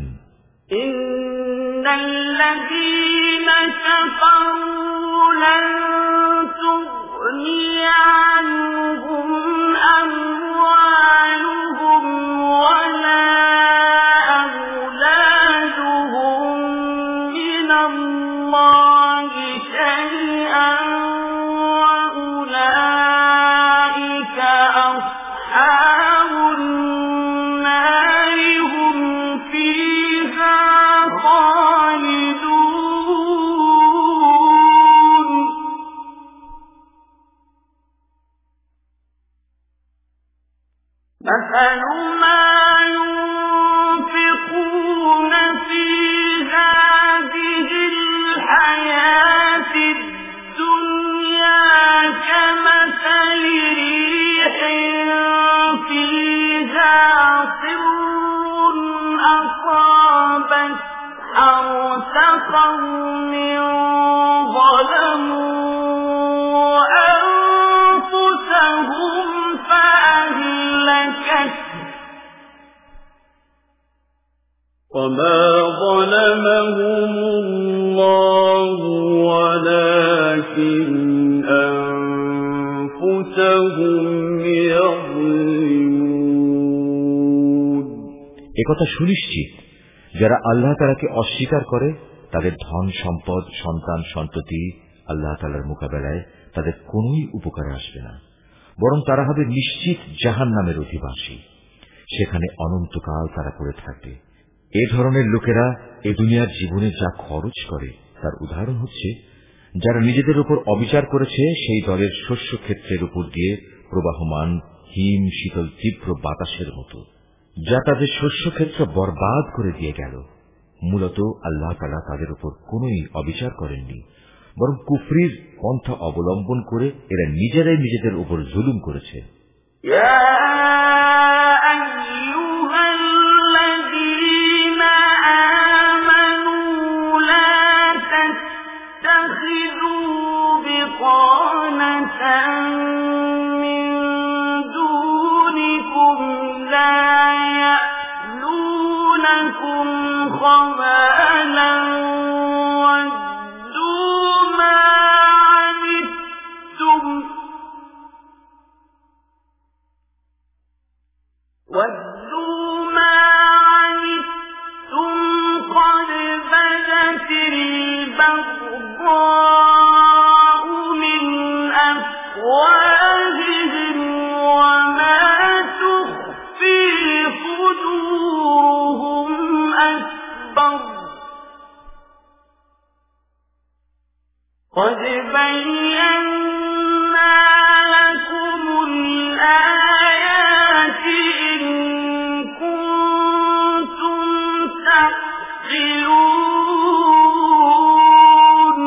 S3: ইন্নাল্লাযীনা কাফারু লান তুগনি আনহুম আমওয়ালুহুম ওয়ালা আওলাদুহুম মিনাল্লাহি শাইআন ওয়া উলাইকা আসহাবুন নারি হুম ফিহা খালিদুন। مثل ما ينفقون في هذه الحياة الدنيا كمثل ريح فيها صر أصابت حرث قوم ظلموا أنفسهم فأهلكت
S2: وما ظلمهم الله ولكن أنفسهم يظلمون।
S1: একথা সুনিশ্চিত, যারা আল্লাহ তাআলাকে অস্বীকার করে তাদের ধন সম্পদ সন্তান সন্ততি আল্লাহ তাআলার মোকাবেলায় তাদের কোনই উপকারে আসবে না, বরং তারা হবে নিশ্চিত জাহান্নামের অধিবাসী। সেখানে অনন্তকাল তারা পড়ে থাকবে। এ ধরনের লোকেরা এ দুনিয়ার জীবনে যা খরচ করে তার উদাহরণ হচ্ছে যারা নিজেদের উপর অবিচার করেছে সেই দলের শস্য ক্ষেত্রের উপর দিয়ে প্রবাহমান হিম শীতল তীব্র বাতাসের মতো, যা তাদের শস্য ক্ষেত্র বরবাদ করে দিয়ে গেল। মূলত আল্লাহ তাআলা তাদের উপর কোনই অবিচার করেননি, বরং কুফরির পন্থা অবলম্বন করে এরা নিজেরাই নিজেদের উপর জুলুম করেছে।
S3: خبالا ودوا ما عنتم ودوا ما عنتم قد بدت البغضاء من أفواههم وما تخفي صدورهم أكبر قد بينا لكم الآيات إن كنتم تعقلون.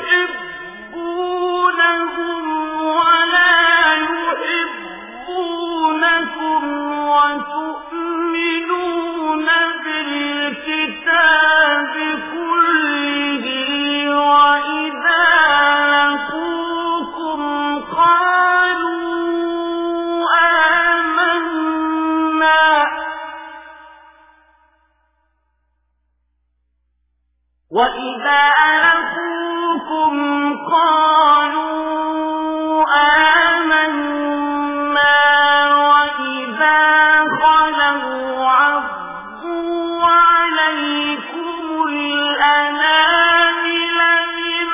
S3: تحبونهم ولا يحبونكم وَإِذَا لَقُوكُمْ قَالُوا آمَنَّا وَإِذَا خَلَوْا عَضُّوا عَلَيْكُمُ الْأَنَامِلَ مِنَ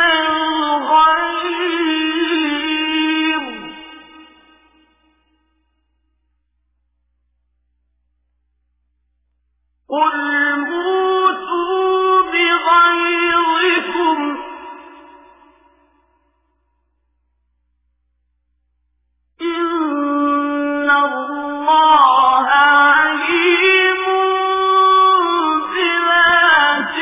S3: الْغَيْظِ قُلْ مُوتُوا بِغَيْظِكُمْ إِنَّ اللَّهَ عَلِيمٌ بِذَاتِ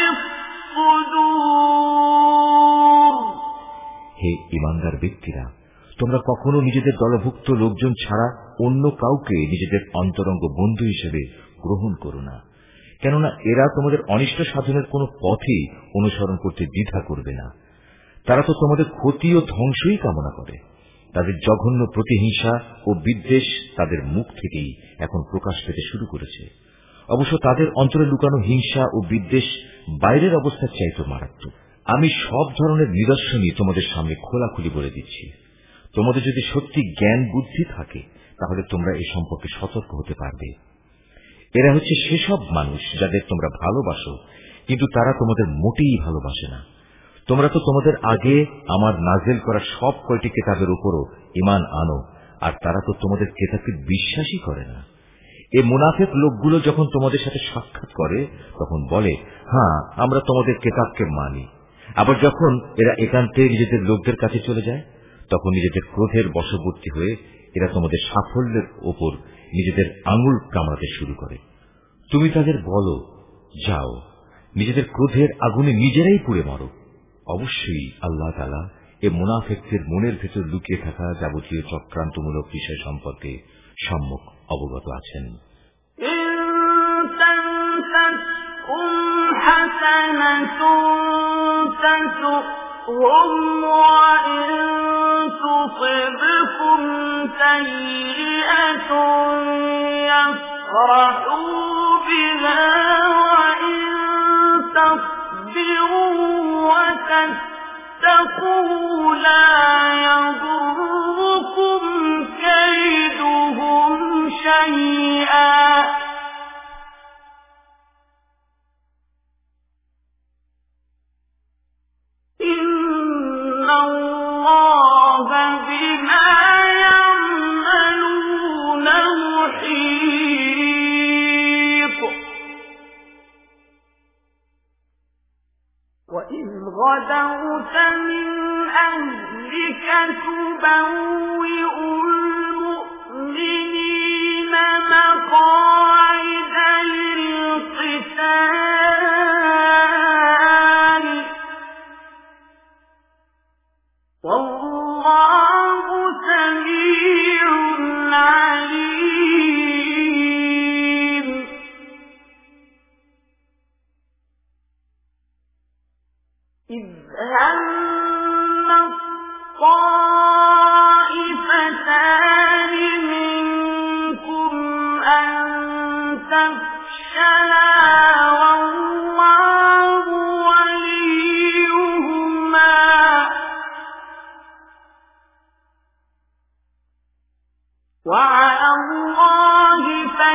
S3: الصُّدُورِ।
S1: হে ঈমানদার ব্যক্তিরা, তোমরা কখনো নিজেদের দলভুক্ত লোকজন ছাড়া অন্য কাউকে নিজেদের অন্তরঙ্গ বন্ধু হিসেবে গ্রহণ করো না, কেননা এরা তোমাদের অনিষ্ট সাধনের কোন পথই অনুসরণ করতে দ্বিধা করবে না। তারা তো তোমাদের ক্ষতি ও ধ্বংসই কামনা করে। তাদের জঘন্য প্রতিহিংসা ও বিদ্বেষ তাদের মুখ থেকেই এখন প্রকাশ পেতে শুরু করেছে। অবশ্য তাদের অন্তরে লুকানো হিংসা ও বিদ্বেষ বাইরের অবস্থার চাইতে মারাত্মক। আমি সব ধরনের নিদর্শনই তোমাদের সামনে খোলাখুলি বলে দিচ্ছি। তোমাদের যদি সত্যি জ্ঞান বুদ্ধি থাকে তাহলে তোমরা এ সম্পর্কে সতর্ক হতে পারবে। এরা হচ্ছে সেসব মানুষ যাদের তোমরা ভালোবাসো, কিন্তু তারা তোমাদের মোটেই ভালোবাসে না। তোমরা তো তোমাদের আগে আমার নাজেল করা সব কয়টি কিতাবের উপরও ঈমান আনো, আর তারা তো তোমাদের কিতাবকে বিশ্বাসই করে না। এ মুনাফিক লোকগুলো যখন তোমাদের সাথে সাক্ষাৎ করে তখন বলে, হ্যাঁ, আমরা তোমাদের কিতাবকে মানি। আবার যখন এরা একান্তে নিজেদের লোকদের কাছে চলে যায় তখন নিজেদের ক্রোধের বশবর্তী হয়ে এরা তোমাদের সাফল্যের ওপর নিজেদের আঙুল কামড়াতে শুরু করে। তুমি তাদের বলো, যাও, নিজেদের ক্রোধের আগুনে নিজেরাই পুড়ে মরো। অবশ্যই আল্লাহ তাআলা এ মুনাফিকদের মনের ভেতর লুকিয়ে থাকা যাবতীয় চক্রান্তমূলক বিষয় সম্পর্কে সম্যক অবগত আছেন।
S3: هم وإن تصبكم سيئة يفرحوا بها وإن تصبروا وتتقوا لا يضركم كيدهم شيئا إن الله بما يعملون محيط وإذ غدوت من أهلك تبوئ المؤمنين مقاعد للقتال والله سميع عليم إذ هم الطائفتان منكم أن تفشلا والله وليهما وعلى الله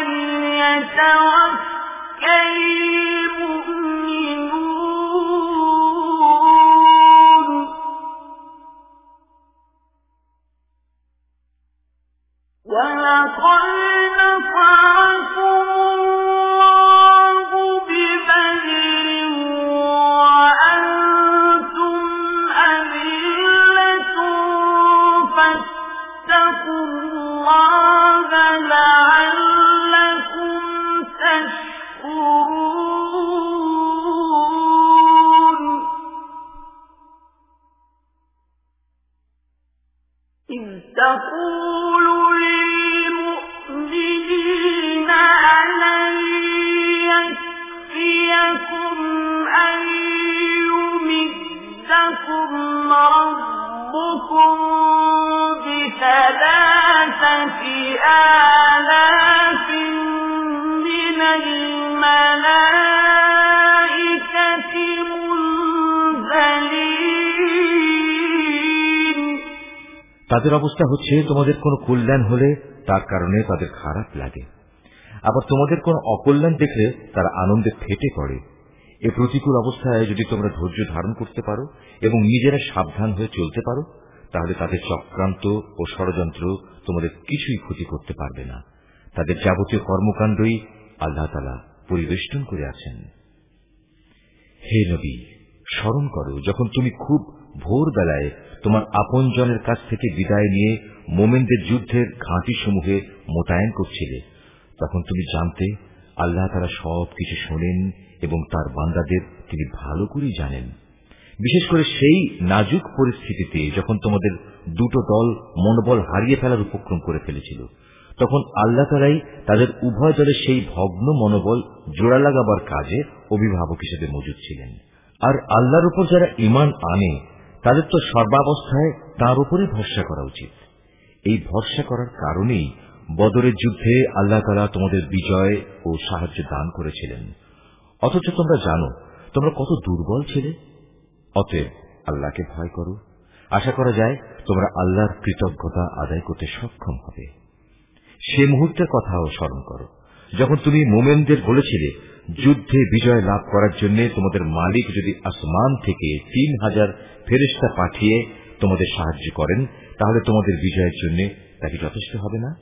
S3: فليتوكل المؤمنون ولقد نصركم الله ببدر وأنتم أذلة فاتقوا الله لعلكم تشكرون إذ تقول للمؤمنين ألن يكفيكم أن يمدكم ربكم بثلاثة آلاف من الملائكة
S1: তাদের অবস্থা হচ্ছে, তোমাদের কোনো কল্যাণ হলে তার কারণে তাদের খারাপ লাগে, আবার তোমাদের কোনো অকল্যাণ দেখলে তারা আনন্দে ফেটে পড়ে। এ প্রতিকূল অবস্থায় যদি তোমরা ধৈর্য ধারণ করতে পারো এবং নিজেরা সাবধান হয়ে চলতে পারো, তাহলে তাদের চক্রান্ত ও ষড়যন্ত্র তোমাদের কিছুই ক্ষতি করতে পারবে না। তাদের যাবতীয় কর্মকাণ্ডই আল্লাহ তাআলা পরিবেষ্টন করে আছেন। হে নবী, স্মরণ করো যখন তুমি খুব ভোরবেলায় তোমার আপনজনের কাছ থেকে বিদায় নিয়ে মোমেনদের যুদ্ধের ঘাঁটিসমূহে মোতায়েন করছিলে, তখন তুমি জানতে আল্লাহ তাআলা সবকিছু শোনেন এবং তার বান্দাদের তিনি ভালো করেই জানেন। বিশেষ করে সেই নাজুক পরিস্থিতিতে যখন তোমাদের দুটো দল মনোবল হারিয়ে ফেলার উপক্রম করে ফেলেছিল, তখন আল্লাহ তাআলাই তাদের উভয় দলের সেই ভগ্ন মনোবল জোড়া লাগাবার কাজে অভিভাবক হিসেবে মজুদ ছিলেন। আর আল্লাহর উপর যারা ঈমান আনে তাদের তো সর্বাবস্থায় তাঁর উপরই ভরসা করা উচিত। এই ভরসা করার কারণেই বদরের যুদ্ধে আল্লাহ তাআলা তোমাদের বিজয় ও সাহায্য দান করেছিলেন, অথচ তোমরা জানো তোমরা কত দুর্বল ছিলে। অতএব আল্লাহকে ভয় করো, আশা করা যায় তোমরা আল্লাহর কৃতজ্ঞতা আদায় করতে সক্ষম হবে। সে মুহূর্তের কথাও স্মরণ করো যখন তুমি মোমেনদের বলেছিলে, যুদ্ধে বিজয় লাভ করার জন্য তোমাদের মালিক যদি আসমান থেকে তিন হাজার ফেরেশতা পাঠিয়ে তোমাদের সাহায্য করেন, তাহলে তোমাদের বিজয়ের জন্য তা কি যথেষ্ট হবে না?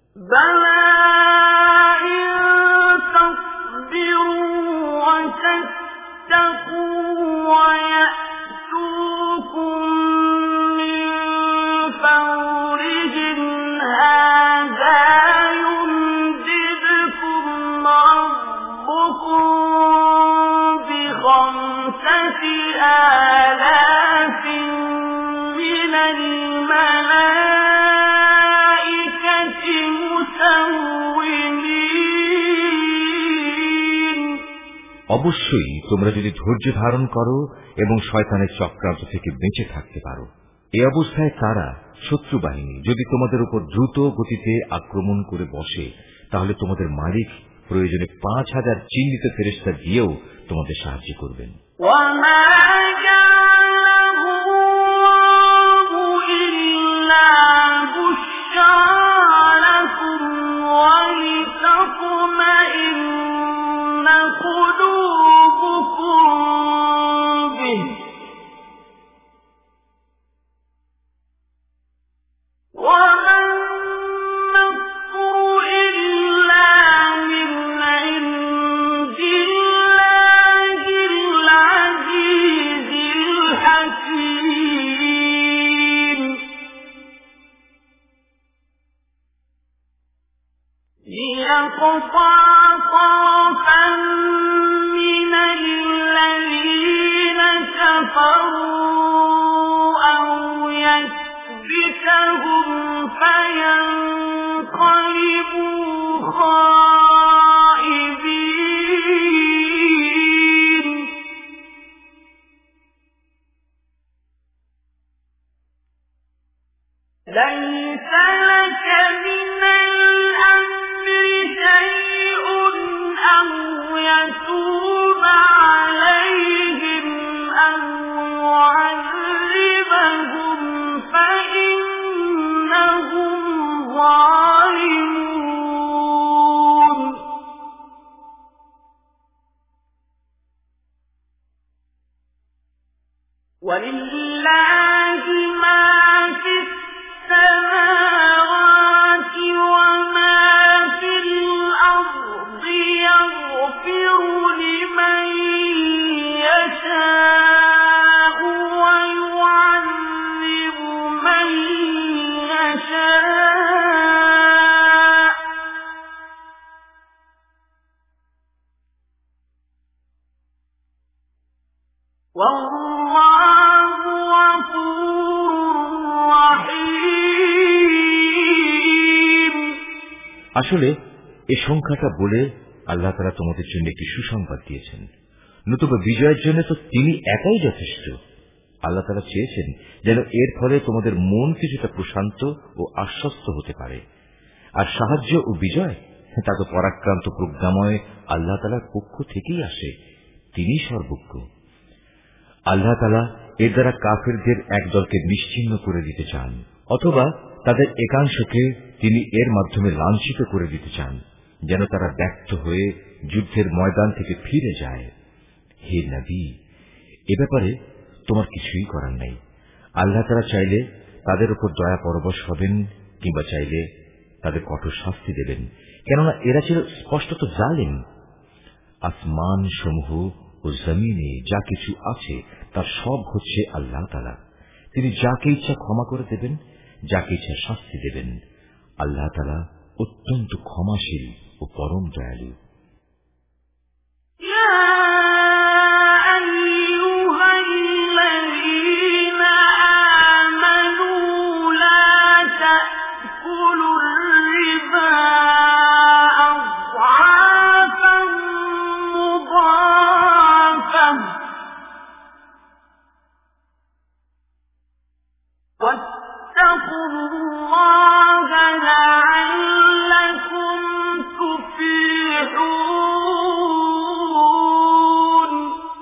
S1: অবশ্যই তোমরা যদি ধৈর্য ধারণ করো এবং শয়তানের চক্রান্ত থেকে বেঁচে থাকতে পারো। এই অবস্থায় তারা শত্রু বাহিনী যদি তোমাদের উপর দ্রুত গতিতে আক্রমণ করে বসে, তাহলে তোমাদের মালিক প্রয়োজনে পাঁচ হাজার চিহ্নিত ফেরেশতা দিয়েও তোমাদের সাহায্য করবেন। আসলে এই সংখ্যাটা বলে আল্লাহ তাআলা তোমাদের জন্য একটি সুসংবাদ দিয়েছেন, নতুবা বিজয়ের জন্য তো তিনি একাই যথেষ্ট। আল্লাহ তাআলা চেয়েছেন যেন এর ফলে তোমাদের মন কিছুটা প্রশান্ত ও আশ্বস্ত হতে পারে। আর সাহায্য ও বিজয় তা তো পরাক্রান্ত প্রজ্ঞাময় আল্লাহ তাআলার পক্ষ থেকেই আসে, তিনি সর্বজ্ঞ। আল্লাহ তাআলা এর দ্বারা কাফেরদের একদলকে নিশ্চিহ্ন করে দিতে চান, অথবা তাদের একাংশকে তিনি এর মাধ্যমে লাঞ্ছিত করে দিতে চান, যেন তারা ব্যর্থ হয়ে যুদ্ধের ময়দান থেকে ফিরে যায়। হে নবী, এ ব্যাপারে তোমার কিছুই করার নেই। আল্লাহ তাআলা চাইলে তাদের উপর দয়া পরবশ হবেন, কিংবা চাইলে তাদের কঠোর শাস্তি দেবেন, কেননা এরা ছিল স্পষ্টত জালিম। আসমান সমূহ ও জমিনে যা কিছু আছে তার সব হচ্ছে আল্লাহ তাআলা। তিনি যাকে ইচ্ছা ক্ষমা করে দেবেন, যাকে ইচ্ছা শাস্তি দেবেন। আল্লাহ তাআলা অত্যন্ত ক্ষমাশীল ও পরম দয়ালু।
S3: واتقوا الله لعلكم تفلحون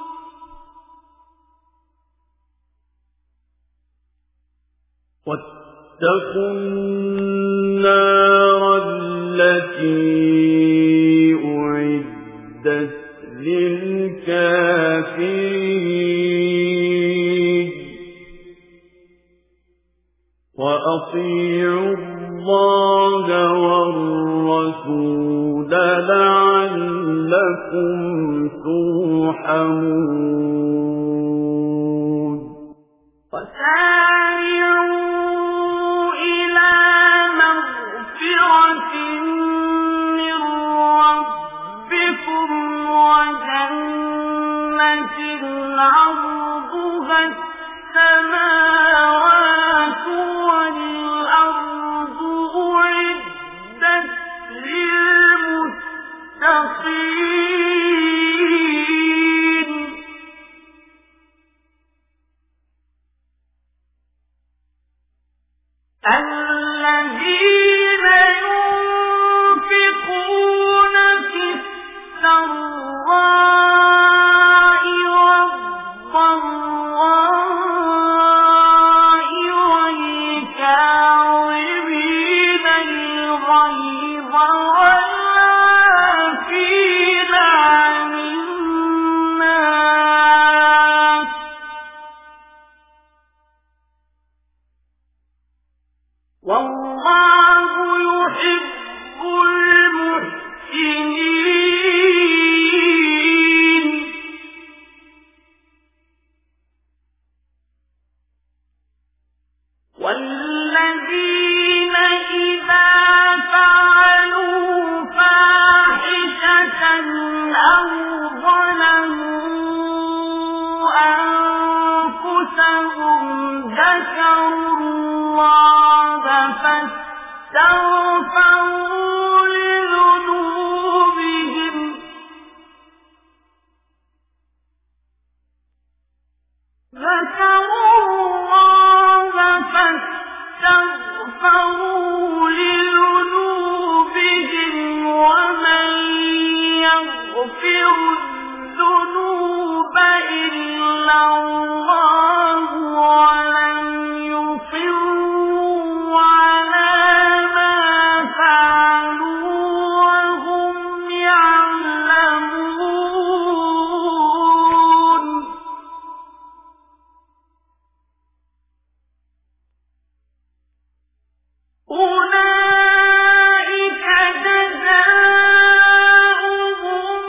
S2: واتقوا النار التي أعدت للكافرين وأطيعوا الله والرسول لعلكم ترحمون
S3: وسارعوا إلى مغفرة من ربكم وجنة عرضها السماوات والأرض أعدت للمتقين الذين ينفقون في السراء والضراء والكاظمين الغيظ والعافين عن الناس والله يحب المحسنين والذين إذا فعلوا فاحشة أو ظلموا أنفسهم ذكروا الله فاستغفروا لذنوبهم ذكروا الله فاستغفروا لذنوبهم ومن يغفر الذنوب إلا الله ولم يصروا على ما فعلوا وهم يعلمون أولئك جزاؤهم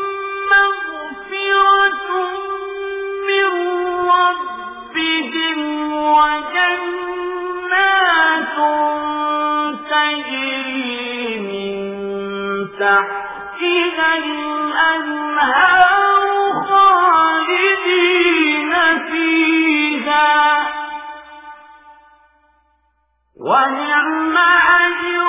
S3: مغفرة من ربهم وجنات تجري من تحتها الأنهار خالدين فيها ونعم أجر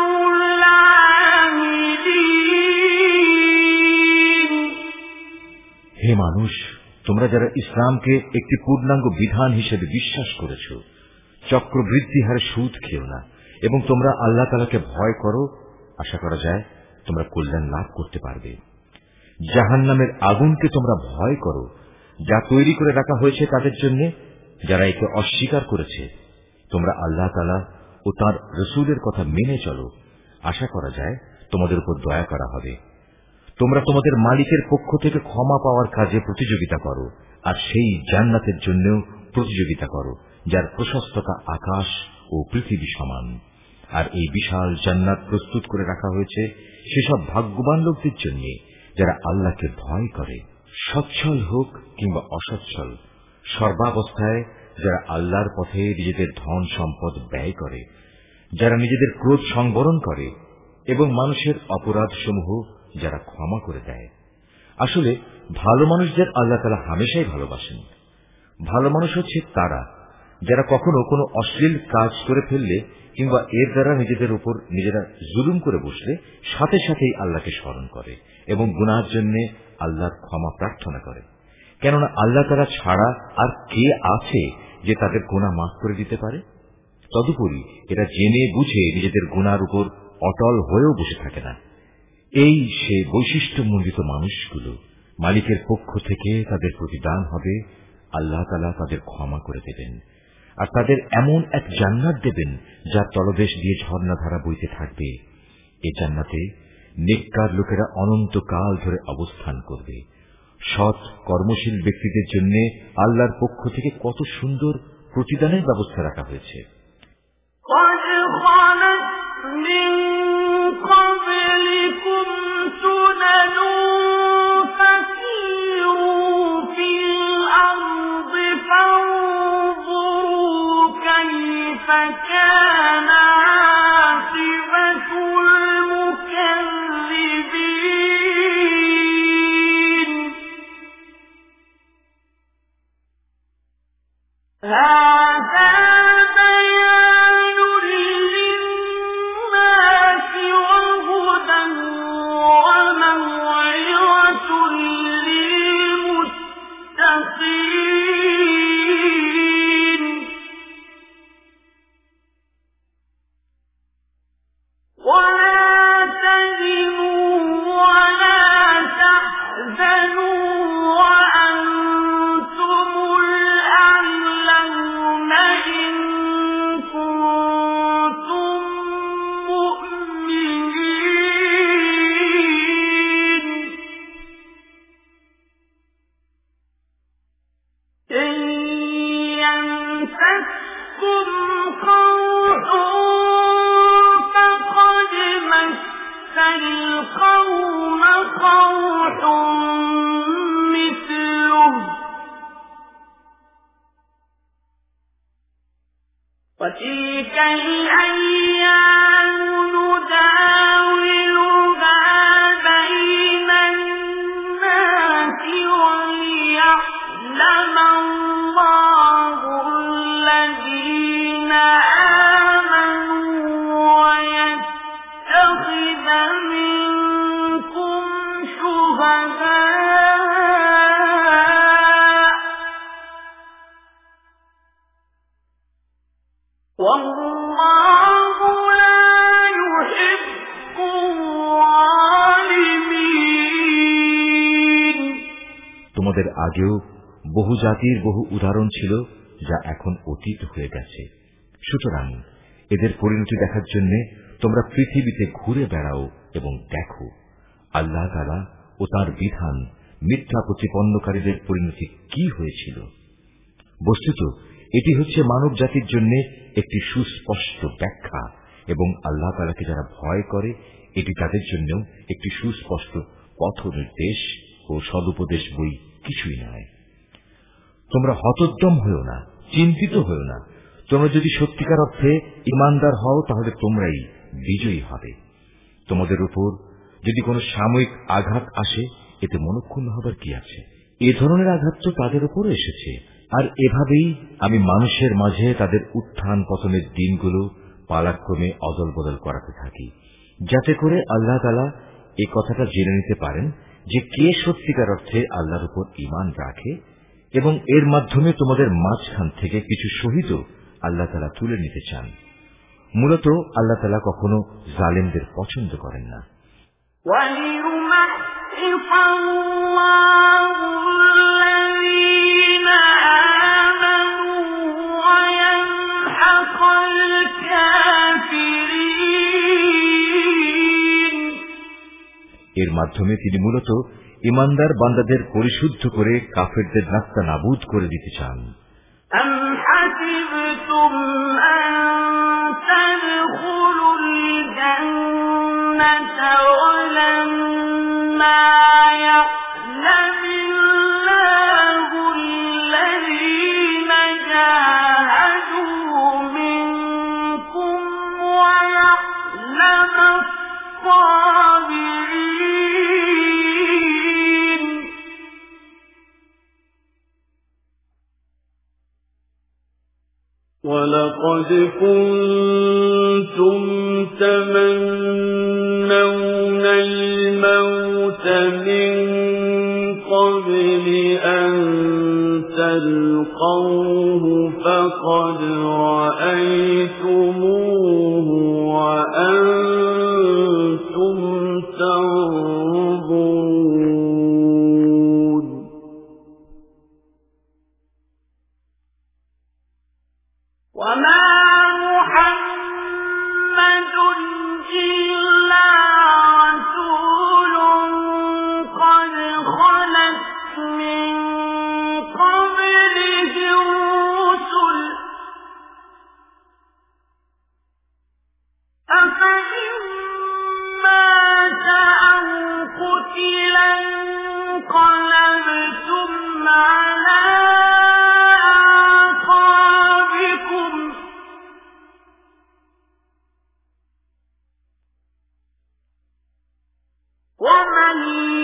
S3: العاملين
S1: হে মানুষ, তোমরা যারা ইসলামকে একটি পূর্ণাঙ্গ বিধান হিসেবে বিশ্বাস করেছ, চক্রবৃদ্ধি হারে সুদ খেও না এবং তোমরা আল্লাহ তাআলাকে ভয় করো। আশা করা যায় তোমরা কল্যাণ লাভ করতে পারবে। জাহান্নামের আগুনকে তোমরা ভয় করো, যা তৈরি করে রাখা হয়েছে তাদের জন্য যারা একে অস্বীকার করেছে। তোমরা আল্লাহ তাআলা ও ও তার রসুলের কথা মেনে চলো, আশা করা যায় তোমাদের উপর দয়া করা হবে। তোমরা তোমাদের মালিকের পক্ষ থেকে ক্ষমা পাওয়ার কাজে প্রতিযোগিতা করো, আর সেই জান্নাতের জন্যও প্রতিযোগিতা করো যার প্রশস্ততা আকাশ ও পৃথিবী সমান। আর এই বিশাল জান্নাত প্রস্তুত করে রাখা হয়েছে সেসব ভাগ্যবান লোকদের জন্য যারা আল্লাহকে ভয় করে, সচ্ছল হোক কিংবা অসচ্ছল, সর্বাবস্থায় যারা আল্লাহর পথে নিজেদের ধন সম্পদ ব্যয় করে, যারা নিজেদের ক্রোধ সংবরণ করে এবং মানুষের অপরাধ সমূহ যারা ক্ষমা করে দেয়। আসলে ভালো মানুষদের আল্লাহ তাআলা হামেশাই ভালোবাসেন। ভালো মানুষ হচ্ছে তারা যারা কখনো কোনো অশ্লীল কাজ করে ফেললে কিংবা এর দ্বারা নিজেদের উপর নিজেরা জুলুম করে বসলে সাথে সাথেই আল্লাহকে স্মরণ করে এবং গুনাহের জন্য আল্লাহর ক্ষমা প্রার্থনা করে। কেননা আল্লাহ তাআলা ছাড়া আর কে আছে যে তাদের গুনাহ মাফ করে দিতে পারে? তদুপরি এরা জেনে বুঝে নিজেদের গুনার উপর অটল হয়েও বসে থাকে না। এই সে বৈশিষ্ট্যমণ্ডিত মানুষগুলো, মালিকের পক্ষ থেকে তাদের প্রতিদান হবে আল্লাহ তাআলা তাদের ক্ষমা করে দেবেন, আর তাদের এমন এক জান্নাত দেবেন যার তলদেশ দিয়ে ঝর্ণাধারা বইতে থাকবে। এই জান্নাতে নেককার লোকেরা অনন্তকাল ধরে অবস্থান করবে। সৎ কর্মশীল ব্যক্তিদের জন্য আল্লাহর পক্ষ থেকে কত সুন্দর প্রতিদানের ব্যবস্থা রাখা হয়েছে।
S3: فكان عاقبة المكذبين هذا بيان للناس وهدى وموعظة للمتقين ولا تهنوا ولا تحزنوا وأنتم الأعلون إن كنتم مؤمنين إن يمسسكم قرح القوم قرح مثله وتلك الأيام نداولها بين الناس وليعلم الله الذين آمنوا ويتخذ منكم شهداء والله لا يحب الظالمين।
S1: তোমাদের আগেও বহু জাতির বহু উদাহরণ ছিল যা এখন অতীত হয়ে গেছে। সুতরাং এদের পরিণতি দেখার জন্য তোমরা পৃথিবীতে ঘুরে বেড়াও এবং দেখো আল্লাহ তাআলা ও তার বিধান মিথ্যা প্রতিপন্নকারীদের পরিণতি কি হয়েছিল। বস্তুত এটি হচ্ছে মানব জাতির জন্য একটি সুস্পষ্ট ব্যাখ্যা এবং আল্লাহ তাআলাকে যারা ভয় করে এটি তাদের জন্য একটি সুস্পষ্ট পথ নির্দেশ ও সদুপদেশ বই কিছুই নয়। তোমরা হতোদ্যম হও না, চিন্তিত হও না। তোমরা যদি সত্যিকার অর্থে ঈমানদার হও তাহলে তোমরাই বিজয়ী হবে। তোমাদের উপর যদি কোনো সাময়িক আঘাত আসে এতে মনক্ষুণ্ণ হবার কি আছে? এ ধরনের আঘাত তো তাদের উপর এসেছে, আর এভাবেই আমি মানুষের মাঝে তাদের উত্থান পতনের দিনগুলো পালাক্রমে অদল বদল করাতে থাকি, যাতে করে আল্লাহ তাআলা এ কথাটা জেনে নিতে পারেন যে কে সত্যিকার অর্থে আল্লাহর উপর ঈমান রাখে, এবং এর মাধ্যমে তোমাদের মাঝখান থেকে কিছু শহীদও আল্লাহ তাআলা তুলে নিতে চান। মূলত আল্লাহ তাআলা কখনো জালেমদের পছন্দ করেন না।
S3: وَلِيُمَحِّصَ اللَّهُ الَّذِينَ آمَنُوا وَيَمْحَقَ الْكَافِرِينَ
S1: এর মাধ্যমে তিনি মূলত ইমানদার বান্দাদের পরিশুদ্ধ করে কাফেরদের নাস্তা নাবুদ করে দিতে চান।
S3: أم حسبتم أن تدخلوا الجنة ولما يعلم الله الذين جاهدوا منكم ويعلم الصابرين
S2: ولقد كنتم تمنون الموت من قبل أن تلقوه فقد رأيتموه وأنتم تنظرون
S3: وما محمد إلا رسول قد خلت من قبله الرسل أفإن مات أو قتل انقلبتم على أعقابكم ومن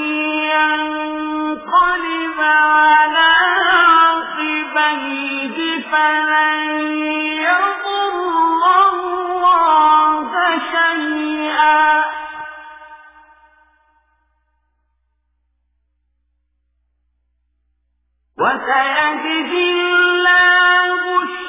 S3: ينقلب على عقبيه فلن يضر الله شيئا وسيجزي الله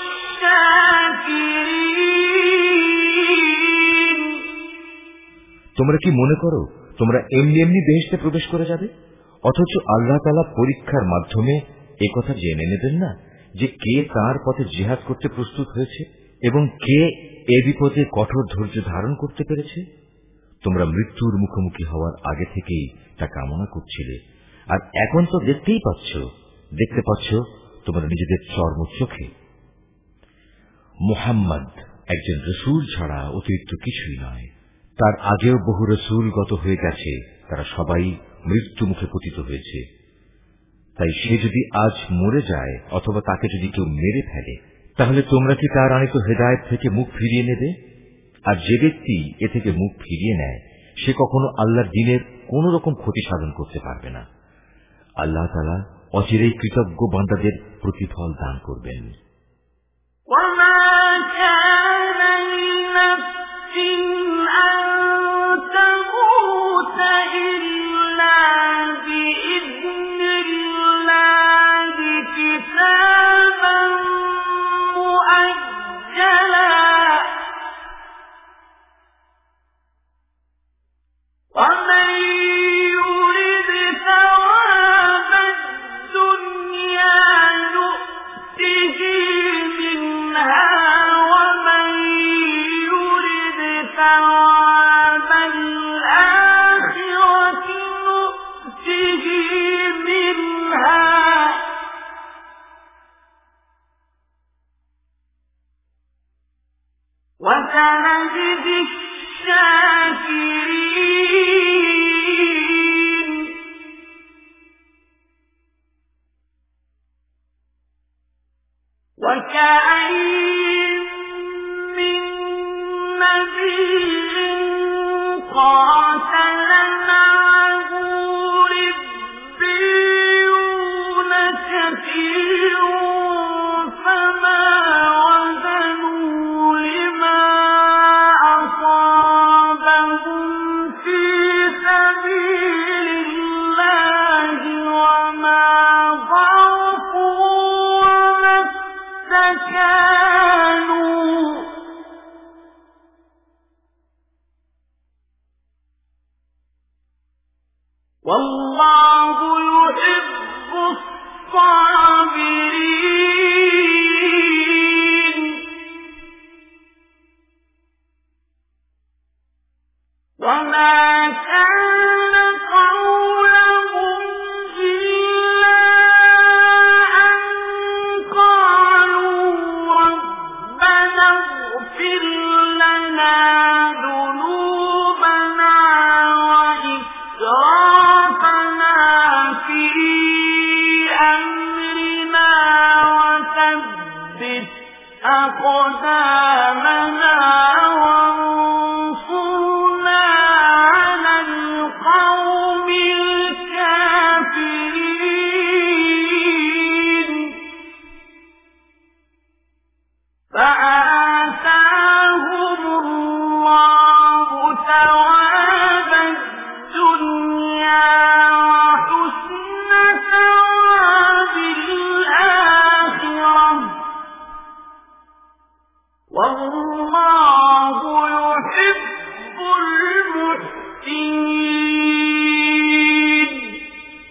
S3: الشاكرين।
S1: তোমরা কি মনে করো তোমরা এমনি এমনি বেহেশতে প্রবেশ করে যাবে, অথচ আল্লাহ তাআলা পরীক্ষার মাধ্যমে একথা জেনে নেবেন না যে কে তার পথে জিহাদ করতে প্রস্তুত হয়েছে এবং কে এ বিপদে কঠোর ধৈর্য ধারণ করতে পেরেছে? তোমরা মৃত্যুর মুখোমুখি হওয়ার আগে থেকেই তা কামনা করছিলে, আর এখন তো দেখতেই পাচ্ছ দেখতে পাচ্ছ তোমরা নিজেদের চর্ম চোখে। মুহাম্মদ একজন রসূল ছাড়া অতিরিক্ত কিছুই নয়। তার আগেও বহু রসূল গত হয়ে গেছে, তারা সবাই মৃত্যু মুখে পতিত হয়েছে। তাই সে যদি আজ মরে যায় অথবা তাকে যদি কেউ মেরে ফেলে, তাহলে তোমরা কি তার আনিত হেদায়েত থেকে মুখ ফিরিয়ে নেবে? আর যে ব্যক্তি এ থেকে মুখ ফিরিয়ে নেয় সে কখনো আল্লাহর দ্বীনের কোন রকম ক্ষতি সাধন করতে পারবে না। আল্লাহ তাআলা অচিরেই কৃতজ্ঞ বান্দাদের প্রতিফল দান করবেন।
S3: وما كان لنفس أن تموت إلا بإذن الله كتابا مؤجلا ومن يرد ثواب الدنيا نؤته منها ومن يرد ثواب الآخرة نؤته منها وسنجزي الشاكرين وكأين من نبي قاتل معه ربيون كثير فما وهنوا لما أصابهم في سبيل الله وما ضعفوا وما استكانوا والله يحب الصابرين وما كان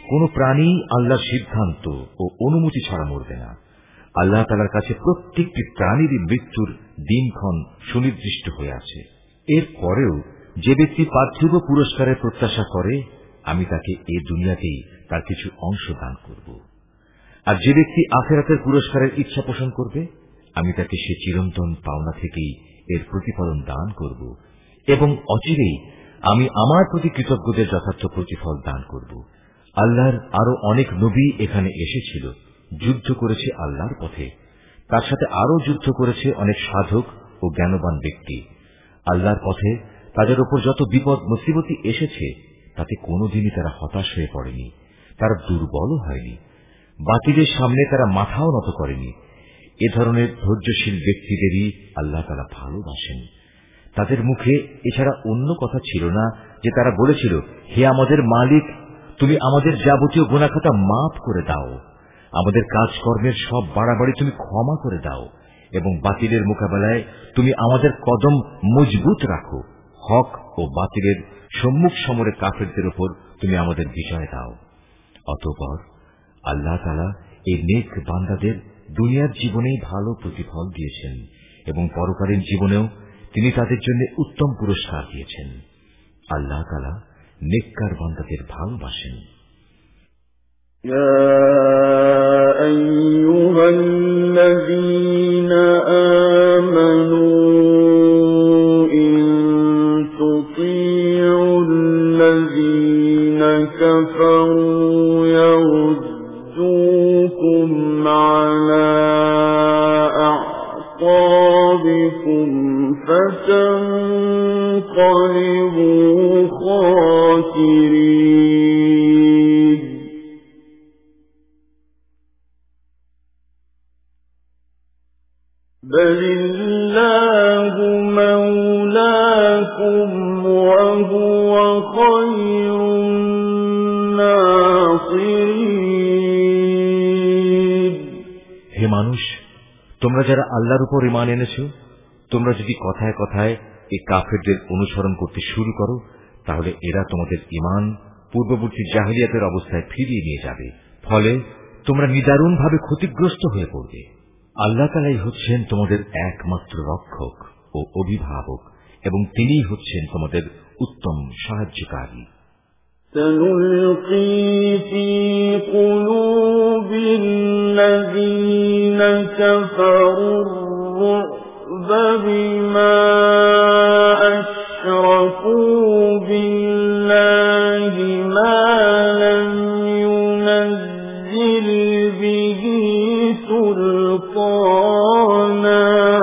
S1: কোন প্রাণী আল্লাহর সিদ্ধান্ত ও অনুমতি ছাড়া মরবে না। আল্লাহ তাআলার কাছে প্রত্যেকটি প্রাণীরই মৃত্যুর দিনক্ষণ সুনির্দিষ্ট হয়ে আছে। এর পরেও যে ব্যক্তি পার্থিব পুরস্কারের প্রত্যাশা করে, আমি তাকে এ দুনিয়াতেই তার কিছু অংশ দান করব। আর যে ব্যক্তি আখিরাতের পুরস্কারের ইচ্ছা পোষণ করবে, আমি তাকে সে চিরন্তন পাওনা থেকেই এর প্রতিফলন দান করব, এবং অচিরেই আমি আমার প্রতি কৃতজ্ঞদের যথার্থ প্রতিফল দান করব। আল্লাহর আরো অনেক নবী এখানে এসেছিল, যুদ্ধ করেছে আল্লাহর পথে, তার সাথে আরো যুদ্ধ করেছে অনেক সাধক ও জ্ঞানবান ব্যক্তি। আল্লাহর পথে তাদের উপর যত বিপদ মুসিবতি এসেছে, তাতে কোনোদিনই তারা হতাশ হয়ে পড়েনি, তারা দুর্বল হয়নি, বাতিলের সামনে তারা মাথাও নত করেনি। এ ধরনের ধৈর্যশীল ব্যক্তিদেরই আল্লাহ তাআলা ভালোবাসেন। তাদের মুখে এছাড়া অন্য কথা ছিল না যে তারা বলেছিল, হে আমাদের মালিক, তুমি আমাদের যাবতীয় গুনাহখাতা মাফ করে দাও, আমাদের কাজকর্মের সব বাড়াবাড়ি তুমি ক্ষমা করে দাও, এবং বাতিলের মোকাবেলায় তুমি আমাদের কদম মজবুত রাখো, হক ও বাতিলের সম্মুখ সমরে কাফেরদের উপর তুমি আমাদের বিজয় দাও। অতঃপর আল্লাহ তাআলা এই নেক বান্দাদের দুনিয়ার জীবনেই ভালো প্রতিফল দিয়েছেন, এবং পরকালীন জীবনেও তিনি তাদের জন্য উত্তম পুরস্কার দিয়েছেন। আল্লাহ তাআলা নেককার বান্দাদের ভালোবাসেন।
S2: ইয়া আইয়ুহাল্লাযীনা আমানু ইন তুতিউল্লাযীনা কাফারু ইয়ারুদ্দুকুম আলা আ'কাবিকুম ফাতানকালিবু খাসিরিন। বালিল্লাহু মাওলাকুম ওয়া হুয়া খায়রুন নাসিরিন।
S1: হে মানুষ, তোমরা যারা আল্লাহর উপর ঈমান এনেছো, তোমরা যদি কথায় কথায় এই কাফেরদের অনুসরণ করতে শুরু করো, তাহলে এরা তোমাদের ঈমান পূর্ববর্তী জাহেলিয়াতের অবস্থায় ফিরিয়ে নিয়ে যাবে, ফলে তোমরা নিদারুণভাবে ক্ষতিগ্রস্ত হয়ে পড়বে। আল্লাহ তাআলাই হচ্ছেন তোমাদের একমাত্র রক্ষক ও অভিভাবক, এবং তিনিই হচ্ছেন তোমাদের উত্তম সাহায্যকারী।
S2: سنلقي في قلوب الذين كفروا الرعب بما أشركوا بالله ما لم ينزل به سلطانا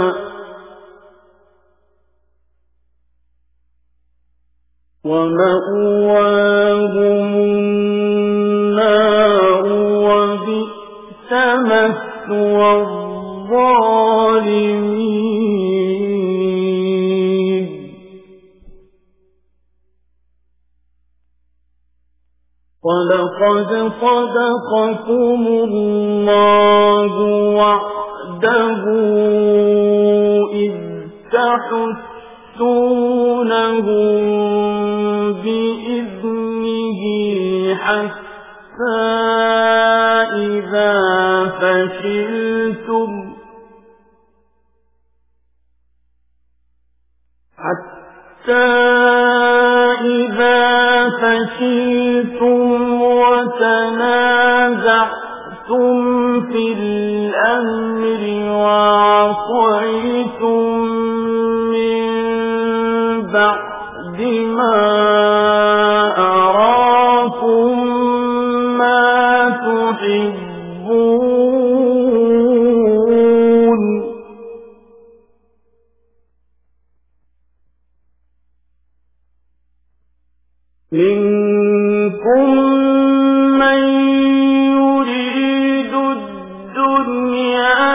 S2: ومأواهم النار وبئس مثوى الظالمين. ولقد صدقكم الله وعده إذ تحسونهم بإذنه حتى إذا فشلتم حتى إذا فشلتم وتنازعتم في الأمر وعصيتم من بعد ما أراكم ما تحبون منكم من يريد الدنيا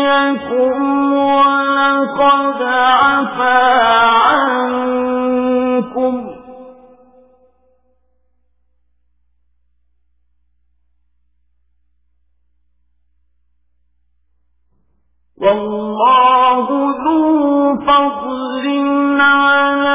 S2: بغيكم ولقد عفا عنكم والله ذو فضل على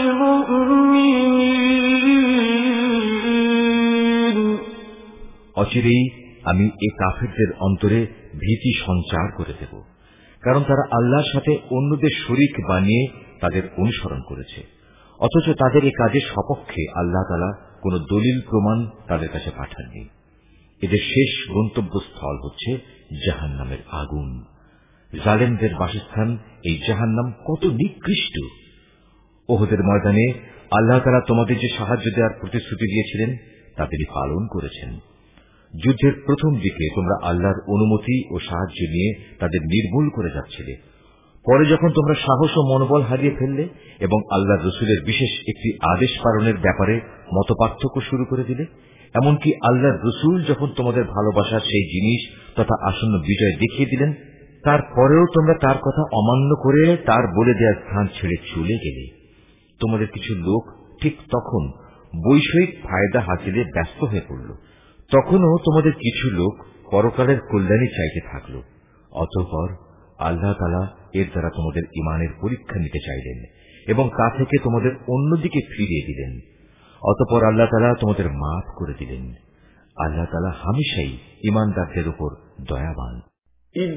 S2: المؤمنين।
S1: অচিরেই আমি এই কাফেরদের অন্তরে ভীতি সঞ্চার করে দেব, কারণ তারা আল্লাহর সাথে অন্যদের শরীক বানিয়ে তাদের অনুসরণ করেছে, অথচ তাদের এই কাজের সপক্ষে আল্লাহ তাআলা কোন দলিল প্রমাণ তাদের কাছে পাঠাননি। এদের শেষ গন্তব্যস্থল হচ্ছে জাহান্নামের আগুন। জালেমদের বাসস্থান এই জাহান্নাম কত নিকৃষ্ট! ওহদের ময়দানে আল্লাহ তাআলা তোমাদের যে সাহায্য দেওয়ার প্রতিশ্রুতি দিয়েছিলেন তা তিনি পালন করেছেন। যুদ্ধের প্রথম দিকে তোমরা আল্লাহর অনুমতি ও সাহায্য নিয়ে তাদের নির্মূল করে যাচ্ছিলে। পরে যখন তোমরা সাহস ও মনোবল হারিয়ে ফেললে এবং আল্লাহর রসুলের বিশেষ একটি আদেশ পালনের ব্যাপারে মতপার্থক্য শুরু করে দিলে, এমনকি আল্লাহর রসুল যখন তোমাদের ভালোবাসার সেই জিনিস তথা আসন্ন বিজয় দেখিয়ে দিলেন, তারপরেও তোমরা তার কথা অমান্য করে তার বলে দেওয়ার স্থান ছেড়ে চলে গেলে। তোমাদের কিছু লোক ঠিক তখন বৈষয়িক ফায়দা হাসিলে ব্যস্ত হয়ে পড়ল। তখনও তোমাদের কিছু লোক পরকালের কল্যাণী চাইতে থাকল। অতঃপর আল্লাহ তাআলা এর দ্বারা তোমাদের ঈমানের পরীক্ষা নিতে চাইলেন এবং তা থেকে তোমাদের অন্যদিকে ফিরিয়ে দিলেন। অতঃপর আল্লাহ তাআলা তোমাদের মাফ করে দিলেন। আল্লাহ তাআলা হামেশাই ঈমানদারদের উপর দয়াবান।
S2: إذ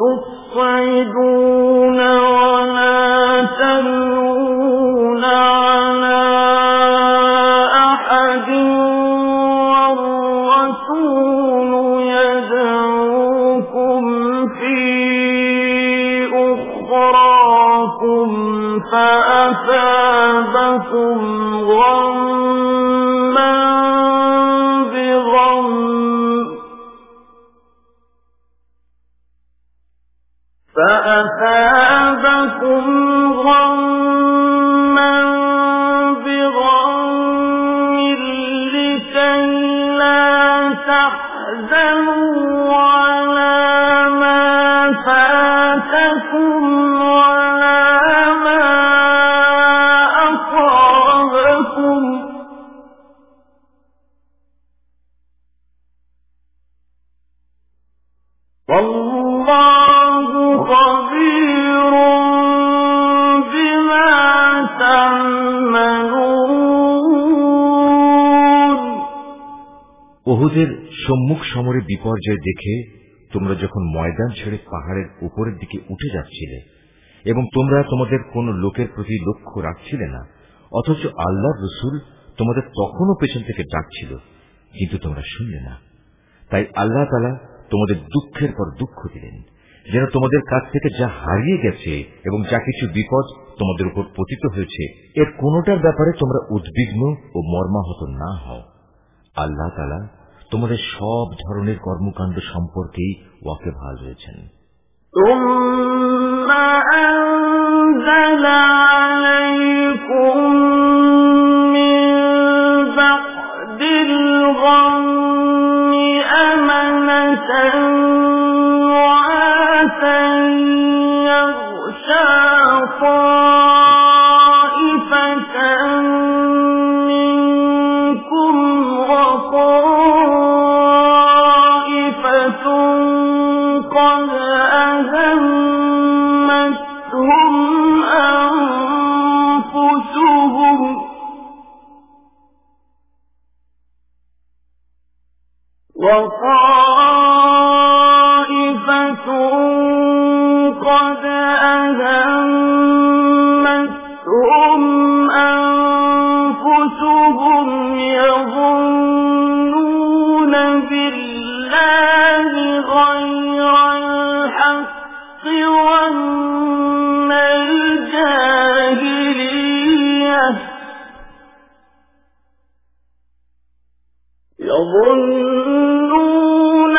S2: تصعدون ولا تلوون على أحد والرسول يدعوكم في أخراكم فأثابكم غما بغم فأثابكم غما بغم لكي لا تحزنوا على ما فاتكم ولا ما أصابكم والله خبير بما تعملون।
S1: ওহুদের সম্মুখ সমরে বিপর্যয় দেখে তোমরা যখন ময়দান ছেড়ে পাহাড়ের উপরের দিকে উঠে যাচ্ছিলে এবং তোমরা তোমাদের কোন লোকের প্রতি লক্ষ্য রাখছিলে না, অথচ আল্লাহর রাসূল তোমাদের তখনও পেছন থেকে ডাকছিল, কিন্তু তোমরা শুনলে না। তাই আল্লাহ তাআলা তোমাদের দুঃখের পর দুঃখ দিলেন, যেন তোমাদের কাছ থেকে যা হারিয়ে গেছে এবং যা কিছু বিপদ তোমাদের উপর পতিত হয়েছে এর কোনটার ব্যাপারে তোমরা উদ্বিগ্ন ও মর্মাহত না হও। আল্লাহ তাআলা তোমাদের সব ধরনের কর্মকাণ্ড সম্পর্কেই ওয়াকিবহাল রয়েছেন।
S2: ثم أنزل عليكم من بعد الغم أمنة نعاسا يغشى طائفة منكم وطائفة قد أهمتهم أنفسهم وطائفة قد أهمتهم أنفسهم يظنون بالله غير الحق ظن الجاهلية يظنون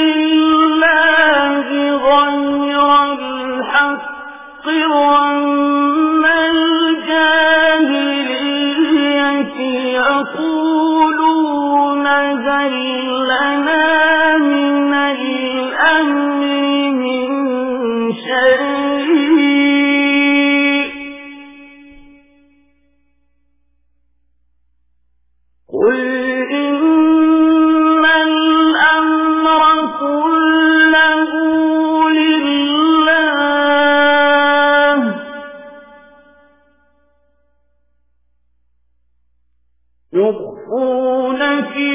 S2: بالله غير الحق ظن الجاهلية يقولون هل لنا من الأمر من شيء قل إن الأمر كله لله يخفون في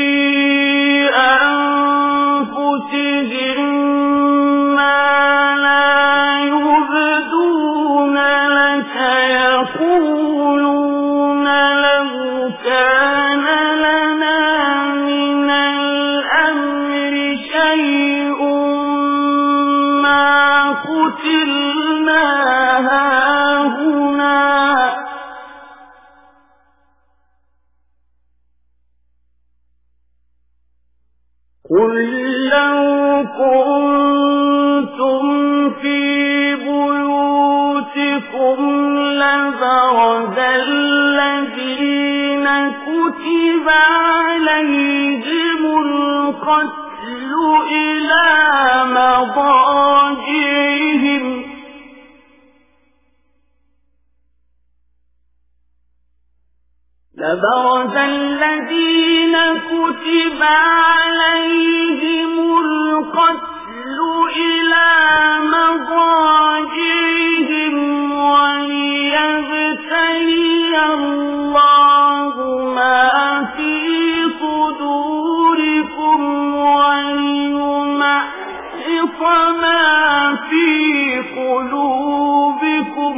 S2: أنفسهم ما لا يبدون لك يقولون لو كان لنا من الأمر شيء ما قتلنا هاهنا قل لو كنتم في بيوتكم لبرز الذين كتب عليهم القتل إلى مضاجعهم لبرز الذين كتب عليهم القتل إلى مضاجعهم وليبتلي الله ما في صدوركم وليمحص ما في قلوبكم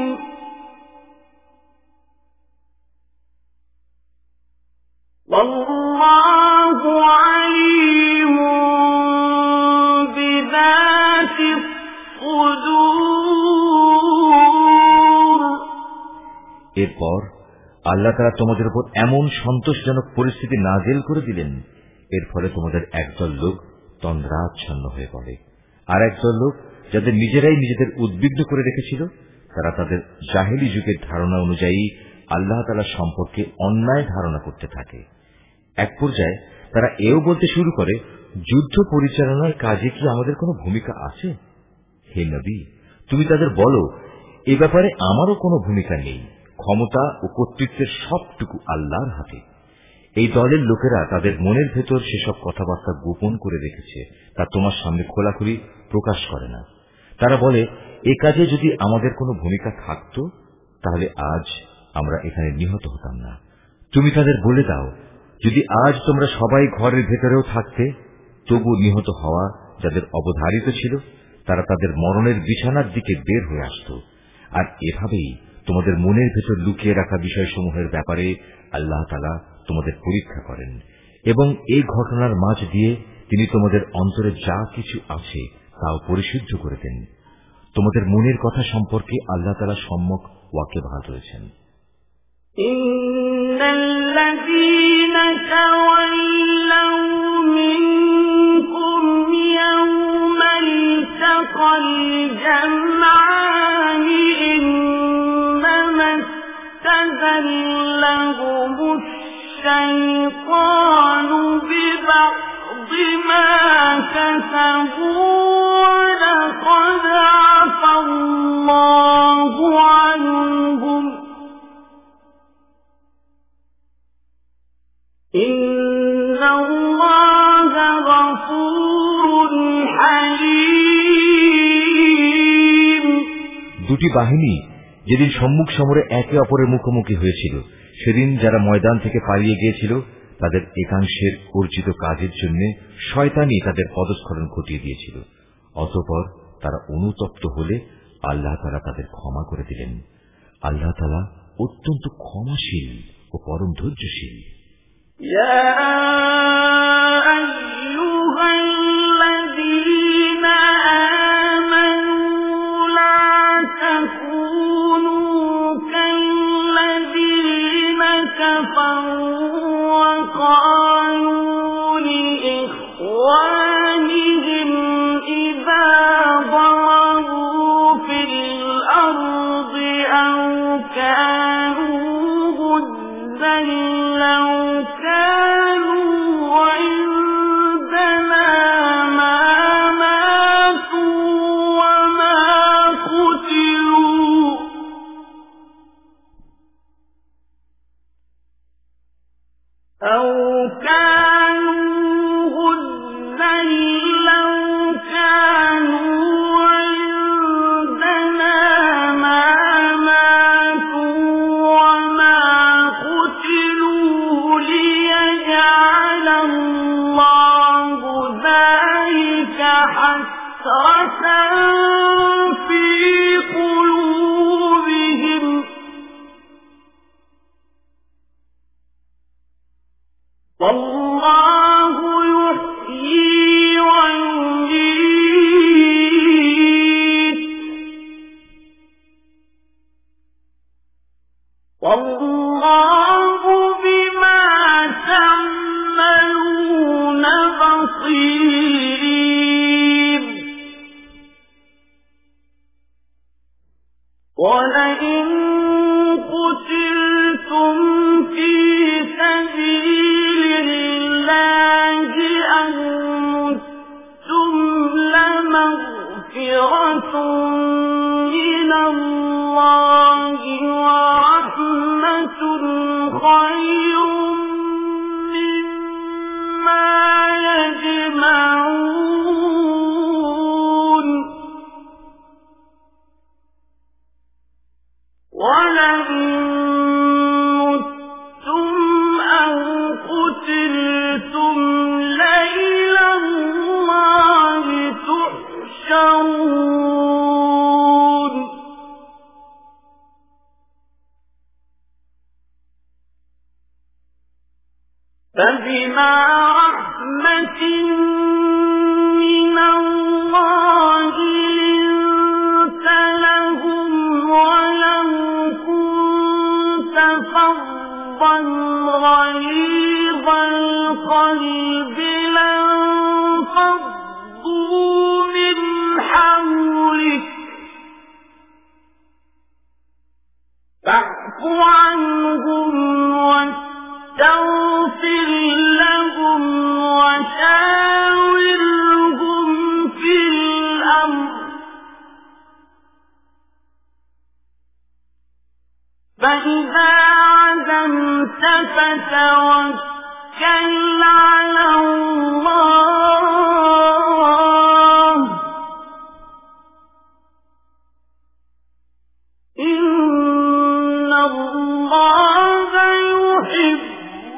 S2: والله عليم بذات الصدور
S1: এরপর আল্লাহ তাআলা তোমাদের উপর এমন সন্তোষজনক পরিস্থিতি নাযিল করে দিলেন, এর ফলে তোমাদের একদল লোক তন্দ্রাচ্ছন্ন হয়ে পড়ে, আর একদল লোক যাদের নিজেরাই নিজেদের উদ্বিগ্ন করে রেখেছিল, তারা তাদের জাহেলি যুগের ধারণা অনুযায়ী আল্লাহ তাআলা সম্পর্কে অন্যায় ধারণা করতে থাকে। এক পর্যায়ে তারা এও বলতে শুরু করে, যুদ্ধ পরিচালনার কাজে কি আমাদের কোনো ভূমিকা আছে? হে নবী, তুমি তাদের বলো, এ ব্যাপারে আমারও কোনো ভূমিকা নেই, ক্ষমতা ও কর্তৃত্বের সবটুকু আল্লাহর হাতে। এই দলের লোকেরা তাদের মনের ভেতর সেসব কথাবার্তা গোপন করে রেখেছে, তা তোমার সামনে খোলাখুলি প্রকাশ করে না। তারা বলে, এ কাজে যদি আমাদের কোনো ভূমিকা থাকত তাহলে আজ আমরা এখানে নিহত হতাম না। তুমি তাদের বলে দাও, যদি আজ তোমরা সবাই ঘরের ভেতরেও থাকতে, তবু নিহত হওয়া যাদের অবধারিত ছিল তারা তাদের মরণের বিছানার দিকে বের হয়ে আসত। আর এভাবেই তোমাদের মনের ভেতর লুকিয়ে রাখা বিষয়সমূহের ব্যাপারে আল্লাহ তাআলা তোমাদের পরীক্ষা করেন, এবং এই ঘটনার মাঝ দিয়ে তিনি তোমাদের অন্তরে যা কিছু আছে তাও পরিশুদ্ধ করে দেন। তোমাদের মনের কথা সম্পর্কে আল্লাহ তাআলা সম্যক ওয়াকিবহাল রয়েছেন।
S2: ইন্নাল্লাযীনা তাওয়াল্লাউ মিনকুম ইয়াওমাল তাকাল জামআনি ইন্নামা ইস্তাযাল্লাহুমুশ শাইতানু বিবা'দি মা কাসাবু ওয়া লাকাদ আফাল্লাহু আনহুম ইন্নাল্লাহা গফুরুন হালিম।
S1: দুটি বাহিনী যেদিন সম্মুখ সমরে একে অপরের মুখোমুখি হয়েছিল, সেদিন যারা ময়দান থেকে পালিয়ে গিয়েছিল তাদের একাংশের অর্জিত কাজের জন্য শয়তানই তাদের পদস্খলন ঘটিয়ে দিয়েছিল। অতঃপর তারা অনুতপ্ত হলে আল্লাহ তাআলা তাদের ক্ষমা করে দিলেন। আল্লাহ তাআলা অত্যন্ত ক্ষমাশীল ও পরম ধৈর্যশীল।
S2: يا أيها الذين آمنوا لا تكونوا كالذين كفروا وقالوا لإخوانهم إذا ضربوا في الأرض أو كانوا غزا لو كانوا عندنا وَلَئِن قُتِلْتُمْ فِي سَبِيلِ اللَّهِ أَوْ مُتُّمْ لَمَغْفِرَةٌ مِّنَ اللَّهِ وَرَحْمَةٌ خَيْرٌ مِّمَّا يَجْمَعُونَ وَلَئِن مُتُّمْ أَوْ قُتِلْتُمْ لَإِلَى اللَّهِ تُحْشَرُونَ فَبِمَا رَحْمَةٍ مِّنَ اللَّهِ لِنتَ لَهُمْ وَلَوْ كُنتَ فَظًّا غَلِيظَ الْقَلْبِ لَانفَضُّوا مِنْ حَوْلِكَ فَاعْفُ عَنْهُمْ وَاسْتَغْفِرْ لَهُمْ وَشَاوِرْهُمْ فِي الْأَمْرِ فَإِذَا عَزَمْتَ فَتَوَكَّلْ عَلَى اللَّهِ إِنَّ اللَّهَ يُحِبُّ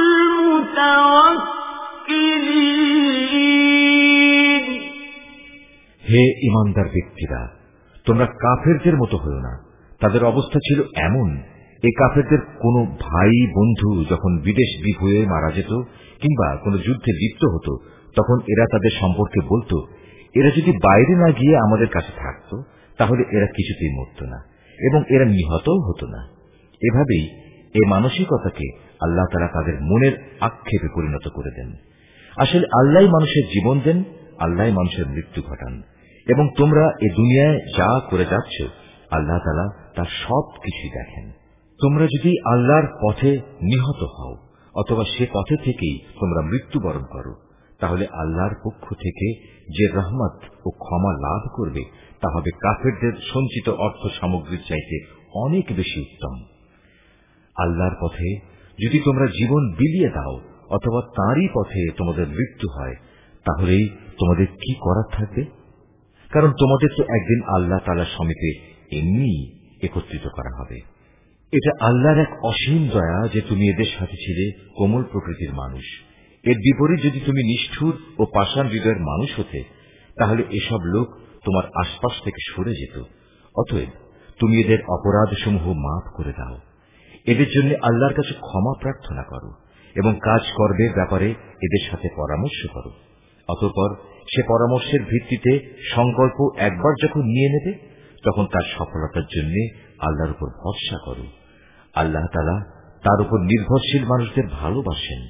S2: الْمُتَوَكِّلِينَ
S1: হে ঈমানদার ব্যক্তিরা, তোমরা কাফেরদের মতো হও না। তাদের অবস্থা ছিল এমন, এই কাফেরদের কোনো ভাই বন্ধু যখন বিদেশ বিভূয়ে মারা যেত কিংবা কোনো যুদ্ধে লিপ্ত হতো, তখন এরা তাদের সম্পর্কে বলতো, এরা যদি বাইরে না গিয়ে আমাদের কাছে থাকত তাহলে এরা কিছুতেই মরত না এবং এরা নিহতও হতো না। এভাবেই এই মানসিকতাকে আল্লাহ তাআলা তাদের মনের আক্ষেপে পরিণত করে দেন। আসলে আল্লাহই মানুষের জীবন দেন, আল্লাহই মানুষের মৃত্যু ঘটান, এবং তোমরা এই দুনিয়ায় যা করে যাচ্ছ আল্লাহ তাআলা তার সব কিছুই দেখেন। তোমরা যদি আল্লাহর পথে নিহত হও অথবা সে পথে থেকেই তোমরা মৃত্যুবরণ করো, তাহলে আল্লাহর পক্ষ থেকে যে রহমত ও ক্ষমা লাভ করবে তা হবে কাফেরদের সঞ্চিত অর্থ সামগ্রীর চাইতে অনেক বেশি উত্তম। আল্লাহর পথে যদি তোমরা জীবন বিলিয়ে দাও অথবা তাঁরই পথে তোমাদের মৃত্যু হয়, তাহলেই তোমাদের কি করার থাকবে? কারণ তোমাদের তো একদিন আল্লাহ তাআলার সমীপে এমনি একত্রিত করা হবে। এটা আল্লাহর এক অসীম দয়া যে তুমি এদের সাথে ছিলে কোমল প্রকৃতির মানুষ। এর বিপরীত যদি তুমি নিষ্ঠুর ও পাষাণ হৃদয়ের মানুষ হতে, তাহলে এসব লোক তোমার আশপাশ থেকে সরে যেত। অতএব তুমি এদের অপরাধসমূহ মাফ করে দাও, এদের জন্য আল্লাহর কাছে ক্ষমা প্রার্থনা করো এবং কাজ কর্মের ব্যাপারে এদের সাথে পরামর্শ করো। অতঃপর সে পরামর্শের ভিত্তিতে সংকল্প একবার যখন নিয়ে নেবে, তখন তার সফলতার জন্য আল্লাহর উপর ভরসা করো। আল্লাহ তাআলা তার উপর নির্ভরশীল মানুষদের ভালোবাসেন।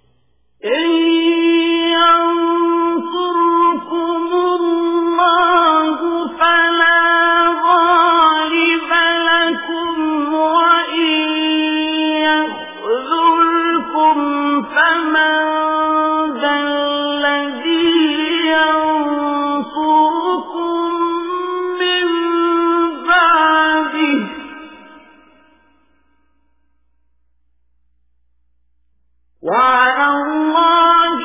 S2: وعلى الله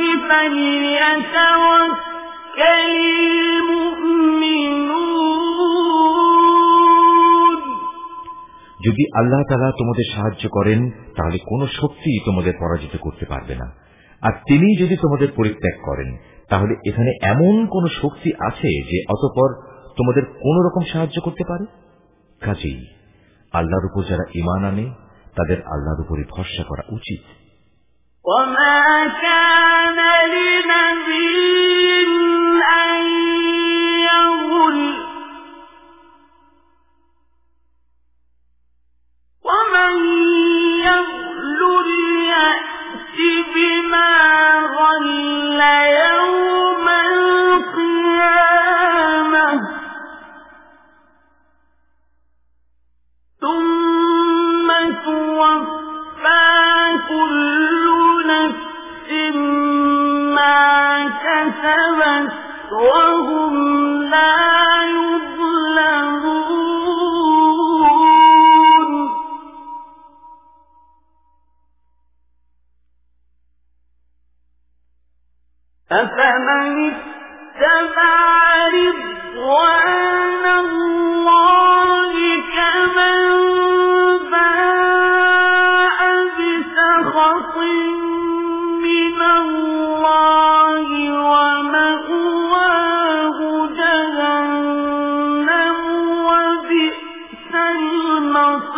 S2: فليتوكل المؤمنون
S1: যদি আল্লাহ তাআলা তোমাদের সাহায্য করেন তাহলে কোনো শক্তি তোমাদের পরাজিত করতে পারবে না, আর তিনি যদি তোমাদের পরিত্যাগ করেন তাহলে এখানে এমন কোন শক্তি আছে যে অতঃপর তোমাদের কোন রকম সাহায্য করতে পারে? কাজেই আল্লাহর উপর যারা ঈমান আনে তাদের আল্লাহর উপরই ভরসা করা উচিত।
S2: وَمَا كَانَ لِنَبِيٍّ أَن يَغُلَّ وَمَن يَغْلُلْ يَأْتِ بِمَا غَلَّ يَوْمَ الْقِيَامَةِ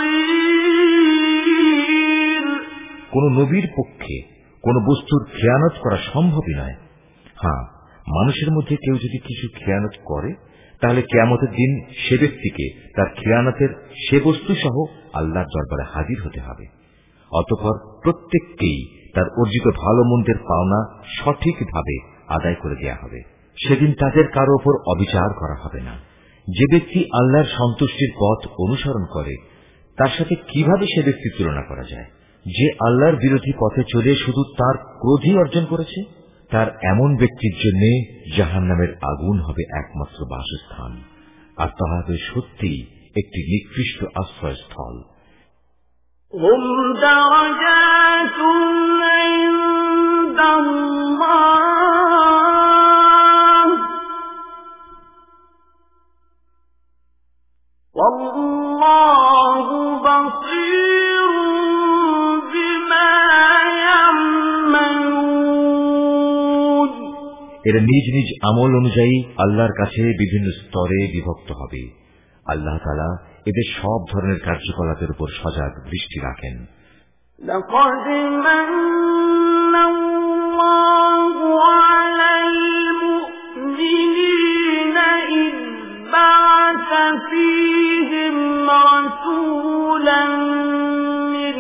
S2: بصير
S1: কোন নবীর পক্ষে কোন বস্তুর খেয়ানত করা সম্ভবই নয়। হ্যাঁ, মানুষের মধ্যে কেউ যদি কিছু খেয়ানত করে তাহলে কিয়ামতের দিন সে ব্যক্তিকে তার খেয়ানতের সে বস্তু সহ আল্লাহর দরবারে হাজির হতে হবে। অতঃপর প্রত্যেককেই তার অর্জিত ভালো মন্দের পাওনা সঠিকভাবে আদায় করে দেয়া হবে। সেদিন তাদের কারো ওপর অবিচার করা হবে না। যে ব্যক্তি আল্লাহর সন্তুষ্টির পথ অনুসরণ করে তার সাথে কিভাবে সে ব্যক্তির তুলনা করা যায়? যে আল্লাহর বিরোধী পথে চলে শুধু তার ক্রোধই অর্জন করেছে, তার এমন ব্যক্তির জন্য জাহান্নামের আগুন হবে একমাত্র বাসস্থান, আর তাহা হবে সত্যি একটি নিকৃষ্ট আশ্রয়স্থল।
S2: هم درجات عند الله والله بصير بما يعملون
S1: এরা নিজ নিজ আমল অনুযায়ী আল্লাহর কাছে বিভিন্ন স্তরে বিভক্ত হবে। আল্লাহ তাআলা এদের সব ধরনের কার্যকলাপের উপর সজাগ দৃষ্টি রাখেন।
S2: لقد من الله على المؤمنين إذ بعث فيهم رسولا من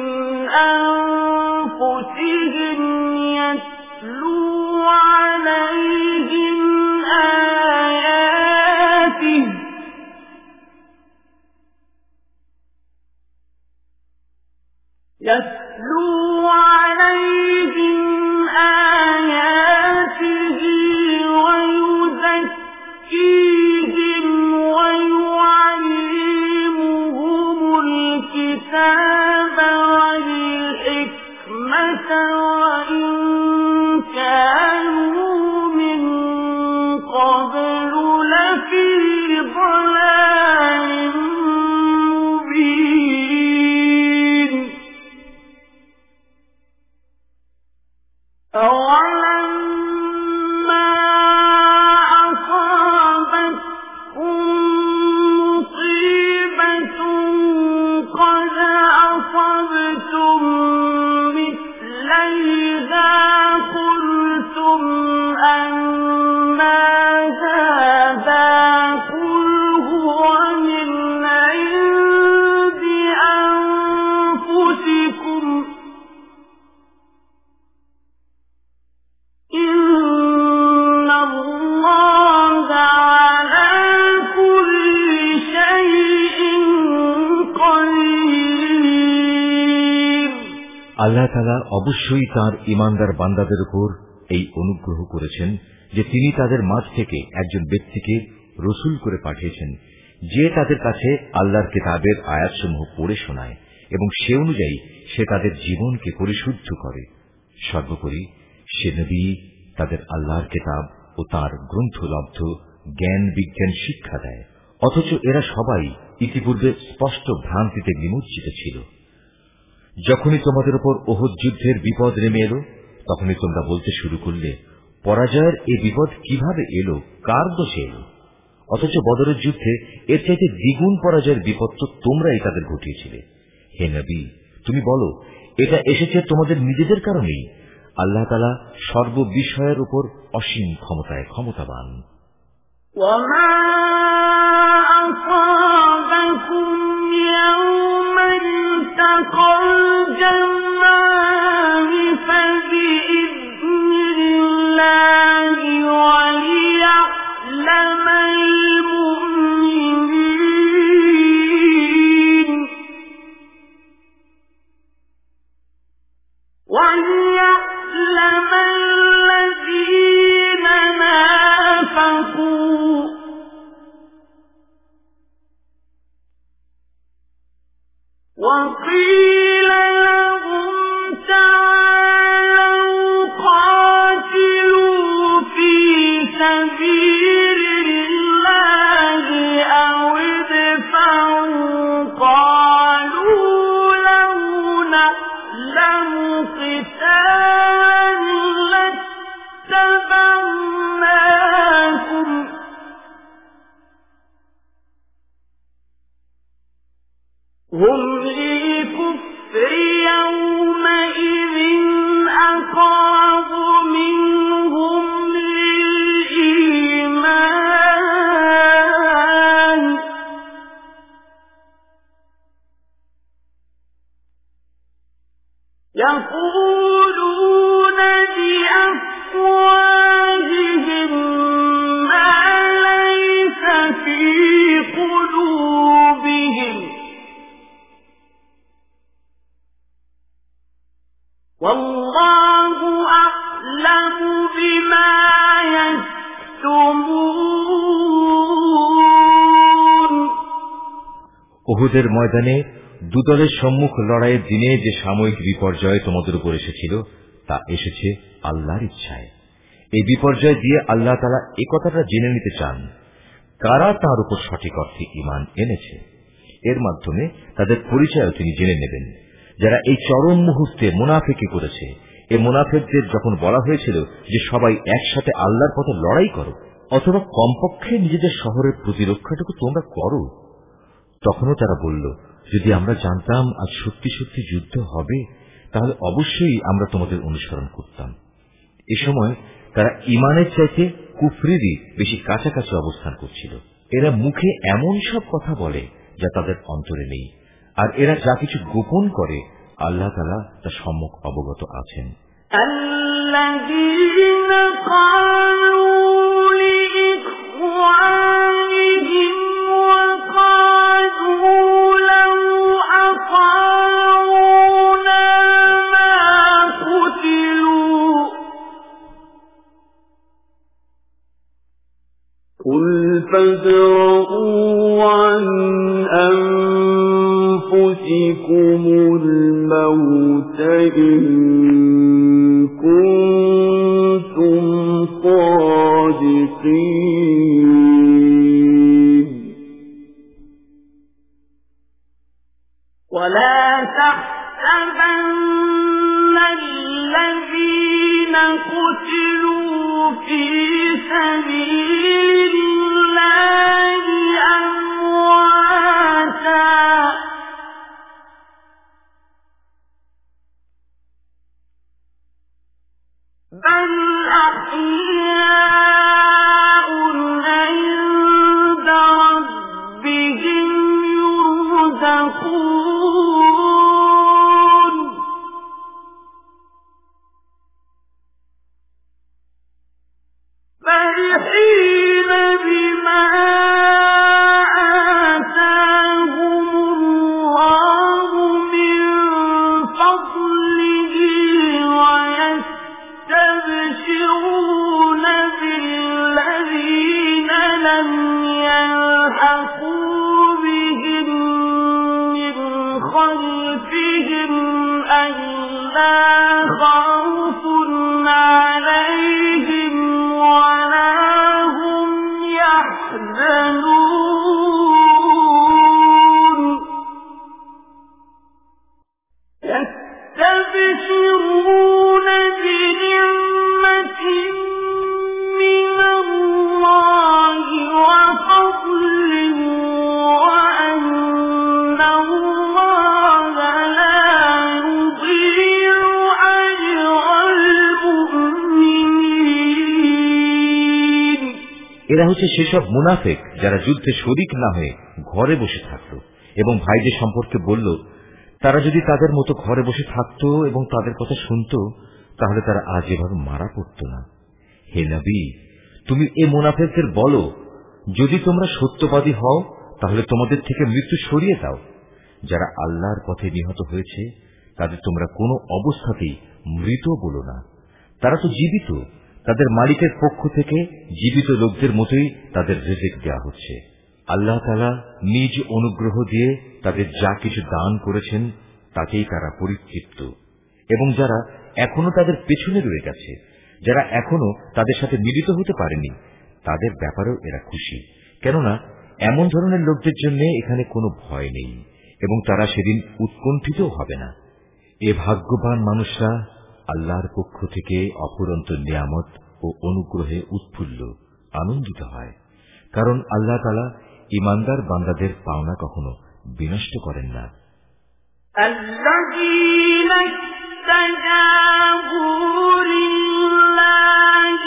S2: أنفسهم يتلو عليهم آياته يتلو عليهم آياته ويزكيهم ويعلمهم الكتاب والحكمة وإن كانوا من قبل لفي ضلال مبين أولما أصابتكم مصيبة قد أصبتم مثليها قلتم أنى هذا قل هو من عند أنفسكم إن الله على كل شيء قدير
S1: আল্লাহ তাআলা অবশ্যই তাঁর ঈমানদার বান্দাদের উপর এই অনুগ্রহ করেছেন যে তিনি তাদের মাঝ থেকে একজন ব্যক্তিকে রসূল করে পাঠিয়েছেন, যে তাদের কাছে আল্লাহর কিতাবের আয়াতসমূহ পড়ে শোনায় এবং সে অনুযায়ী সে তাদের জীবনকে পরিশুদ্ধ করে। সর্বোপরি সে নবী তাদের আল্লাহর কিতাব ও তাঁর গ্রন্থলব্ধ জ্ঞান বিজ্ঞান শিক্ষা দেয়। অথচ এরা সবাই ইতিপূর্বে স্পষ্ট ভ্রান্তিতে নিমজ্জিত ছিল। যখনই তোমাদের উপর ওহদ যুদ্ধের বিপদ নেমে এলো, তখনই তোমরা বলতে শুরু করলে, পরাজয়ের এই বিপদ কিভাবে এলো, কার দোষে এলো? অথচ বদরের যুদ্ধে এর চাইতে দ্বিগুণ পরাজয়ের বিপদ তো তোমরাই তাদের ঘটিয়েছিলে। হে নবী, তুমি বলো, এটা এসেছে তোমাদের নিজেদের কারণেই। আল্লাহ তাআলা সর্ববিষয়ের উপর অসীম ক্ষমতায় ক্ষমতাবান।
S2: وما أصابكم يوم التقى الجمعان فبإذن الله وليعلم المؤمنين وليعلم الذين نافقوا وقيل لهم تعالوا قاتلوا في سبيل الله أو ادفعوا قالوا لو نعلم قتالا لاتبعناكم هم للكفر يومئذ أقرب منهم للإيمان يقولون بأفواههم ما ليس في قلوبهم والله أعلم بما يكتمون
S1: উহুদের ময়দানে দুদলের সম্মুখ লড়াইয়ের দিনে যে সাময়িক বিপর্যয় তোমাদের উপর এসেছিল তা এসেছে আল্লাহর ইচ্ছায়। এই বিপর্যয় দিয়ে আল্লাহ তাআলা এই কথাটা জেনে নিতে চান কারা তার উপর সঠিক অর্থে ঈমান এনেছে। এর মাধ্যমে তাদের পরিচয় তিনি জেনে নেবেন। যারা এই চরম মুহূর্তে মুনাফিকি করেছে, এই মুনাফিকদের যখন বলা হয়েছিল যে সবাই একসাথে আল্লাহর পথে লড়াই করো অথবা কমপক্ষে নিজেদের শহরের প্রতিরক্ষাটুকু তোমরা করো, তখনও তারা বলল, যদি আমরা জানতাম আজ সত্যি সত্যি যুদ্ধ হবে তাহলে অবশ্যই আমরা তোমাদের অনুসরণ করতাম। এ সময় তারা ঈমানের চাইতে কুফরিরই বেশি কাছাকাছি অবস্থান করছিল। এরা মুখে এমন সব কথা বলে যা তাদের অন্তরে নেই, আর এরা যা কিছু গোপন করে আল্লাহ তাআলা তা সম্যক অবগত আছেন।
S2: আল্লাযীনা ক্বালু লিইখওয়ানিহিম ওয়া ক্বালু লাউ আতাউনা মা কুতিলু কুল ফাদউ আন أنفسكم الموت إن كنتم صادقين ولا تحسبن الذين قتلوا في سبيل الله أمواتا بل أحياء عند ربهم يرزقون فرحين بما آتاهم الله من فضله ويستبشرون بالذين لم يلحقوا بهم من خلفهم ألا خوف عليهم ولا هم يحزنون يستبشرون بنعمة من الله وفضل وأن الله لا يضيع أجر المؤمنين
S1: এরা হচ্ছে সেসব মুনাফিক যারা যুদ্ধে শরীক না হয়ে ঘরে বসে থাকত এবং ভাইদের সম্পর্কে বলল, তারা যদি তাদের মতো ঘরে বসে থাকত এবং তাদের কথা শুনত তাহলে তারা আজ এভাবে মারা পড়ত না। হে নবী, তুমি এ মুনাফিকদের বলো, যদি তোমরা সত্যবাদী হও তাহলে তোমাদের থেকে মৃত্যু সরিয়ে দাও। যারা আল্লাহর পথে নিহত হয়েছে তাদের তোমরা কোনো অবস্থাতেই মৃত বলো না, তারা তো জীবিত। তাদের মালিকের পক্ষ থেকে জীবিত লোকদের মতোই তাদের রিজিক দেওয়া হচ্ছে। আল্লাহ তাআলা নিজ অনুগ্রহ দিয়ে তাদের যা কিছু দান করেছেন তাতেই তারা পরিতৃপ্ত। এবং যারা এখনো তাদের পেছনে রয়ে গেছে, যারা এখনো তাদের সাথে মিলিত হতে পারেনি, তাদের ব্যাপারেও এরা খুশি, কেননা এমন ধরনের লোকদের জন্য এখানে কোনো ভয় নেই এবং তারা সেদিন উৎকণ্ঠিত হবে না। এ ভাগ্যবান মানুষরা আল্লাহর পক্ষ থেকে অফুরন্ত নিয়ামত ও অনুগ্রহে উৎফুল্ল আনন্দিত হয়, কারণ আল্লাহ তাআলা ঈমানদার বান্দাদের পাওনা কখনো বিনষ্ট করেন না।
S2: الذين استجابوا لله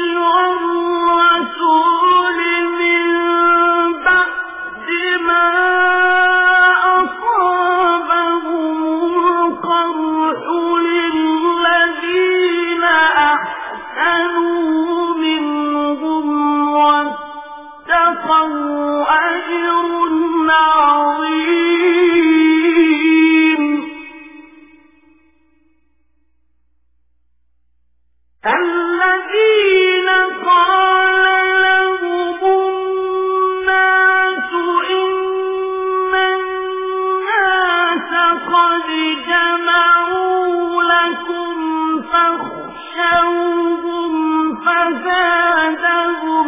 S2: والرسول من بعد ما أصابهم القرح للذين أحسنوا منهم واتقوا أجر عظيم. الذين قال لهم الناس إن الناس قد جمعوا لكم فاخشوهم فزادهم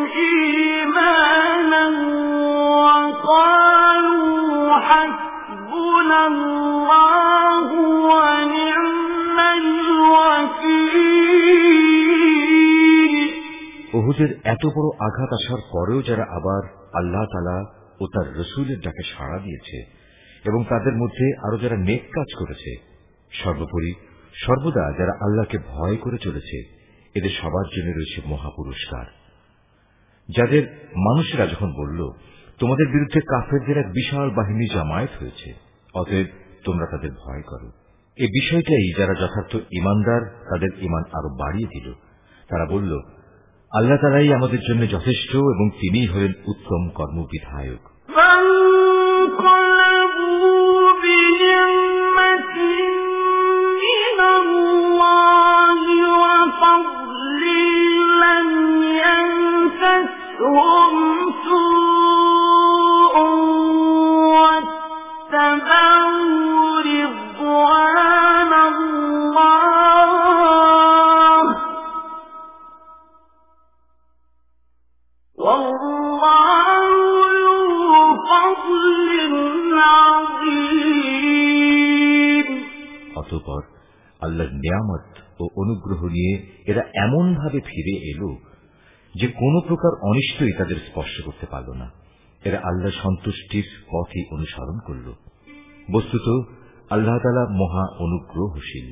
S2: إيمانا وقالوا حسبنا الله ونعم الوكيل.
S1: উহুদের এত বড় আঘাত আসার পরেও যারা আবার আল্লাহ তাআলা ও তার রাসূলের ডাকে সাড়া দিয়েছে এবং তাদের মধ্যে আরো যারা নেক কাজ করেছে, সর্বোপরি সর্বদা যারা আল্লাহকে ভয় করে চলেছে, এদের সবার জন্য রয়েছে মহাপুরস্কার। যাদের মানুষেরা যখন বলল, তোমাদের বিরুদ্ধে কাফেরদের এক বিশাল বাহিনী জামায়াত হয়েছে, অতএব তোমরা তাদের ভয় করো, এই বিষয়টাই যারা যথার্থ ঈমানদার তাদের ঈমান আরো বাড়িয়ে দিল। তারা বলল, আল্লাহ তাআলাই আমাদের জন্য যথেষ্ট এবং তিনিই হলেন উত্তম কর্মবিধায়ক। অতঃপর আল্লাহর নিয়ামত ও অনুগ্রহ নিয়ে এরা এমন ভাবে ফিরে এলো যে কোন প্রকার অনিষ্টই তাদের স্পর্শ করতে পারল না। এরা আল্লাহ সন্তুষ্টির পথই অনুসরণ করল। বস্তুত আল্লাহ তাআলা মহা অনুগ্রহশীল।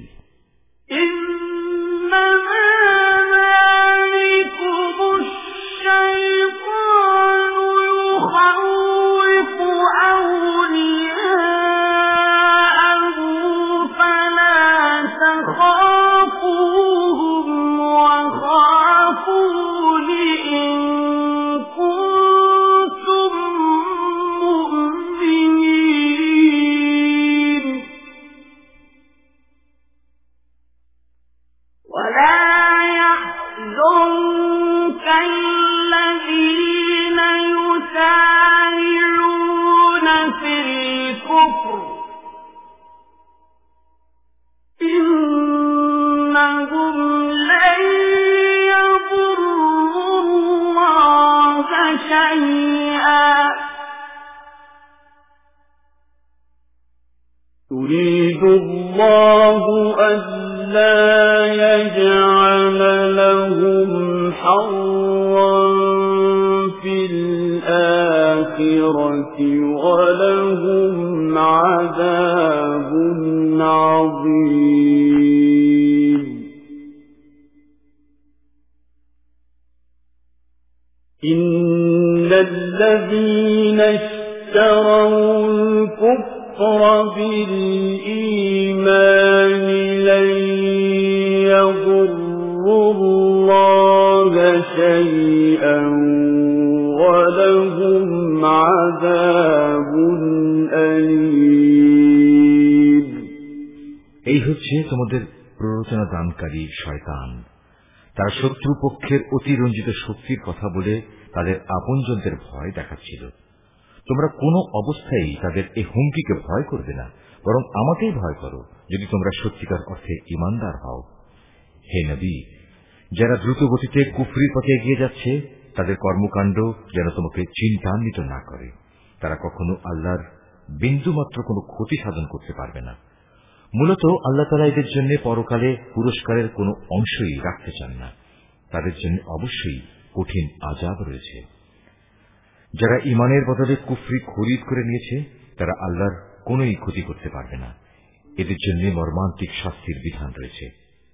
S2: يريد الله ألا يجعل لهم حظا في الآخرة ولهم عذاب عظيم. إن الذين اشتروا الكفر بالإيمان لن يضروا الله شيئا ولهم عذاب أليم.
S1: এই হচ্ছে তোমাদের প্ররোচনা দানকারী শয়তান। তারা শত্রু পক্ষের অতিরঞ্জিত শক্তির কথা বলে তাদের আপনজনদের ভয় দেখাচ্ছিল। তোমরা কোনো অবস্থায় তাদের এই হুমকিকে ভয় করবে না, বরং আমাকেই ভয় করো যদি তোমরা সত্যিকার অর্থে ঈমানদার হও। হে নবী, যারা দ্রুত গতিতে কুফরির পথে এগিয়ে যাচ্ছে তাদের কর্মকাণ্ড যেন তোমাকে চিন্তান্বিত না করে। তারা কখনো আল্লাহর বিন্দুমাত্র কোনো ক্ষতি সাধন করতে পারবে না। মূলত আল্লাহ তাআলা এদের জন্য পরকালে পুরস্কারের কোনো অংশই রাখতে চান না। তাদের জন্য অবশ্যই কঠিন আযাব রয়েছে। যারা ঈমানের বদলে কুফরি খরিদ করে নিয়েছে তারা আল্লাহর কোনোই ক্ষতি করতে পারবে না। এদের জন্য মর্মান্তিক শাস্তির বিধান রয়েছে।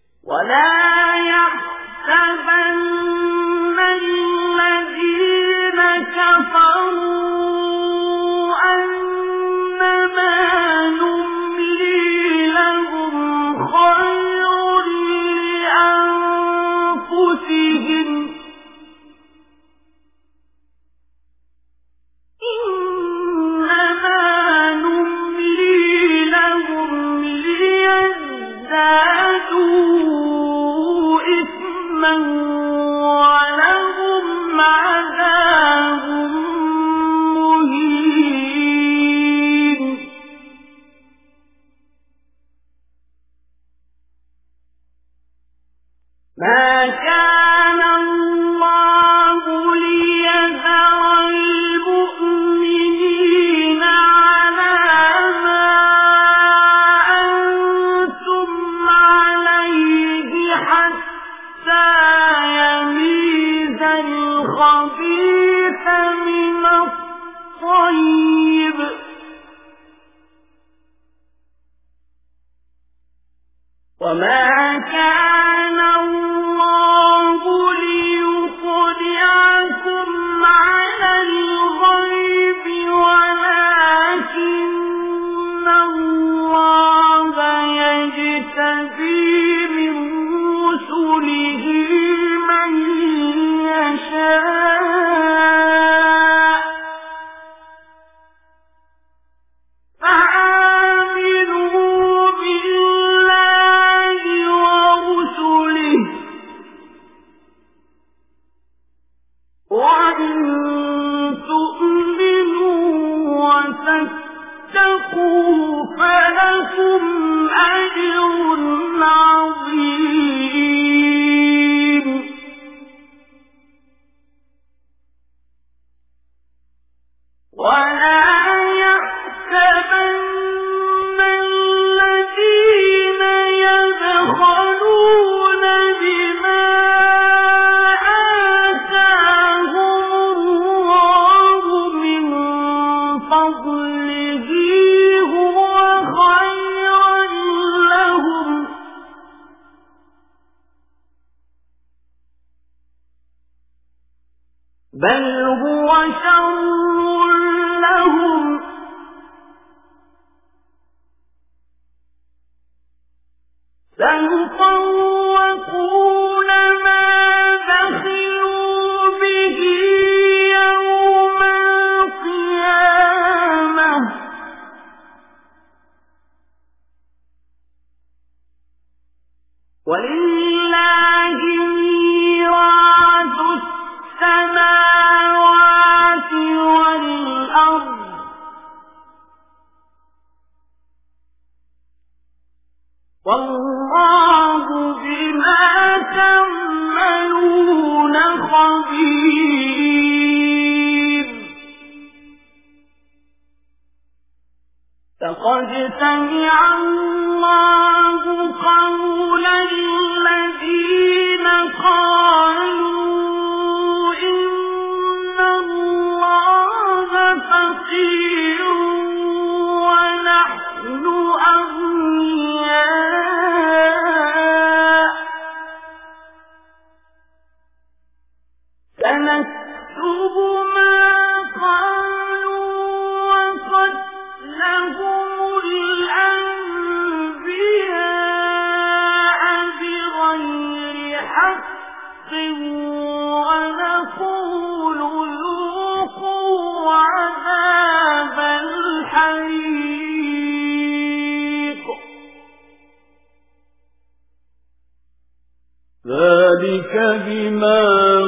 S2: ذلك بما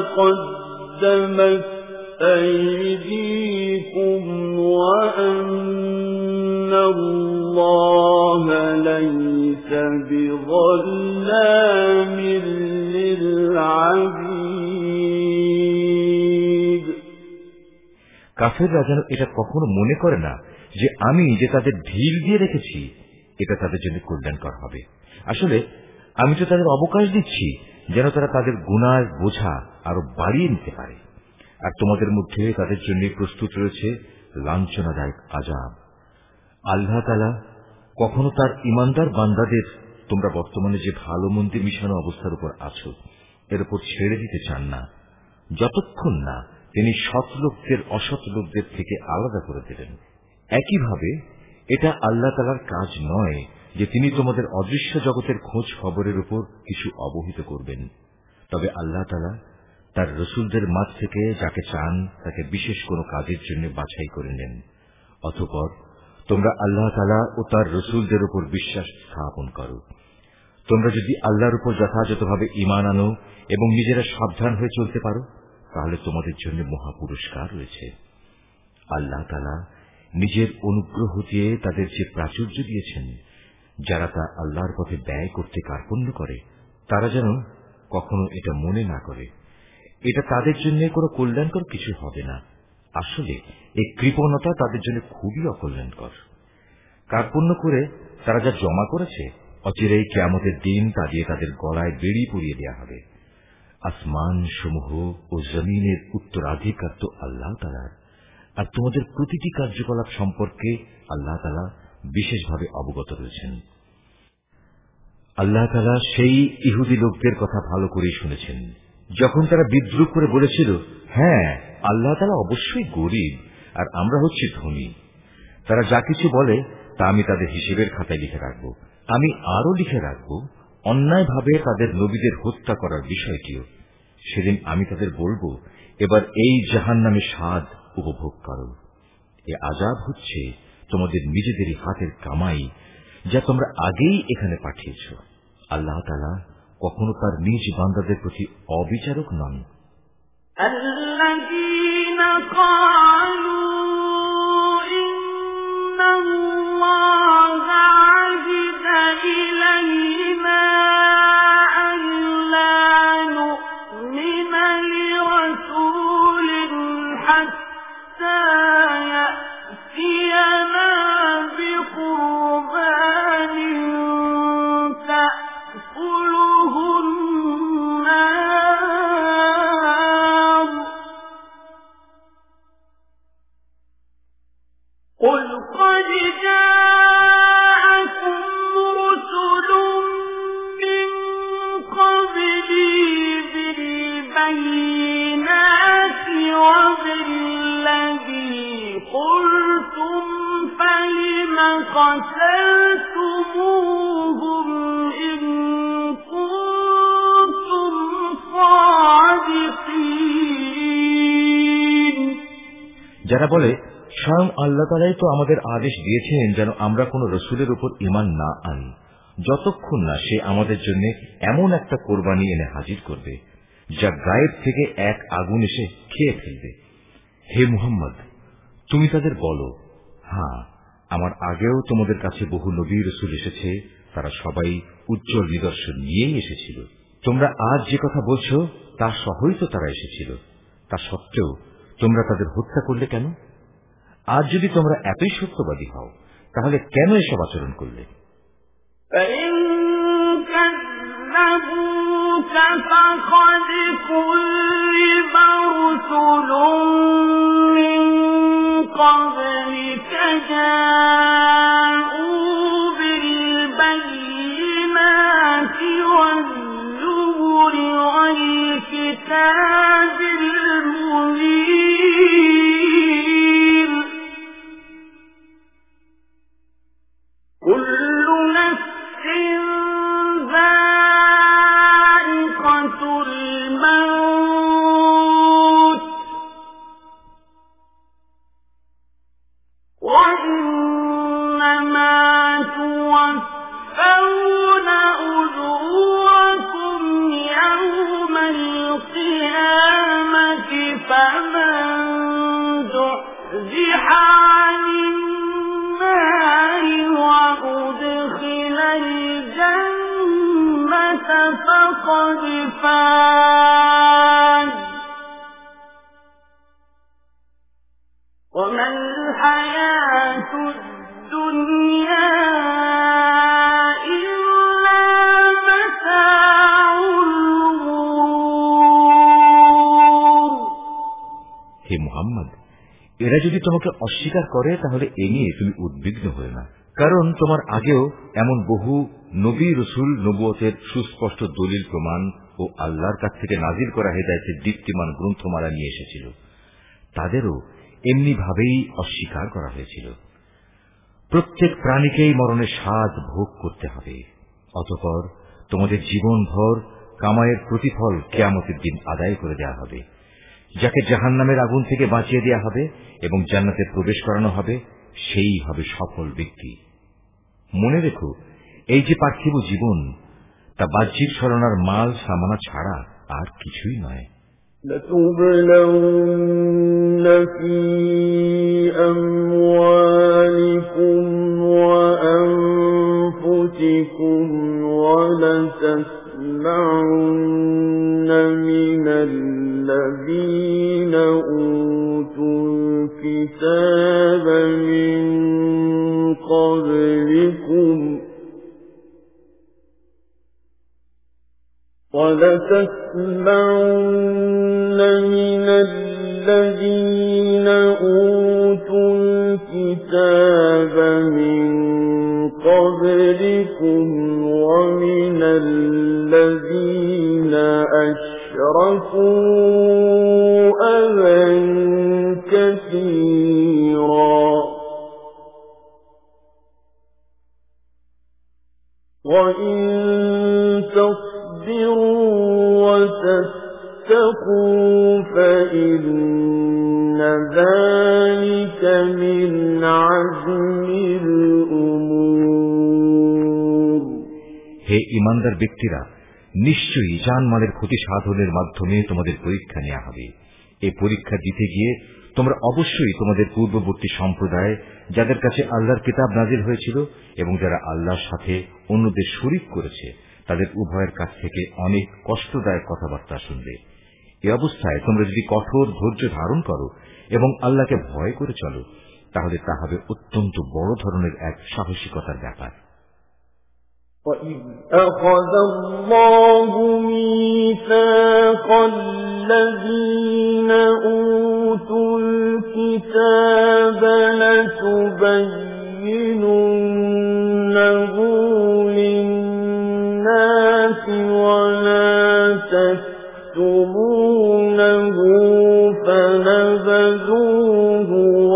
S2: قدمت أيديكم وأن الله ليس بظلام للعبيد
S1: কাফেররা যেন এটা কখনো মনে করে না যে আমি যে তাদের ঢিল দিয়ে রেখেছি এটা তাদের জন্য কল্যাণকর হবে। আসলে আমি তো তাদের অবকাশ দিচ্ছি যেন তারা তাদের গুনার বোঝা আরো বাড়িয়ে নিতে পারে। আর তোমাদের মধ্যে তাদের জন্য প্রস্তুত রয়েছে লাঞ্ছনাদায়ক আযাব। আল্লাহ তাআলা কখনো তার ইমানদার বান্দাদের তোমরা বর্তমানে যে ভালো মন্দির মিশানো অবস্থার উপর আছো এর উপর ছেড়ে দিতে চান না, যতক্ষণ না তিনি সৎ লোকদের অসৎ লোকদের থেকে আলাদা করে দেবেন। একইভাবে এটা আল্লাহ তাআলার কাজ নয় যে তিনি তোমাদের অদৃশ্য জগতের খোঁজ খবরের উপর কিছু অবহিত করবেন। তবে আল্লাহ তাআলা তার রসুলদের মাঝ থেকে যাকে চান তাকে বিশেষ কোনো কাজের জন্য বাছাই করে নেন। অতঃপর তোমরা আল্লাহ তাআলা ও তার রসুলদের উপর বিশ্বাস স্থাপন করো। তোমরা যদি আল্লাহর উপর যথাযথভাবে ঈমান আনো এবং নিজেরা সাবধান হয়ে চলতে পারো তাহলে তোমাদের জন্য মহা পুরস্কার রয়েছে। আল্লাহ তাআলা নিজের অনুগ্রহ দিয়ে তাদের যে প্রাচুর্য দিয়েছেন, যারা তা আল্লাহর পথে ব্যয় করতে কার্পণ্য করে তারা যেন কখনো এটা মনে না করে এটা তাদের জন্য কোনো কল্যাণকর কিছু হবে না। আসলে এই কৃপণতা তাদের জন্য খুবই অকল্যাণকর। কার্পণ্য করে তারা যা জমা করেছে অচিরেই কিয়ামতের দিন তা দিয়ে তাদের গলায় বেড়ি পরিয়ে দেওয়া হবে। আসমান সমূহ ও জমিনের উত্তরাধিকার তো আল্লাহ তাআলার, আর তোমাদের প্রতিটি কার্যকলাপ সম্পর্কে আল্লাহ তাআলা বিশেষভাবে অবগত রয়েছেন। আল্লাহ তাআলা সেই ইহুদি লোকদের কথা ভালো করেই শুনেছেন যখন তারা বিদ্রুপ করে বলেছিল, হ্যাঁ আল্লাহ তাআলা অবশ্যই গরীব আর আমরা হচ্ছি ধনী। তারা যা কিছু বলে তা আমি তাদের হিসেবের খাতায় লিখে রাখব। আমি আরো লিখে রাখব অন্যায়ভাবে তাদের নবীদের হত্যা করার বিষয়টিও। সেদিন আমি তাদের বলব, এবার এই জাহান্নামের স্বাদ উপভোগ করো। এ আযাব হচ্ছে তোমাদের নিজেদেরই হাতের কামাই যা তোমরা আগেই এখানে পাঠিয়েছ। আল্লাহ তাআলা কখনো তার নিজ বান্দাদের প্রতি অবিচারক নন।
S3: আল্লাযীনা ক্বালু ইন্নাল্লাহা আ'হিদা ইলাইনা আল্লা নু'মিনা লিরাসূলিন হাত্তা ইয়া'তিয়ানা বিকুরবানিন ta'কুলুহুন নার। قُلْ قَدْ جَاءَكُمْ رُسُلٌ مِّن قَبْلِي بِالْبَيِّنَاتِ وَبِالَّذِي قُلْتُمْ فَلِمَ قَتَلْتُمُوهُمْ إِن كُنتُمْ صَادِقِينَ।
S1: যারা বলে স্বয়ং আল্লাহ তাআলাই তো আমাদের আদেশ দিয়েছেন যেন আমরা কোন রসুলের উপর ঈমান না আনি যতক্ষণ না সে আমাদের জন্য এমন একটা কোরবানি এনে হাজির করবে যা গায়েব থেকে এক আগুন এসে খেয়ে ফেলবে। হে মুহাম্মদ, তুমি তাদের বলো, হ্যাঁ আমার আগেও তোমাদের কাছে বহু নবী রসুল এসেছে, তারা সবাই উজ্জ্বল নিদর্শন নিয়েই এসেছিল। তোমরা আজ যে কথা বলছো তা সহই তো তারা এসেছিল, তা সত্ত্বেও তোমরা তাদের হত্যা করলে কেন? আজ যদি তোমরা এতই সত্যবাদী হও তাহলে কেন এসব আচরণ করলে?
S3: فَإِن كَذَّبُوكَ فَقَدْ كُذِّبَ رُسُلٌ مِّن قَبْلِكَ جَاءُوا بِالْبَيِّنَاتِ وَالزُّبُرِ وَالْكِتَابِ الْمُنِيرِ। كُلُّ نَفْسٍ ذَائِقَةُ الْمَوْتِ وَإِنَّمَا تُوَفَّوْنَ أُجُورَكُمْ يَوْمَ الْقِيَامَةِ فَمَن زُحْزِحَ عَنِ النَّارِ وَأُدْخِلَ الْجَنَّةَ فَقَدْ فَازَ وَمَا الْحَيَاةُ الدُّنْيَا إِلَّا مَتَاعُ الْغُرُورِ।
S1: হে মুহাম্মদ, এরা যদি তোমাকে অস্বীকার করে তাহলে এ নিয়ে তুমি উদ্বিগ্ন হও না, কারণ তোমার আগেও এমন বহু নবী রসুল নবুয়তের সুস্পষ্ট দলিল প্রমাণ ও আল্লাহর কাছ থেকে নাজিল করা হেদায়েতের দীপ্তিমান গ্রন্থমালা নিয়ে এসেছিল, তাদেরও এমনি ভাবেই অস্বীকার করা হয়েছিল। প্রত্যেক প্রাণীকেই মরণের স্বাদ ভোগ করতে হবে, অতঃপর তোমাদের জীবনভর কামাইয়ের প্রতিফল কিয়ামতের দিন আদায় করে দেওয়া হবে। যাকে জাহান্নামের আগুন থেকে বাঁচিয়ে দেওয়া হবে এবং জান্নাতে প্রবেশ করানো হবে, সেই হবে সফল ব্যক্তি। মনে রেখো, এই যে পার্থিব জীবন, তা বাহ্যিক ছলনার মাল সামানা ছাড়া আর কিছুই নয়।
S2: لَتُبْلَوْنَ فِي أَمْوَالِكُمْ وَأَنفُسِكُمْ وَلَتَسْمَعُنَّ مِنَ الَّذِينَ أُوتُوا الْكِتَابَ مِنْ قَبْلِكُمْ وَلَتَسْمَعُنَّ مِنَ الَّذِينَ أُوتُوا الْكِتَابَ مِنْ قَبْلِكُمْ وَمِنَ الَّذِينَ أَشْرَكُوا أَذًى كَثِيرًا وَإِنْ تصبروا وتتقوا فإن ذلك من عزم الأمور।
S1: হে ঈমানদার ব্যক্তিরা, নিশ্চয়ই জানমালের ক্ষতি সাধনের মাধ্যমে তোমাদের পরীক্ষা নেওয়া হবে। এই পরীক্ষা দিতে গিয়ে তোমরা অবশ্যই তোমাদের পূর্ববর্তী সম্প্রদায়, যাদের কাছে আল্লাহর কিতাব নাজিল হয়েছিল এবং যারা আল্লাহর সাথে অন্যদের শরীক করেছে, তাদের উভয়ের কাছ থেকে অনেক কষ্টদায়ক কথাবার্তা শুনবে। এই অবস্থায় তোমরা যদি কঠোর ধৈর্য ধারণ করো এবং আল্লাহকে ভয় করে চলো, তাহলে তা হবে অত্যন্ত বড় ধরনের এক সাহসিকতার ব্যাপার।
S2: وَإِذْ أَخَذَ اللَّهُ مِيثَاقَ الَّذِينَ أُوتُوا الْكِتَابَ لَتُبَيِّنُنَّهُ لِلنَّاسِ وَلَا تَكْتُمُونَهُ فَنَبَذُوهُ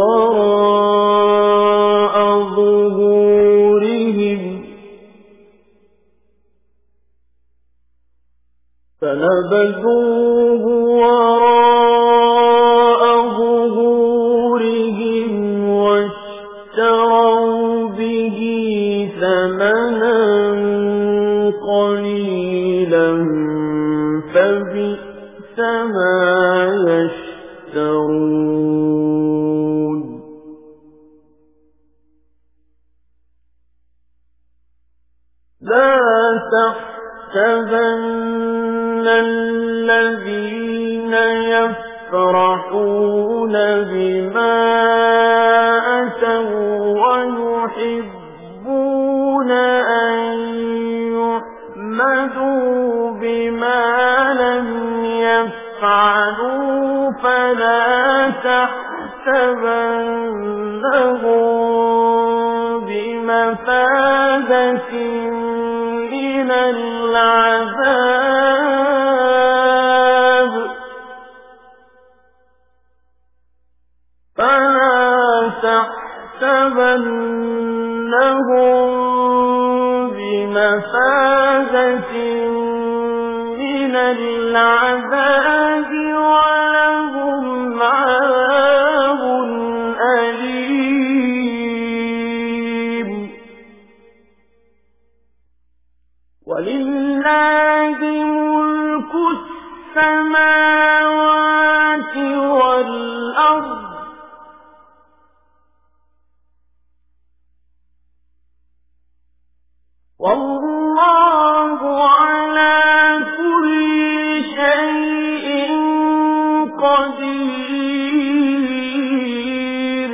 S2: وَرَاءَ ظُهُورِهِمْ فَنَبَذُوهُ وَرَاءَ ظُهُورِهِمْ وَاشْتَرَوْا بِهِ ثَمَنًا قَلِيلًا فَبِئْسَ مَا يَشْتَرُونَ لَا تَحْسَبَنَّ الَّذِينَ يَفْرَحُونَ بِمَا أَتَوْا وَيُحِبُّونَ أَن يُحْمَدُوا بِمَا لَمْ يَفْعَلُوا فَلَا تَحْسَبَنَّهُم بِمَفَازَةٍ مِنَ الْعَذَابِ فَلَا تَحْسَبَنَّهُم بِمَفَازَةٍ مِنَ الْعَذَابِ وَلَهُمْ عَذَابٌ أَلِيمٌ وَلِلَّهِ مُلْكُ السَّمَاوَاتِ وَالْأَرْضِ وَاللَّهُ عَلَى كُلِّ شَيْءٍ قَدِيرٌ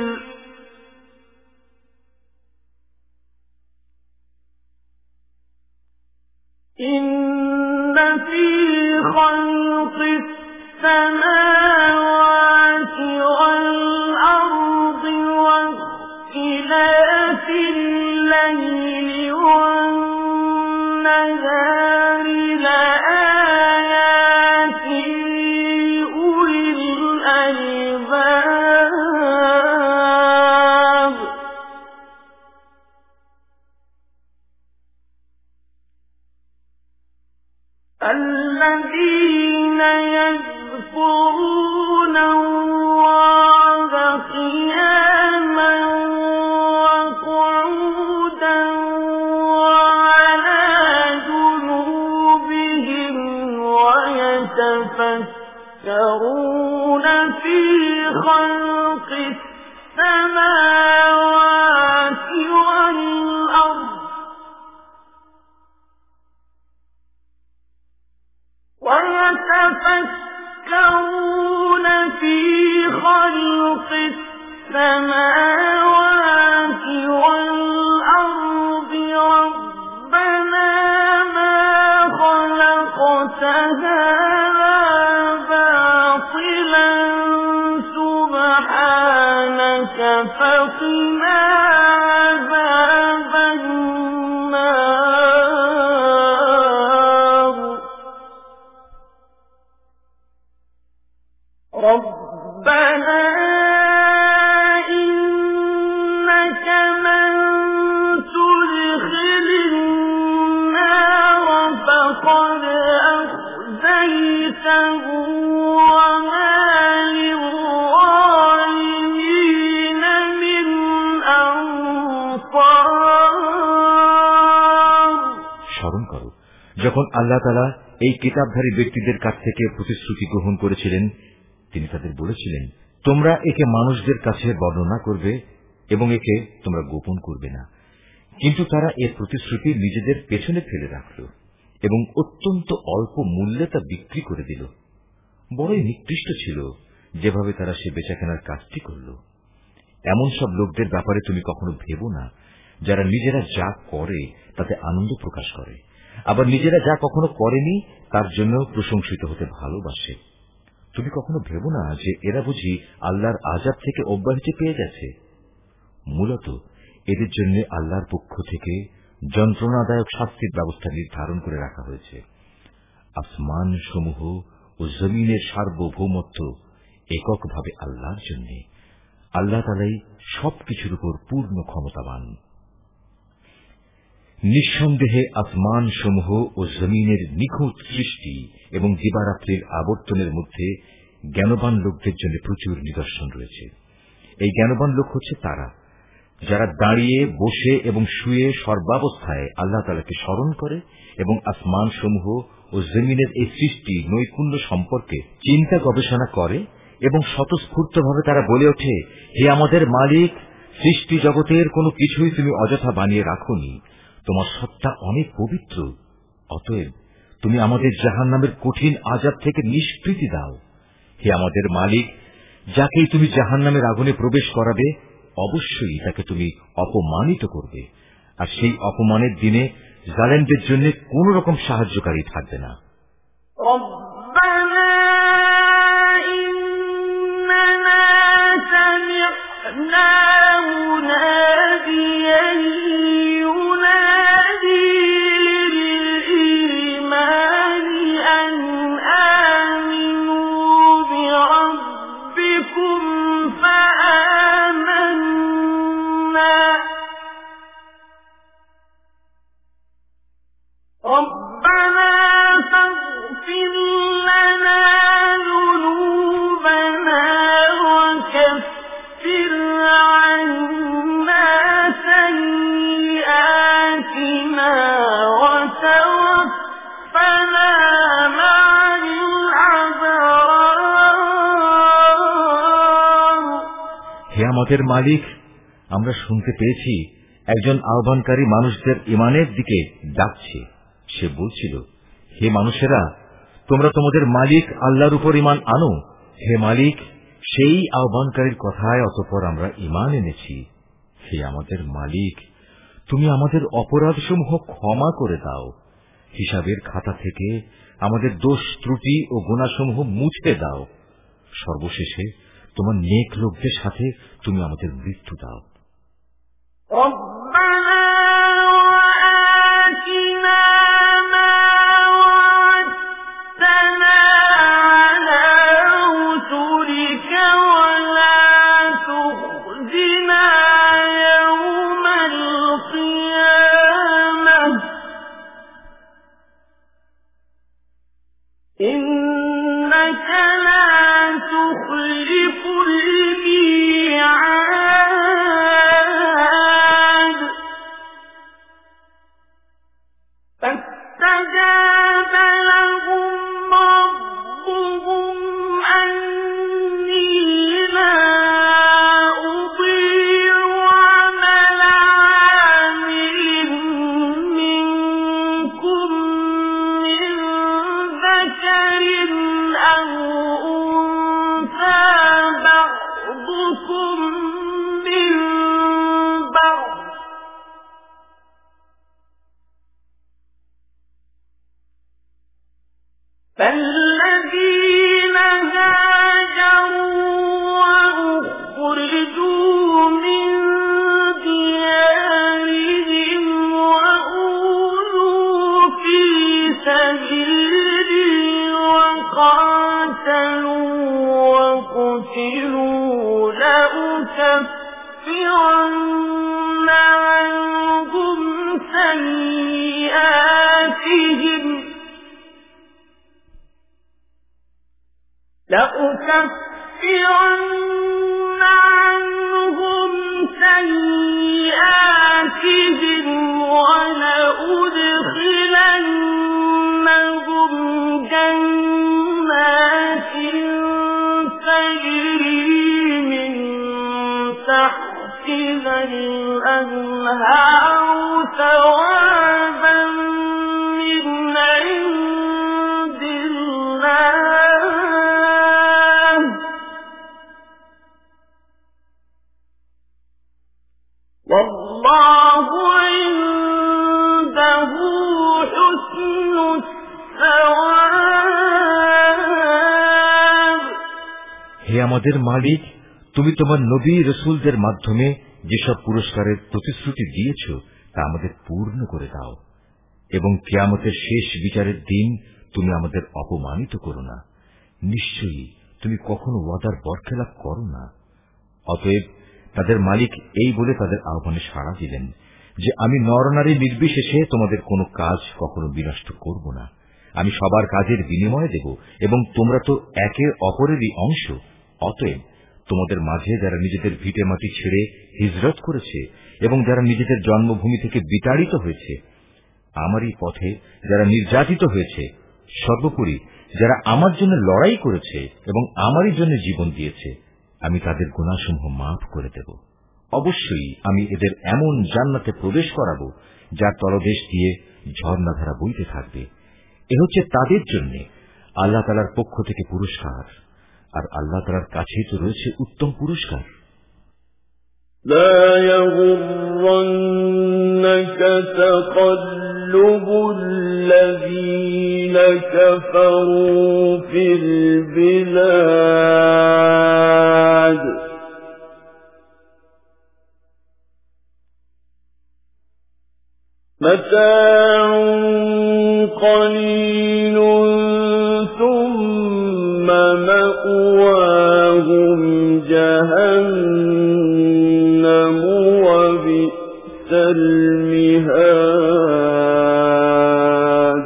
S2: إِنَّ فِي خَلْقِ السَّمَاوَاتِ وَالْأَرْضِ وَاخْتِلَافِ اللَّيْلِ الليل والنهار لآيات لأولي الألباب الذين يذكرون الله قياما وقعودا وعلى جنوبهم ويتفكرون في خلق السماوات والأرض ويتفكرون في خلق السماوات والأرض ربنا ما خلقت هذا باطلا سبحانك فقنا عذاب النار ربنا إنك من تدخل النار فقد أخزيته وما للظالمين من أنصار
S1: স্মরণ করো যখন আল্লাহ তাআলা এই কিতাবধারী ব্যক্তিদের কাছ থেকে প্রতিশ্রুতি গ্রহণ করেছিলেন, তিনি তাদের বলেছিলেন, তোমরা একে মানুষদের কাছে বর্ণনা করবে এবং একে তোমরা গোপন করবে না। কিন্তু তারা এর প্রতিশ্রুতি নিজেদের পেছনে ফেলে রাখল এবং অত্যন্ত অল্প মূল্যে তা বিক্রি করে দিল। বড়ই নিকৃষ্ট ছিল যেভাবে তারা সে বেচাকেনার কাজটি করল। এমন সব লোকদের ব্যাপারে তুমি কখনো ভেবো না যারা নিজেরা যা করে তাতে আনন্দ প্রকাশ করে, আবার নিজেরা যা কখনো করেনি তার জন্য প্রশংসিত হতে ভালোবাসে। তুমি কখনো ভেবো না যে এরা বুঝি আল্লাহর আযাব থেকে অব্যাহতি পেয়ে গেছে। মূলত এদের জন্য আল্লাহর পক্ষ থেকে যন্ত্রণাদায়ক শাস্তির ব্যবস্থা নির্ধারণ করে রাখা হয়েছে। আসমান সমূহ ও জমিনের সার্বভৌমত্ব এককভাবে আল্লাহর জন্য। আল্লাহ তাআলাই সবকিছুর উপর পূর্ণ ক্ষমতাবান। নিঃসন্দেহে আসমান সমূহ ও জমিনের নিখুঁত সৃষ্টি এবং দিবারাত্রির আবর্তনের মধ্যে জ্ঞানবান লোকদের জন্য প্রচুর নিদর্শন রয়েছে। এই জ্ঞানবান লোক হচ্ছে তারা যারা দাঁড়িয়ে, বসে এবং শুয়ে সর্বাবস্থায় আল্লাহ তাআলাকে স্মরণ করে এবং আসমান সমূহ ও জমিনের এই সৃষ্টি নৈপুণ্য সম্পর্কে চিন্তা গবেষণা করে এবং স্বতঃস্ফূর্তভাবে তারা বলে ওঠে, হে আমাদের মালিক, সৃষ্টি জগতের কোনো কিছুই তুমি অযথা বানিয়ে রাখোনি, তোমার সত্তা অনেক পবিত্র। অতএব তুমি আমাদের জাহান্নামের কঠিন আযাব থেকে নিষ্কৃতি দাও। হে আমাদের মালিক, যাকেই তুমি জাহান্নামের আগুনে প্রবেশ করাবে অবশ্যই তাকে তুমি অপমানিত করবে, আর সেই অপমানের দিনে জালেমদের জন্য কোন রকম সাহায্যকারী থাকবে না।
S2: ربنا فاغفر لنا ذنوبنا وكفر عنا سيئاتنا وتوفنا مع الأبرار।
S1: হে আমাদের মালিক, আমরা শুনতে পেয়েছি একজন আহ্বানকারী মানুষদের ঈমানের দিকে ডাকছে। সে বলছিল, হে মানুষেরা, তোমরা তোমাদের মালিক আল্লাহর উপর ঈমান আনো। হে মালিক, সেই আহ্বানকারীর কথায় অতঃপর আমরা ঈমান এনেছি। হে আমাদের মালিক, তুমি আমাদের অপরাধসমূহ ক্ষমা করে দাও, হিসাবের খাতা থেকে আমাদের দোষ ত্রুটি ও গুনাহসমূহ মুছে দাও। সর্বশেষে তোমার নেক লোকদের সাথে তুমি আমাদের মৃত্যু দাও।
S2: ربنا عنهم سيئاتهم لأكفرن عنهم سيئاتهم ولأدخلنهم جنات تجري من تحتها الأنهار ثوابا من عند الله والله عنده حسن الثواب।
S1: হে আমাদের মালিক, তুমি তোমার নবী রাসূলদের মাধ্যমে যেসব পুরস্কারের প্রতিশ্রুতি দিয়েছ তা আমাদের পূর্ণ করে দাও এবং কিয়ামতের শেষ বিচারের দিন তুমি আমাদের অপমানিত করো না। নিশ্চয়ই তুমি কখনো ওয়াদার বরখেলাপ করো না। অতএব তাদের মালিক এই বলে তাদের আহ্বানে সাড়া দিলেন যে আমি নরনারী নির্বিশেষে তোমাদের কোনো কাজ কখনো বিনষ্ট করব না। আমি সবার কাজের বিনিময় দেব এবং তোমরা তো একে অপরেরই অংশ। অতএব তোমাদের মাঝে যারা নিজেদের ভিটে মাটি ছেড়ে হিজরত করেছে এবং যারা নিজেদের জন্মভূমি থেকে বিতাড়িত হয়েছে, আমারই পথে যারা নির্যাতিত হয়েছে, সর্বোপরি যারা আমার জন্য লড়াই করেছে এবং আমারই জন্য জীবন দিয়েছে, আমি তাদের গুনাহসমূহ মাফ করে দেব। অবশ্যই আমি এদের এমন জান্নাতে প্রবেশ করাবো যার তলদেশ দিয়ে ঝর্ণাধারা বইতে থাকবে। এ হচ্ছে তাদের জন্য আল্লাহ তাআলার পক্ষ থেকে পুরস্কার, আর আল্লাহ তাআলার কাছেই তো রয়েছে উত্তম পুরস্কার।
S2: لا يغرنك تقلب الذين كفروا في البلاد متاع قليل ثم مأواهم جهنم وبئس المهاد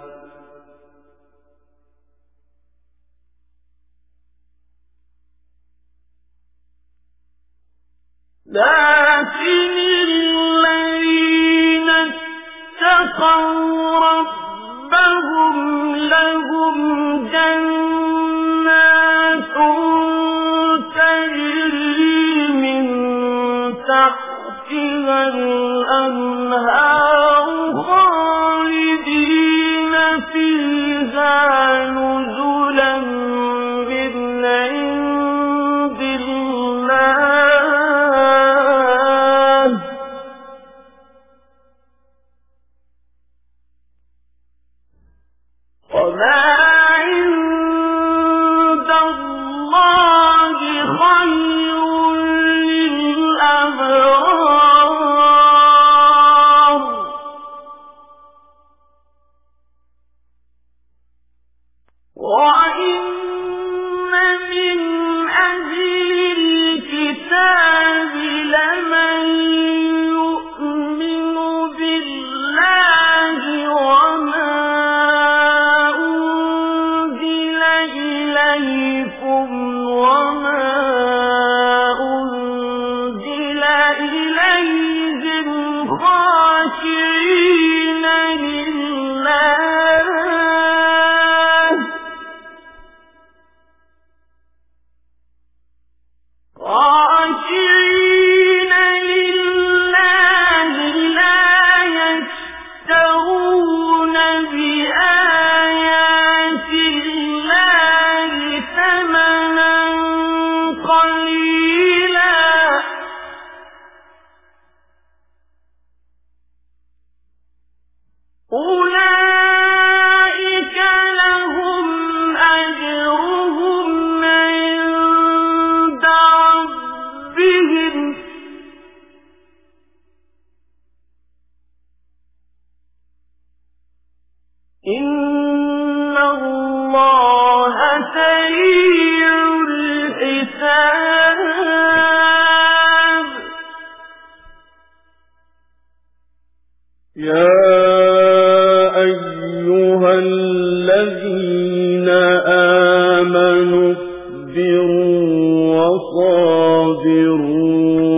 S2: لكن الذين اتقوا ربهم لهم جنات تجري من تحتها الأنهار خالدين فيها نزلا من عند الله وما عند الله خير للأبرار وإن من أهل الكتاب لمن يؤمن بالله وما أنزل إليكم وما أنزل إليهم خاشعين لله خاشعين لله لا يشترون بآيات الله ثمنا قليلا أولئك لهم أجرهم عند ربهم إن الله سريع الحساب يا أيها الذين آمنوا اصبروا وصابروا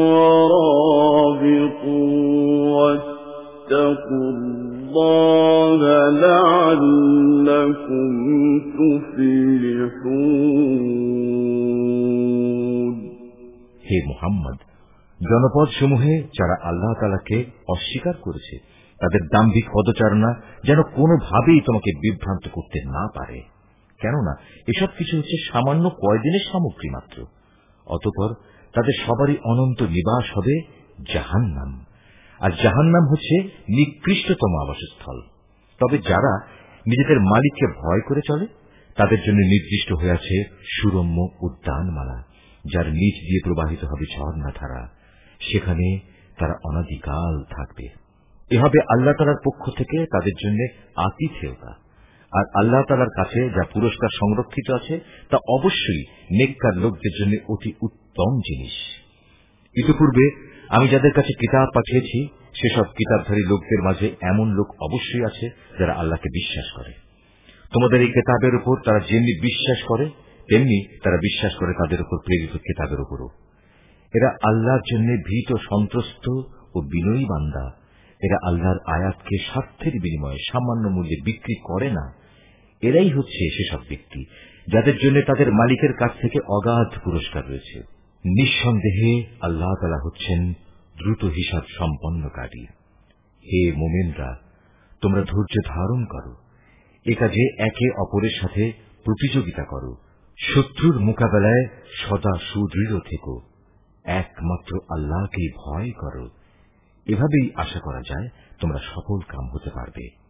S2: ورابطوا واتقوا الله لعلكم تفلحون
S1: হে মুহাম্মদ, জনপদ সমূহে যারা আল্লাহ তাআলাকে অস্বীকার করেছে তাদের দাম্ভিক পদচারণা যেন কোনোভাবেই তোমাকে বিভ্রান্ত করতে না পারে, কেননা এসব কিছু হচ্ছে সামান্য কয়দিনের সামগ্রী মাত্র। অতঃপর তাদের সবারই অনন্ত নিবাস হবে জাহান্নাম, আর জাহান্নাম হচ্ছে নিকৃষ্টতম আবাসস্থল। তবে যারা নিজেদের মালিককে ভয় করে চলে তাদের জন্য নির্দিষ্ট হয়ে আছে সুরম্য উদ্যানমালা, যার নিচ দিয়ে প্রবাহিত হবে ঝর্ণাধারা, সেখানে তারা অনাদিকাল থাকবে। এ হবে আল্লাহ তাআলার পক্ষ থেকে তাদের জন্য আতিথেয়তা। আর আল্লাহ তাআলার কাছে যা পুরস্কার সংরক্ষিত আছে তা অবশ্যই নেককার লোকদের জন্য অতি উত্তম জিনিস। ইতিপূর্বে আমি যাদের কাছে কিতাব পাঠিয়েছি সেসব কিতাবধারী লোকদের মাঝে এমন লোক অবশ্যই আছে যারা আল্লাহকে বিশ্বাস করে। তোমাদের এই কিতাবের উপর তারা যেমনি বিশ্বাস করে তেমনি তারা বিশ্বাস করে তাদের উপর প্রেরিত কিতাবের উপরও। এরা আল্লাহর জন্য ভীত সন্ত্রস্ত ও বিনয়ী বান্দা। এরা আল্লাহর আয়াতকে স্বার্থের বিনিময়ে সামান্য মূল্যে বিক্রি করে না। এরাই হচ্ছে সেসব ব্যক্তি যাদের জন্য তাদের মালিকের কাছ থেকে অগাধ পুরস্কার রয়েছে। নিঃসন্দেহে আল্লাহ তাআলা হচ্ছেন দ্রুত হিসাব সম্পন্নকারী। হে মুমিনরা, তোমরা ধৈর্য ধারণ করো, এ কাজে একে অপরের সাথে প্রতিযোগিতা করো, শত্রুর মোকাবেলায় সদা সুদৃঢ় থেকো, একমাত্র আল্লাহকেই ভয় করো। এভাবেই আশা করা যায় তোমরা সফল কাম হতে পারবে।